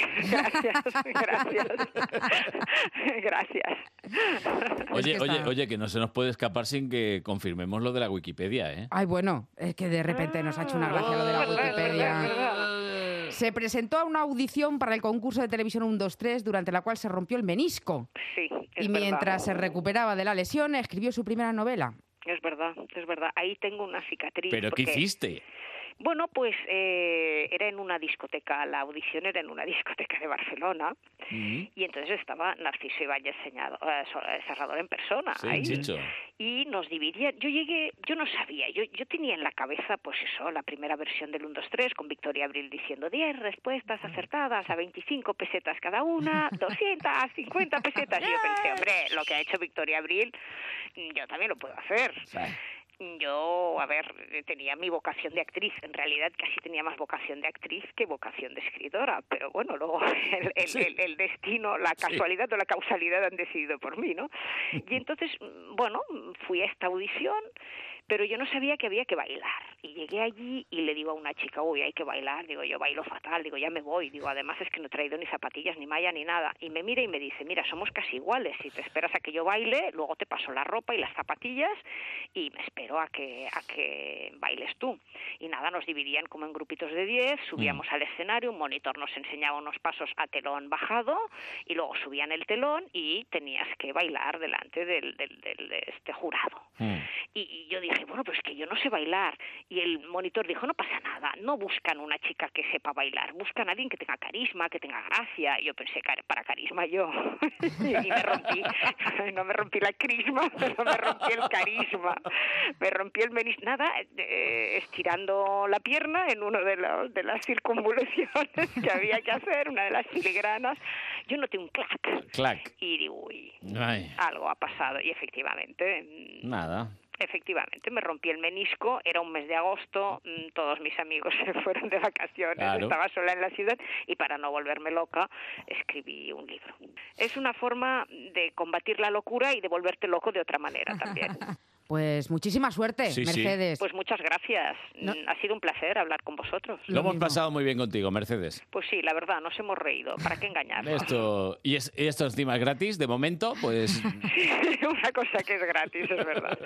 S13: Gracias.
S2: Oye, que no se nos puede escapar sin que confirmemos lo de la Wikipedia, ¿eh?
S10: Ay, bueno, es que de repente nos ha hecho una gracia lo de la Wikipedia. Se presentó a una audición para el concurso de televisión 1, 2, 3, durante la cual se rompió el menisco.
S13: Sí,
S10: y mientras se recuperaba de la lesión, escribió su primera novela.
S13: Es verdad. Ahí tengo una cicatriz.
S2: ¿Pero qué hiciste?
S13: Bueno, pues era en una discoteca, la audición era en una discoteca de Barcelona, y entonces estaba Narciso Ibáñez Serrador en persona,
S2: sí,
S13: ahí,
S2: Chicho.
S13: Y nos dividían. Yo no sabía, yo tenía en la cabeza, pues eso, la primera versión del 1, 2, 3, con Victoria Abril diciendo 10 respuestas acertadas a 25 pesetas cada una, 250 pesetas, y yo pensé, hombre, lo que ha hecho Victoria Abril, yo también lo puedo hacer. Sí. Yo, tenía mi vocación de actriz. En realidad casi tenía más vocación de actriz que vocación de escritora. Pero bueno, luego el destino, la casualidad o la causalidad han decidido por mí, ¿no? Y entonces, bueno, fui a esta audición, pero yo no sabía que había que bailar. Y llegué allí y le digo a una chica, uy, hay que bailar. Digo, yo bailo fatal. Digo, ya me voy. Digo, además es que no he traído ni zapatillas, ni malla, ni nada. Y me mira y me dice, mira, somos casi iguales. Si te esperas a que yo baile, luego te paso la ropa y las zapatillas y me espero a que bailes tú. Y nada, nos dividían como en grupitos de 10, subíamos al escenario, un monitor nos enseñaba unos pasos a telón bajado y luego subían el telón y tenías que bailar delante de este jurado. Y yo dije, bueno, pues es que yo no sé bailar. Y el monitor dijo, no pasa nada, no buscan una chica que sepa bailar, buscan a alguien que tenga carisma, que tenga gracia. Y yo pensé, para carisma yo. Y me rompí, no me rompí la crisma, pero me rompí el carisma. Me rompí el menisco, estirando la pierna en uno de las circunvoluciones que había que hacer, una de las filigranas. Yo noté un clac. Y digo, uy, algo ha pasado. Y efectivamente...
S2: Nada.
S13: Efectivamente, me rompí el menisco, era un mes de agosto, todos mis amigos se fueron de vacaciones, claro. Estaba sola en la ciudad y para no volverme loca escribí un libro. Es una forma de combatir la locura y de volverte loco de otra manera también.
S10: Pues muchísima suerte, Mercedes.
S13: Pues muchas gracias. Ha sido un placer hablar con vosotros.
S2: Lo hemos pasado muy bien contigo, Mercedes.
S13: Pues sí, la verdad, nos hemos reído. ¿Para qué engañarnos?
S2: Esto encima es gratis, de momento, pues...
S13: Sí, una cosa que es gratis, es verdad.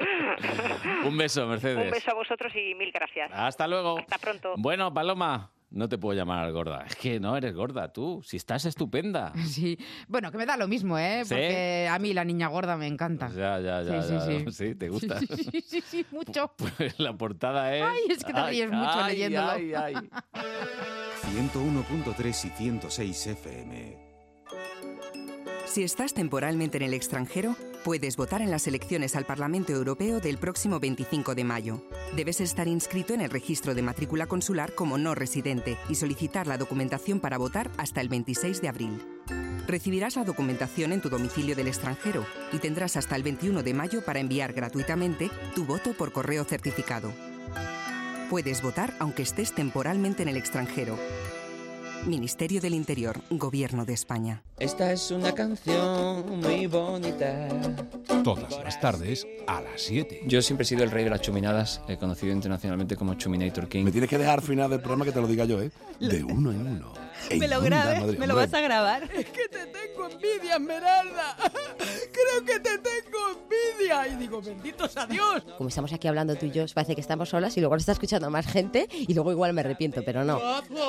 S2: Un beso, Mercedes.
S13: Un beso a vosotros y mil gracias.
S2: Hasta luego.
S13: Hasta pronto.
S2: Bueno, Paloma... No te puedo llamar gorda. Es que no eres gorda tú. Si estás estupenda.
S10: Sí. Bueno, que me da lo mismo, ¿eh?
S2: ¿Sí?
S10: Porque a mí la niña gorda me encanta.
S2: Ya.
S10: Sí,
S2: ¿te gusta?
S10: Sí, mucho.
S2: Pues la portada es...
S10: Ay, es que te ríes mucho leyéndolo.
S7: 101.3 y 106 FM.
S14: Si estás temporalmente en el extranjero, puedes votar en las elecciones al Parlamento Europeo del próximo 25 de mayo. Debes estar inscrito en el registro de matrícula consular como no residente y solicitar la documentación para votar hasta el 26 de abril. Recibirás la documentación en tu domicilio del extranjero y tendrás hasta el 21 de mayo para enviar gratuitamente tu voto por correo certificado. Puedes votar aunque estés temporalmente en el extranjero. Ministerio del Interior, Gobierno de España.
S15: Esta es una canción muy bonita.
S16: Todas las tardes a las 7.
S24: Yo siempre he sido el rey de las chuminadas, conocido internacionalmente como Chuminator King.
S25: Me tienes que dejar al final del programa que te lo diga yo, ¿eh? De uno en uno.
S26: Me lo grabes, me lo vas a grabar.
S27: Es que te tengo envidia, Esmeralda. Creo que te tengo envidia. Y digo, bendito sea Dios.
S26: Como estamos aquí hablando tú y yo, parece que estamos solas y luego nos está escuchando más gente y luego igual me arrepiento, pero no.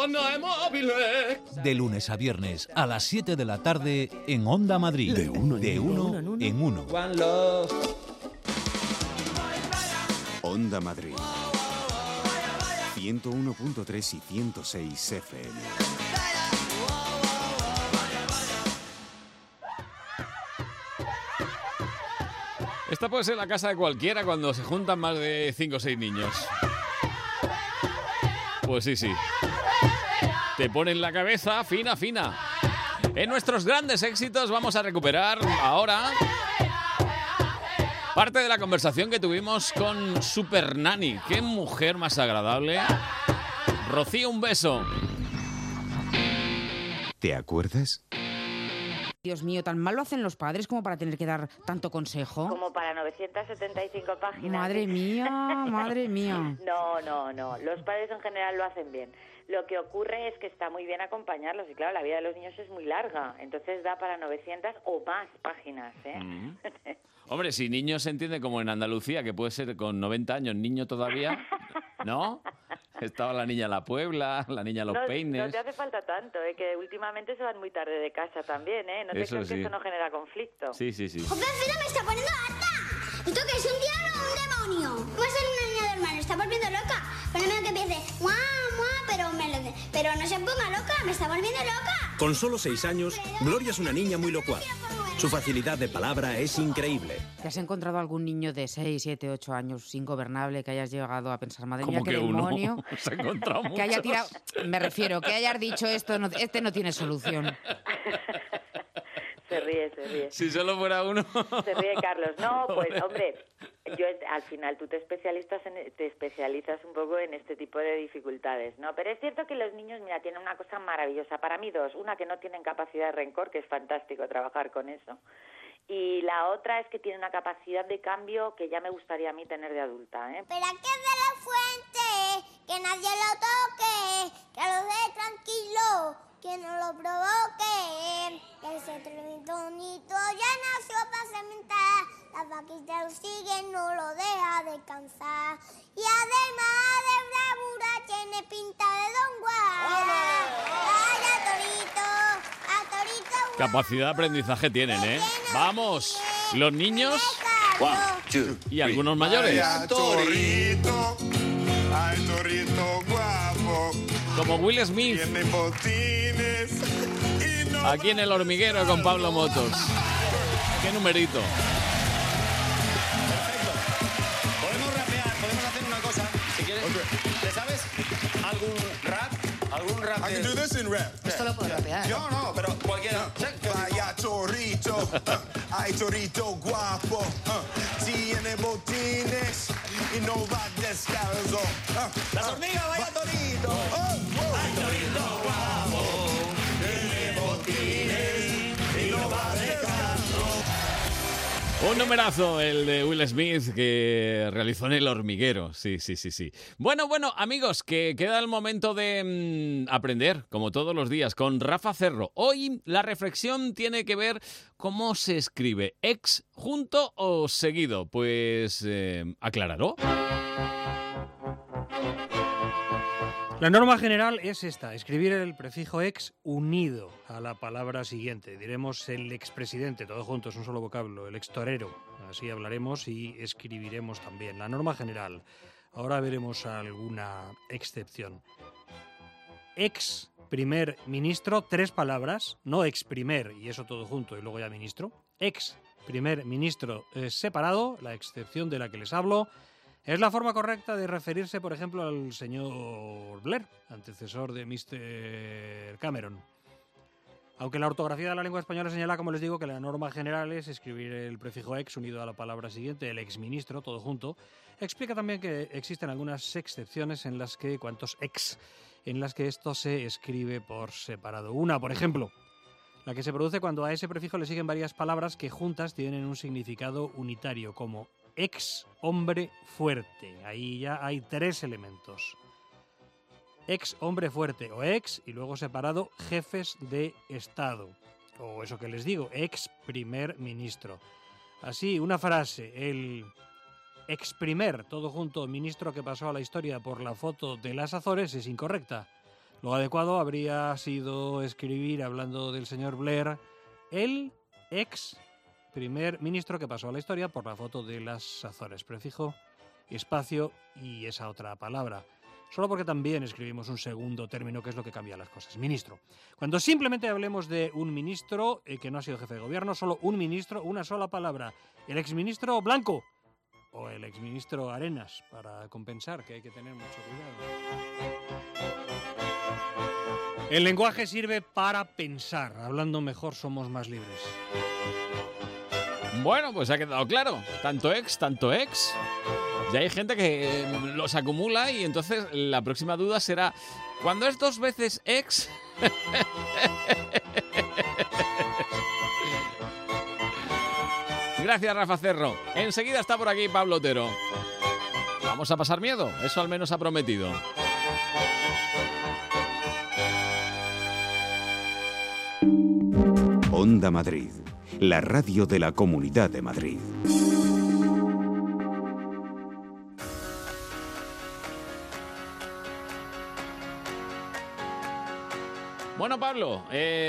S16: De lunes a viernes a las 7 de la tarde en Onda Madrid.
S25: De uno
S16: en uno.
S15: One Love.
S7: Onda Madrid. 101.3 y 106 FM.
S2: Esta puede ser la casa de cualquiera cuando se juntan más de 5 o 6 niños. Pues sí. Te ponen la cabeza fina. En nuestros grandes éxitos vamos a recuperar ahora parte de la conversación que tuvimos con Super Nani. ¡Qué mujer más agradable! Rocío, un beso.
S7: ¿Te acuerdas?
S10: Dios mío, ¿tan mal lo hacen los padres como para tener que dar tanto consejo?
S28: Como para 975 páginas.
S10: Madre mía.
S28: No. Los padres en general lo hacen bien. Lo que ocurre es que está muy bien acompañarlos y claro, la vida de los niños es muy larga, entonces da para 900 o más páginas, ¿eh?
S2: Hombre, si niño se entiende como en Andalucía, que puede ser con 90 años niño todavía, ¿no? Estaba la niña La Puebla, la niña Los Peines.
S28: No te hace falta tanto, que últimamente se van muy tarde de casa también, ¿eh? No te creas que esto no genera conflicto.
S2: Sí.
S29: ¡Joder, me está poniendo harta! ¿Esto qué es, un diablo o un demonio? ¿Cómo es ser una niña de hermano? ¿Está volviendo loca? Poneme que empiece, ¡mua! Pero no se ponga loca, me está volviendo loca.
S30: Con solo 6 años, Gloria es una niña muy locuaz. Su facilidad de palabra es increíble.
S10: ¿Te has encontrado algún niño de 6, 7, 8 años ingobernable que hayas llegado a pensar, madre mía, qué demonio?
S2: Se ha encontrado muchos.
S10: Que haya tirado, me refiero, que hayas dicho esto, este no tiene solución.
S28: Se ríe.
S2: Si solo fuera uno.
S28: Se ríe Carlos. No, pues hombre, al final tú te especializas un poco en este tipo de dificultades, ¿no? Pero es cierto que los niños, mira, tienen una cosa maravillosa. Para mí 2. Una, que no tienen capacidad de rencor, que es fantástico trabajar con eso. Y la otra es que tienen una capacidad de cambio que ya me gustaría a mí tener de adulta, ¿eh?
S29: Pero que de la fuente, que nadie lo toque, que lo dé tranquilo, que no lo provoque. Ese trentonito ya nació para cementar, la vaquita lo sigue, no lo deja descansar. Y además de bravura tiene pinta de Don Juan. Vaya torito,
S2: Capacidad de aprendizaje tienen, ¿eh? ¡Vamos! Los niños y algunos mayores.
S31: Ay, torito guapo.
S2: Como Will Smith.
S31: Tiene botines y no...
S2: Aquí en El Hormiguero con Pablo Motos. ¡Qué numerito!
S32: Perfecto. Podemos rapear, podemos hacer una cosa. Si quieres, ¿te sabes algún rap? ¿Algún rap?
S31: I can do this in rap.
S26: Esto lo puedo rapear.
S32: Yo no, pero cualquiera.
S31: Vaya torito, ay torito guapo, tiene botines y no va descalzo.
S32: Las hormigas, vaya torito.
S31: Ay torito guapo, tiene botines y no va descalzo.
S2: Un numerazo, el de Will Smith, que realizó en El Hormiguero. Sí. Bueno, amigos, que queda el momento de aprender, como todos los días, con Rafa Cerro. Hoy la reflexión tiene que ver cómo se escribe, ex, junto o seguido. Pues, acláralo.
S33: La norma general es esta, escribir el prefijo ex unido a la palabra siguiente. Diremos el expresidente, todo junto, es un solo vocablo, el extorero. Así hablaremos y escribiremos también. La norma general. Ahora veremos alguna excepción. Ex primer ministro, 3 palabras, no ex primer y eso todo junto y luego ya ministro. Ex primer ministro separado, la excepción de la que les hablo, es la forma correcta de referirse, por ejemplo, al señor Blair, antecesor de Mr. Cameron. Aunque la ortografía de la lengua española señala, como les digo, que la norma general es escribir el prefijo ex unido a la palabra siguiente, el exministro, todo junto, explica también que existen algunas excepciones en las que, ¿cuántos ex? En las que esto se escribe por separado. Una, por ejemplo, la que se produce cuando a ese prefijo le siguen varias palabras que juntas tienen un significado unitario, como ex hombre fuerte. Ahí ya hay 3 elementos. Ex hombre fuerte o ex y luego separado jefes de Estado. O eso que les digo, ex primer ministro. Así, una frase, el ex primer, todo junto, ministro que pasó a la historia por la foto de las Azores es incorrecta. Lo adecuado habría sido escribir, hablando del señor Blair, el ex primer ministro que pasó a la historia por la foto de las Azores. Prefijo, espacio y esa otra palabra. Solo porque también escribimos un segundo término que es lo que cambia las cosas. Ministro. Cuando simplemente hablemos de un ministro que no ha sido jefe de gobierno, solo un ministro, una sola palabra. El exministro Blanco o el exministro Arenas, para compensar, que hay que tener mucho cuidado. El lenguaje sirve para pensar. Hablando mejor somos más libres.
S2: Bueno, pues ha quedado claro. Tanto ex, tanto ex. Ya hay gente que los acumula y entonces la próxima duda será, ¿cuándo es 2 veces ex? Gracias, Rafa Cerro. Enseguida está por aquí Pablo Otero. ¿Vamos a pasar miedo? Eso al menos ha prometido.
S7: Onda Madrid, la radio de la Comunidad de Madrid.
S2: Bueno, Pablo,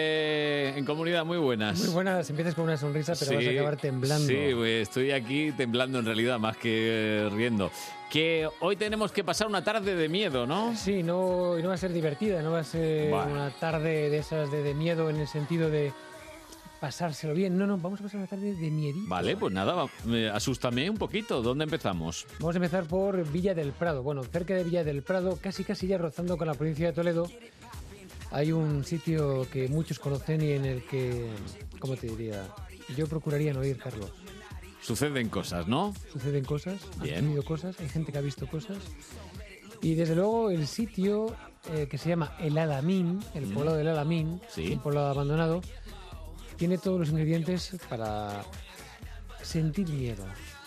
S2: en comunidad, muy buenas.
S22: Muy buenas, empiezas con una sonrisa, pero vas a acabar temblando.
S2: Sí, pues estoy aquí temblando en realidad, más que riendo. Que hoy tenemos que pasar una tarde de miedo, ¿no?
S22: Sí, no va a ser divertida, no va a ser una tarde de esas de miedo en el sentido de pasárselo bien. No, vamos a pasar una tarde de miedito.
S2: Vale, pues nada, asústame un poquito. ¿Dónde empezamos?
S22: Vamos a empezar por Villa del Prado. Bueno, cerca de Villa del Prado, casi ya rozando con la provincia de Toledo, hay un sitio que muchos conocen y en el que, ¿cómo te diría? Yo procuraría no ir, Carlos.
S2: Suceden cosas, ¿no?
S22: Suceden cosas,
S2: bien.
S22: Han sucedido cosas, hay gente que ha visto cosas. Y desde luego el sitio que se llama El Alamín, el poblado del Alamín,
S2: sí,
S22: un poblado abandonado, tiene todos los ingredientes para sentir miedo.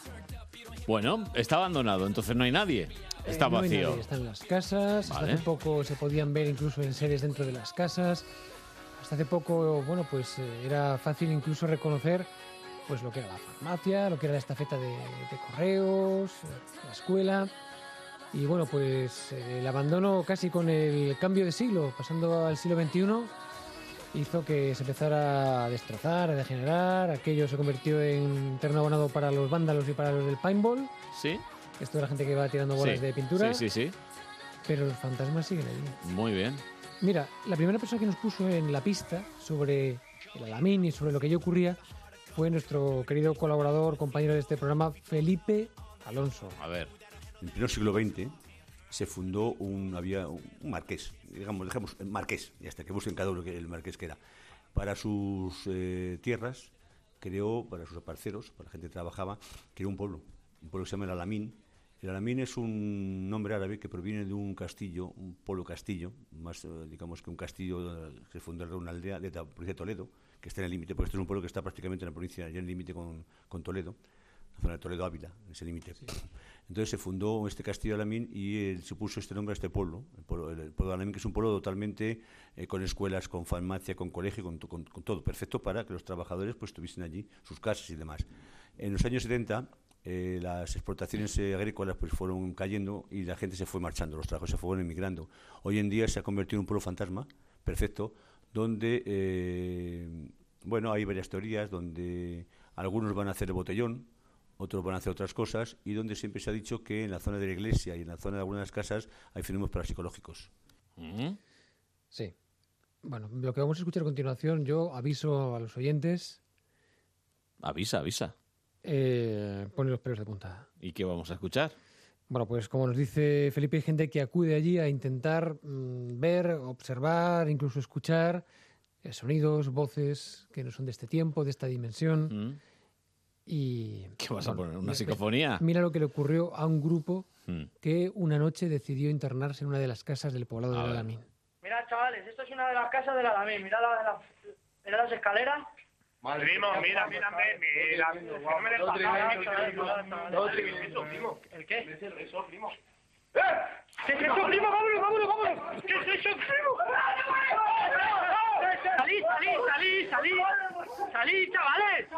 S2: Bueno, está abandonado, entonces no hay nadie. Está
S22: no
S2: vacío.
S22: Hay nadie. Están las casas,
S2: vale.
S22: Hasta hace poco se podían ver incluso enseres dentro de las casas. Hasta hace poco, bueno, pues era fácil incluso reconocer pues lo que era la farmacia, lo que era la estafeta de correos, la escuela. Y bueno, pues el abandono casi con el cambio de siglo, pasando al siglo XXI, hizo que se empezara a destrozar, a degenerar. Aquello se convirtió en terreno abonado para los vándalos y para los del paintball.
S2: Sí.
S22: Esto es la gente que va tirando bolas de pintura.
S2: Sí.
S22: Pero los fantasmas siguen allí.
S2: Muy bien.
S22: Mira, la primera persona que nos puso en la pista sobre el Alamín y sobre lo que allí ocurría fue nuestro querido colaborador, compañero de este programa, Felipe Alonso.
S2: A ver.
S1: En el pleno siglo XX se fundó había un marqués, dejamos el marqués, y hasta que busquen cada uno el marqués que era. Para sus tierras, creó, para sus parceros, para la gente que trabajaba, creó un pueblo que se llama el Alamín. El Alamín es un nombre árabe que proviene de un castillo, un pueblo castillo, más digamos que un castillo que se fundó en una aldea de la provincia de Toledo, que está en el límite, porque esto es un pueblo que está prácticamente en la provincia, ya en el límite con Toledo, la zona de Toledo-Ávila, en ese límite. Sí. Entonces se fundó este castillo de Alamín y se puso este nombre a este pueblo, el pueblo de Alamín, que es un pueblo totalmente con escuelas, con farmacia, con colegio, con todo, perfecto para que los trabajadores pues tuviesen allí sus casas y demás. En los años 70 las explotaciones agrícolas pues fueron cayendo y la gente se fue marchando, los trabajos se fueron emigrando. Hoy en día se ha convertido en un pueblo fantasma, perfecto, donde hay varias teorías, donde algunos van a hacer el botellón, otros van a hacer otras cosas, y donde siempre se ha dicho que en la zona de la iglesia y en la zona de algunas casas hay fenómenos parapsicológicos.
S22: Sí. Bueno, lo que vamos a escuchar a continuación, yo aviso a los oyentes.
S2: Avisa.
S22: Pone los pelos de punta.
S2: ¿Y qué vamos a escuchar?
S22: Bueno, pues como nos dice Felipe, hay gente que acude allí a intentar ver, observar, incluso escuchar sonidos, voces que no son de este tiempo, de esta dimensión. Y
S2: ¿qué vas a poner? ¿Una psicofonía?
S22: Mira lo que le ocurrió a un grupo que una noche decidió internarse en una de las casas del poblado de Alamín.
S3: Mirad, chavales, esto es una de las casas del Alamín. Mirad las escaleras.
S31: Primo, mira. No me des primo.
S3: ¿El qué?
S31: Eso, primo.
S3: ¿Qué es eso, primo? ¡Vámonos! ¿Qué es eso, primo? ¡Salid, chavales!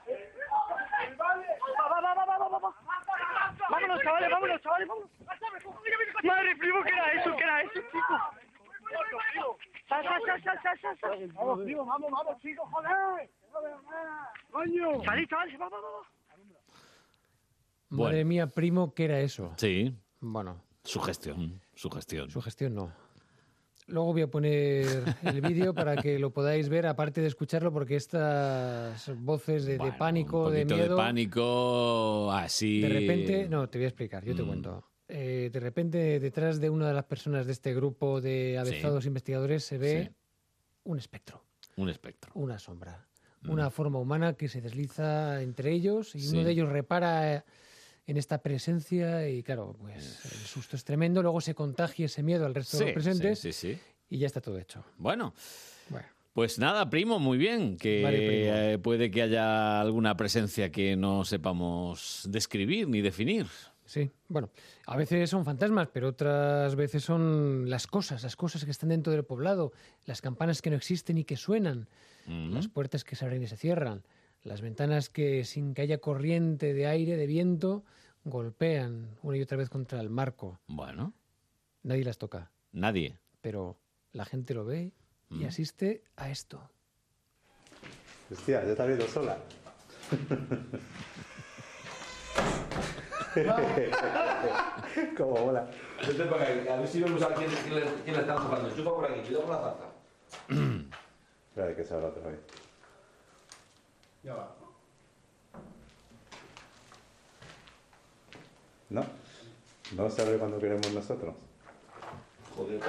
S3: Va. Vámonos, chavales, vámonos. Madre, primo, ¿qué era eso, primo? Sal. Vamos, primo, vamos, chicos, joder. ¡Coño! Salid, chavales, va.
S22: Madre mía, primo, ¿qué era eso?
S2: Sí.
S22: Bueno.
S2: Sugestión.
S22: Sugestión no. Luego voy a poner el vídeo para que lo podáis ver, aparte de escucharlo, porque estas voces de pánico, de miedo...
S2: de pánico, así...
S22: De repente... No, te voy a explicar, yo te cuento. De repente, detrás de una de las personas de este grupo de avezados investigadores se ve un espectro. Una sombra. Una forma humana que se desliza entre ellos y uno de ellos repara en esta presencia y claro, pues el susto es tremendo, luego se contagia ese miedo al resto de los presentes y ya está todo hecho.
S2: Bueno, pues nada, primo, muy bien, que puede que haya alguna presencia que no sepamos describir ni definir.
S22: Sí, bueno, a veces son fantasmas, pero otras veces son las cosas que están dentro del poblado, las campanas que no existen y que suenan, las puertas que se abren y se cierran, las ventanas que sin que haya corriente de aire, de viento, golpean una y otra vez contra el marco.
S2: Bueno.
S22: Nadie las toca.
S2: Nadie.
S22: Pero la gente lo ve y asiste a esto.
S5: Hostia, ya te has ido sola. Como mola.
S31: Vete por aquí, a ver si vemos a quién le está jugando. Chupa por aquí, cuidado con la tarta.
S5: Espera, que se abra otra vez.
S31: Ya va.
S5: No se abre cuando queremos nosotros.
S31: Joder,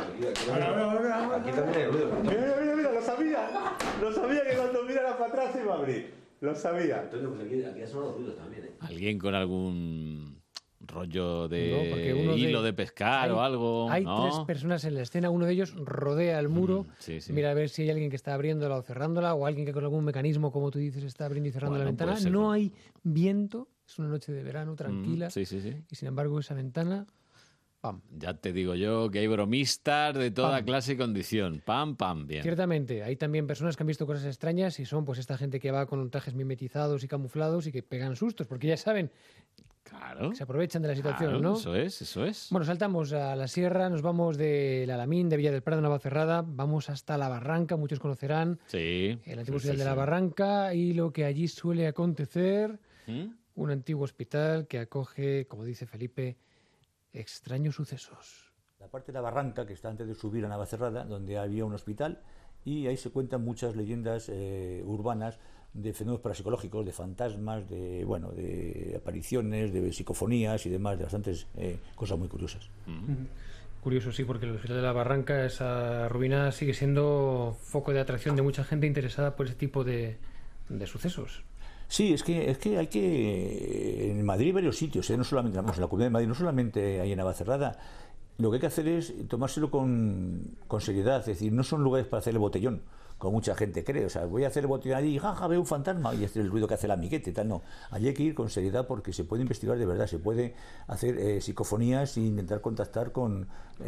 S31: aquí también hay ruido.
S5: Mira, lo sabía. Lo sabía que cuando mirara para atrás se iba a abrir. Lo sabía.
S31: Antonio, pues aquí ha sonado ruidos también, ¿eh?
S2: Alguien con algún rollo de hilo de pescar o algo.
S22: Hay tres personas en la escena, uno de ellos rodea el muro, mira a ver si hay alguien que está abriéndola o cerrándola, o alguien que con algún mecanismo, como tú dices, está abriendo y cerrando la ventana. No hay viento, es una noche de verano tranquila, y sin embargo esa ventana... Pam.
S2: Ya te digo yo que hay bromistas de toda clase y condición. Pam, bien.
S22: Ciertamente, hay también personas que han visto cosas extrañas y son pues esta gente que va con trajes mimetizados y camuflados y que pegan sustos, porque ya saben que se aprovechan de la situación, ¿no?
S2: Eso es.
S22: Bueno, saltamos a la sierra, nos vamos del Alamín, de Villa del Prado, Navacerrada, vamos hasta La Barranca, muchos conocerán el antiguo hospital de La Barranca y lo que allí suele acontecer, un antiguo hospital que acoge, como dice Felipe, extraños sucesos.
S1: La parte de La Barranca, que está antes de subir a Navacerrada, donde había un hospital, y ahí se cuentan muchas leyendas urbanas de fenómenos parapsicológicos, de fantasmas, de apariciones, de psicofonías y demás, de bastantes cosas muy curiosas.
S22: Curioso, sí, porque el hospital de La Barranca, esa ruina, sigue siendo foco de atracción de mucha gente interesada por ese tipo de sucesos.
S1: Sí, es que hay que... En Madrid hay varios sitios, no solamente, en la Comunidad de Madrid, no solamente ahí en Navacerrada. Lo que hay que hacer es tomárselo con seriedad, es decir, no son lugares para hacer el botellón, como mucha gente cree. O sea, voy a hacer el botellón allí y jaja, veo un fantasma y este es el ruido que hace el amiguete y tal. No, allí hay que ir con seriedad porque se puede investigar de verdad, se puede hacer psicofonías e intentar contactar con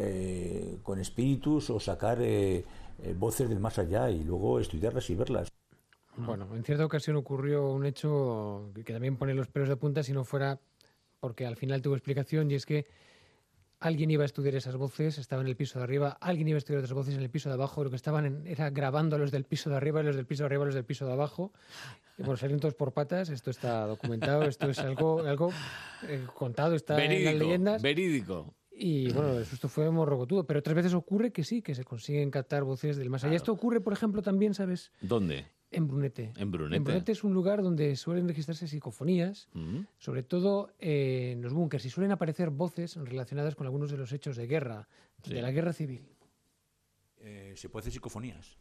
S1: espíritus o sacar voces del más allá y luego estudiarlas y verlas.
S22: Bueno, en cierta ocasión ocurrió un hecho que también pone los pelos de punta si no fuera porque al final tuvo explicación, y es que alguien iba a estudiar esas voces, estaba en el piso de arriba, alguien iba a estudiar otras voces en el piso de abajo, lo que estaban era grabando a los del piso de arriba y los del piso de arriba, los del piso de abajo, y bueno, salieron todos por patas. Esto está documentado, esto es algo contado, está
S2: verídico,
S22: en las leyendas.
S2: Verídico.
S22: Y bueno, el susto fue morrocotudo, pero otras veces ocurre que sí, que se consiguen captar voces del más allá. Esto ocurre, por ejemplo, también, ¿sabes?
S2: ¿Dónde?
S22: En Brunete.
S2: En Brunete.
S22: En Brunete es un lugar donde suelen registrarse psicofonías, sobre todo en los búnkers, y suelen aparecer voces relacionadas con algunos de los hechos de guerra, de la guerra civil.
S1: Se puede hacer psicofonías.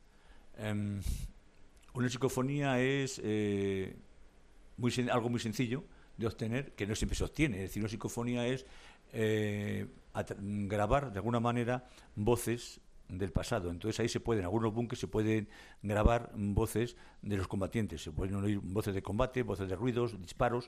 S1: Una psicofonía es algo muy sencillo de obtener, que no siempre se obtiene. Es decir, una psicofonía es grabar de alguna manera voces del pasado. Entonces ahí en algunos bunkers se pueden grabar voces de los combatientes, se pueden oír voces de combate, voces de ruidos, disparos.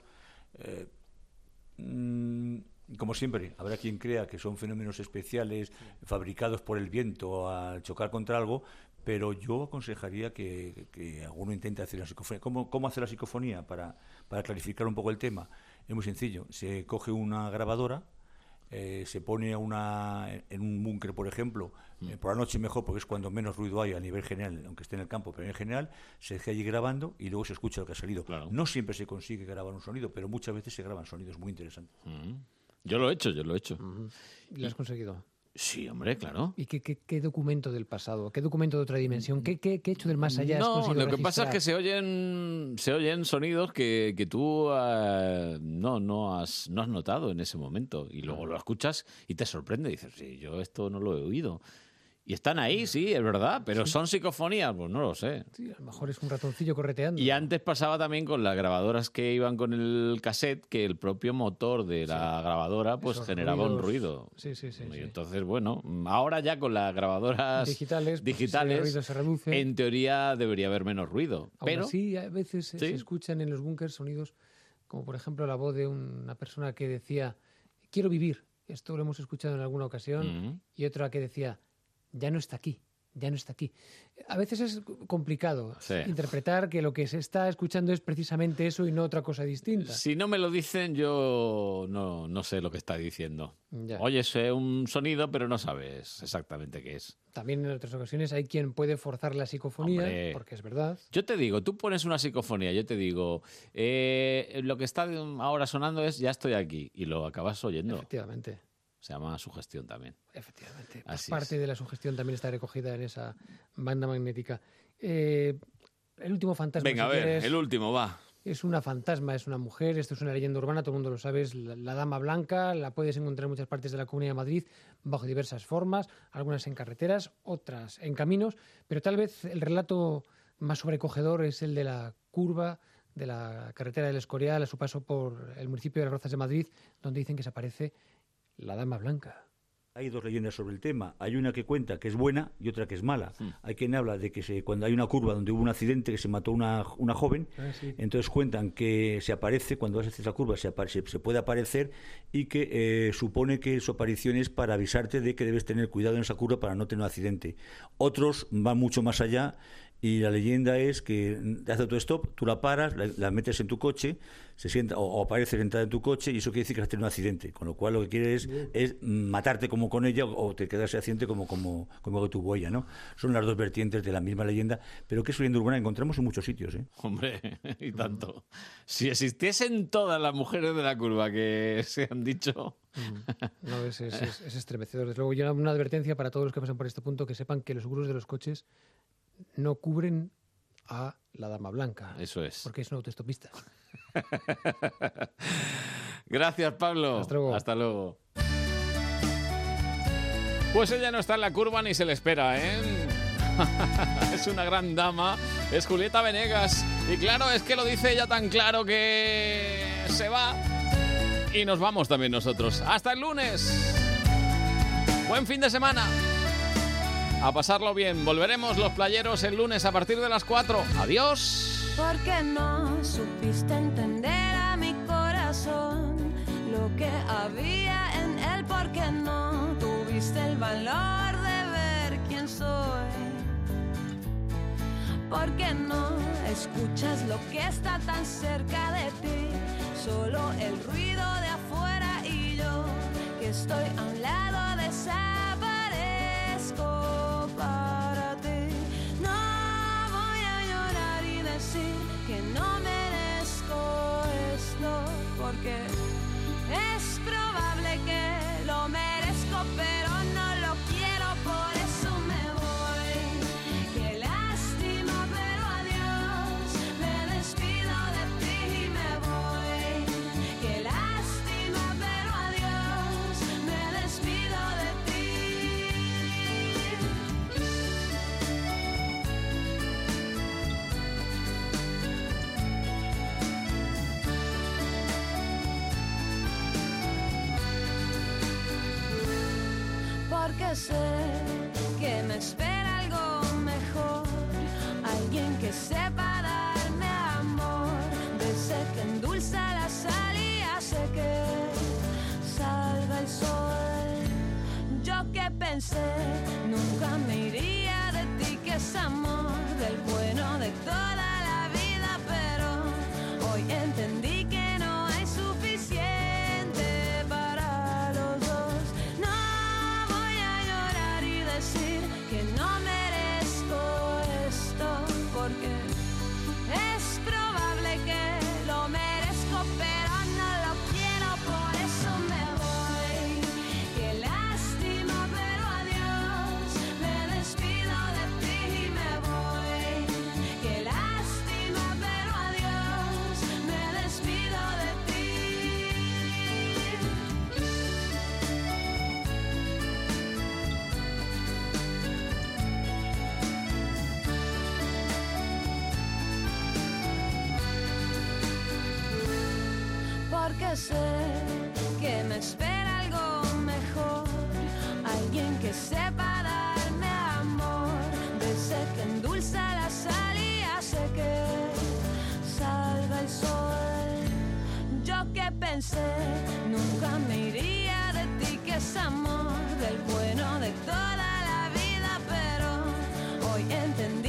S1: Como siempre, habrá quien crea que son fenómenos especiales fabricados por el viento al chocar contra algo, pero yo aconsejaría que alguno intente hacer la psicofonía. ¿Cómo hacer la psicofonía? Para clarificar un poco el tema, es muy sencillo. Se coge una grabadora, se pone en un búnker, por ejemplo, por la noche mejor, porque es cuando menos ruido hay a nivel general, aunque esté en el campo, pero en general se deja allí grabando y luego se escucha lo que ha salido. Claro. No siempre se consigue grabar un sonido, pero muchas veces se graban sonidos muy interesantes.
S2: Yo lo he hecho.
S22: ¿Lo has conseguido?
S2: Sí, hombre, claro.
S22: ¿Y qué documento del pasado? ¿Qué documento de otra dimensión? ¿Qué hecho del más allá has conseguido
S2: lo que pasa
S22: registrar?
S2: es que se oyen sonidos que tú no has notado en ese momento. Y luego lo escuchas y te sorprende. Dices, sí, yo esto no lo he oído. Y están ahí, sí, es verdad, pero ¿son psicofonías? Pues no lo sé.
S22: Sí, a lo mejor es un ratoncillo correteando.
S2: Y antes pasaba también con las grabadoras que iban con el cassette, que el propio motor de la grabadora pues generaba un ruido.
S22: Sí.
S2: Y entonces, bueno, ahora ya con las grabadoras digitales
S22: el ruido se reduce.
S2: En teoría debería haber menos ruido. Pero
S22: sí, a veces se escuchan en los búnkers sonidos como, por ejemplo, la voz de una persona que decía, quiero vivir. Esto lo hemos escuchado en alguna ocasión. Y otra que decía, ya no está aquí. A veces es complicado interpretar que lo que se está escuchando es precisamente eso y no otra cosa distinta.
S2: Si no me lo dicen, yo no sé lo que está diciendo.
S22: Ya.
S2: Oyes un sonido, pero no sabes exactamente qué es.
S22: También en otras ocasiones hay quien puede forzar la psicofonía, porque es verdad.
S2: Yo te digo, tú pones una psicofonía, yo te digo, lo que está ahora sonando es ya estoy aquí, y lo acabas oyendo.
S22: Efectivamente.
S2: Se llama sugestión también.
S22: Efectivamente. Pues parte de la sugestión también está recogida en esa banda magnética. El último fantasma.
S2: Venga,
S22: si
S2: a ver,
S22: quieres,
S2: el último, va.
S22: Es una fantasma, es una mujer. Esto es una leyenda urbana, todo el mundo lo sabe. Es la Dama Blanca. La puedes encontrar en muchas partes de la Comunidad de Madrid bajo diversas formas. Algunas en carreteras, otras en caminos. Pero tal vez el relato más sobrecogedor es el de la curva de la carretera del Escorial a su paso por el municipio de Las Rozas de Madrid, donde dicen que se aparece la Dama Blanca.
S1: Hay dos leyendas sobre el tema. Hay una que cuenta que es buena y otra que es mala. Hay quien habla de que cuando hay una curva donde hubo un accidente que se mató una joven, entonces cuentan que se aparece, cuando vas a hacer esa curva se puede aparecer y que supone que su aparición es para avisarte de que debes tener cuidado en esa curva para no tener un accidente. Otros van mucho más allá y la leyenda es que te hace autostop, tú la paras, la metes en tu coche, se sienta o aparece sentada en tu coche y eso quiere decir que has tenido un accidente, con lo cual lo que quieres es matarte como con ella o te quedas accidente como tu huella, ¿no? Son las dos vertientes de la misma leyenda, pero que es leyenda urbana encontramos en muchos sitios, ¿eh?
S2: Hombre, y tanto. Si existiesen todas las mujeres de la curva que se han dicho...
S22: No, es estremecedor. Desde luego, yo una advertencia para todos los que pasan por este punto, que sepan que los seguros de los coches no cubren a la Dama Blanca.
S2: Eso es.
S22: Porque es un autoestopista.
S2: Gracias, Pablo. Hasta luego. Pues ella no está en la curva ni se le espera, ¿eh? Es una gran dama. Es Julieta Venegas. Y claro, es que lo dice ella tan claro que se va. Y nos vamos también nosotros. Hasta el lunes. Buen fin de semana. A pasarlo bien. Volveremos los playeros el lunes a partir de las 4. Adiós.
S4: Porque no supiste entender a mi corazón lo que había en él, porque no tuviste el valor de ver quién soy, porque no escuchas lo que está tan cerca de ti, solo el ruido de afuera y yo que estoy a un lado desaparezco para ti. No voy a llorar y decir que no merezco esto, porque es probable que lo merezca. porque sé que me espera algo mejor, alguien que sepa darme amor, de ese que endulza la sal y hace que salga el sol. Yo que pensé, nunca me iría de ti, que es amor, del bueno de toda la vida, pero hoy entendí que no hay suficiente para los dos. No voy a llorar y decir que no merezco esto, porque es probable que lo merezco, pero no lo quiero, por eso me voy. Qué lástima, pero adiós, me despido de ti y me voy. Qué lástima, pero adiós, me despido de ti. Porque sé que me espera algo mejor, alguien que sepa darme amor, de ese que endulza la sal y hace que salga el sol. Yo que pensé, nunca me iría de ti, que es amor, del bueno de toda la vida, pero hoy entendí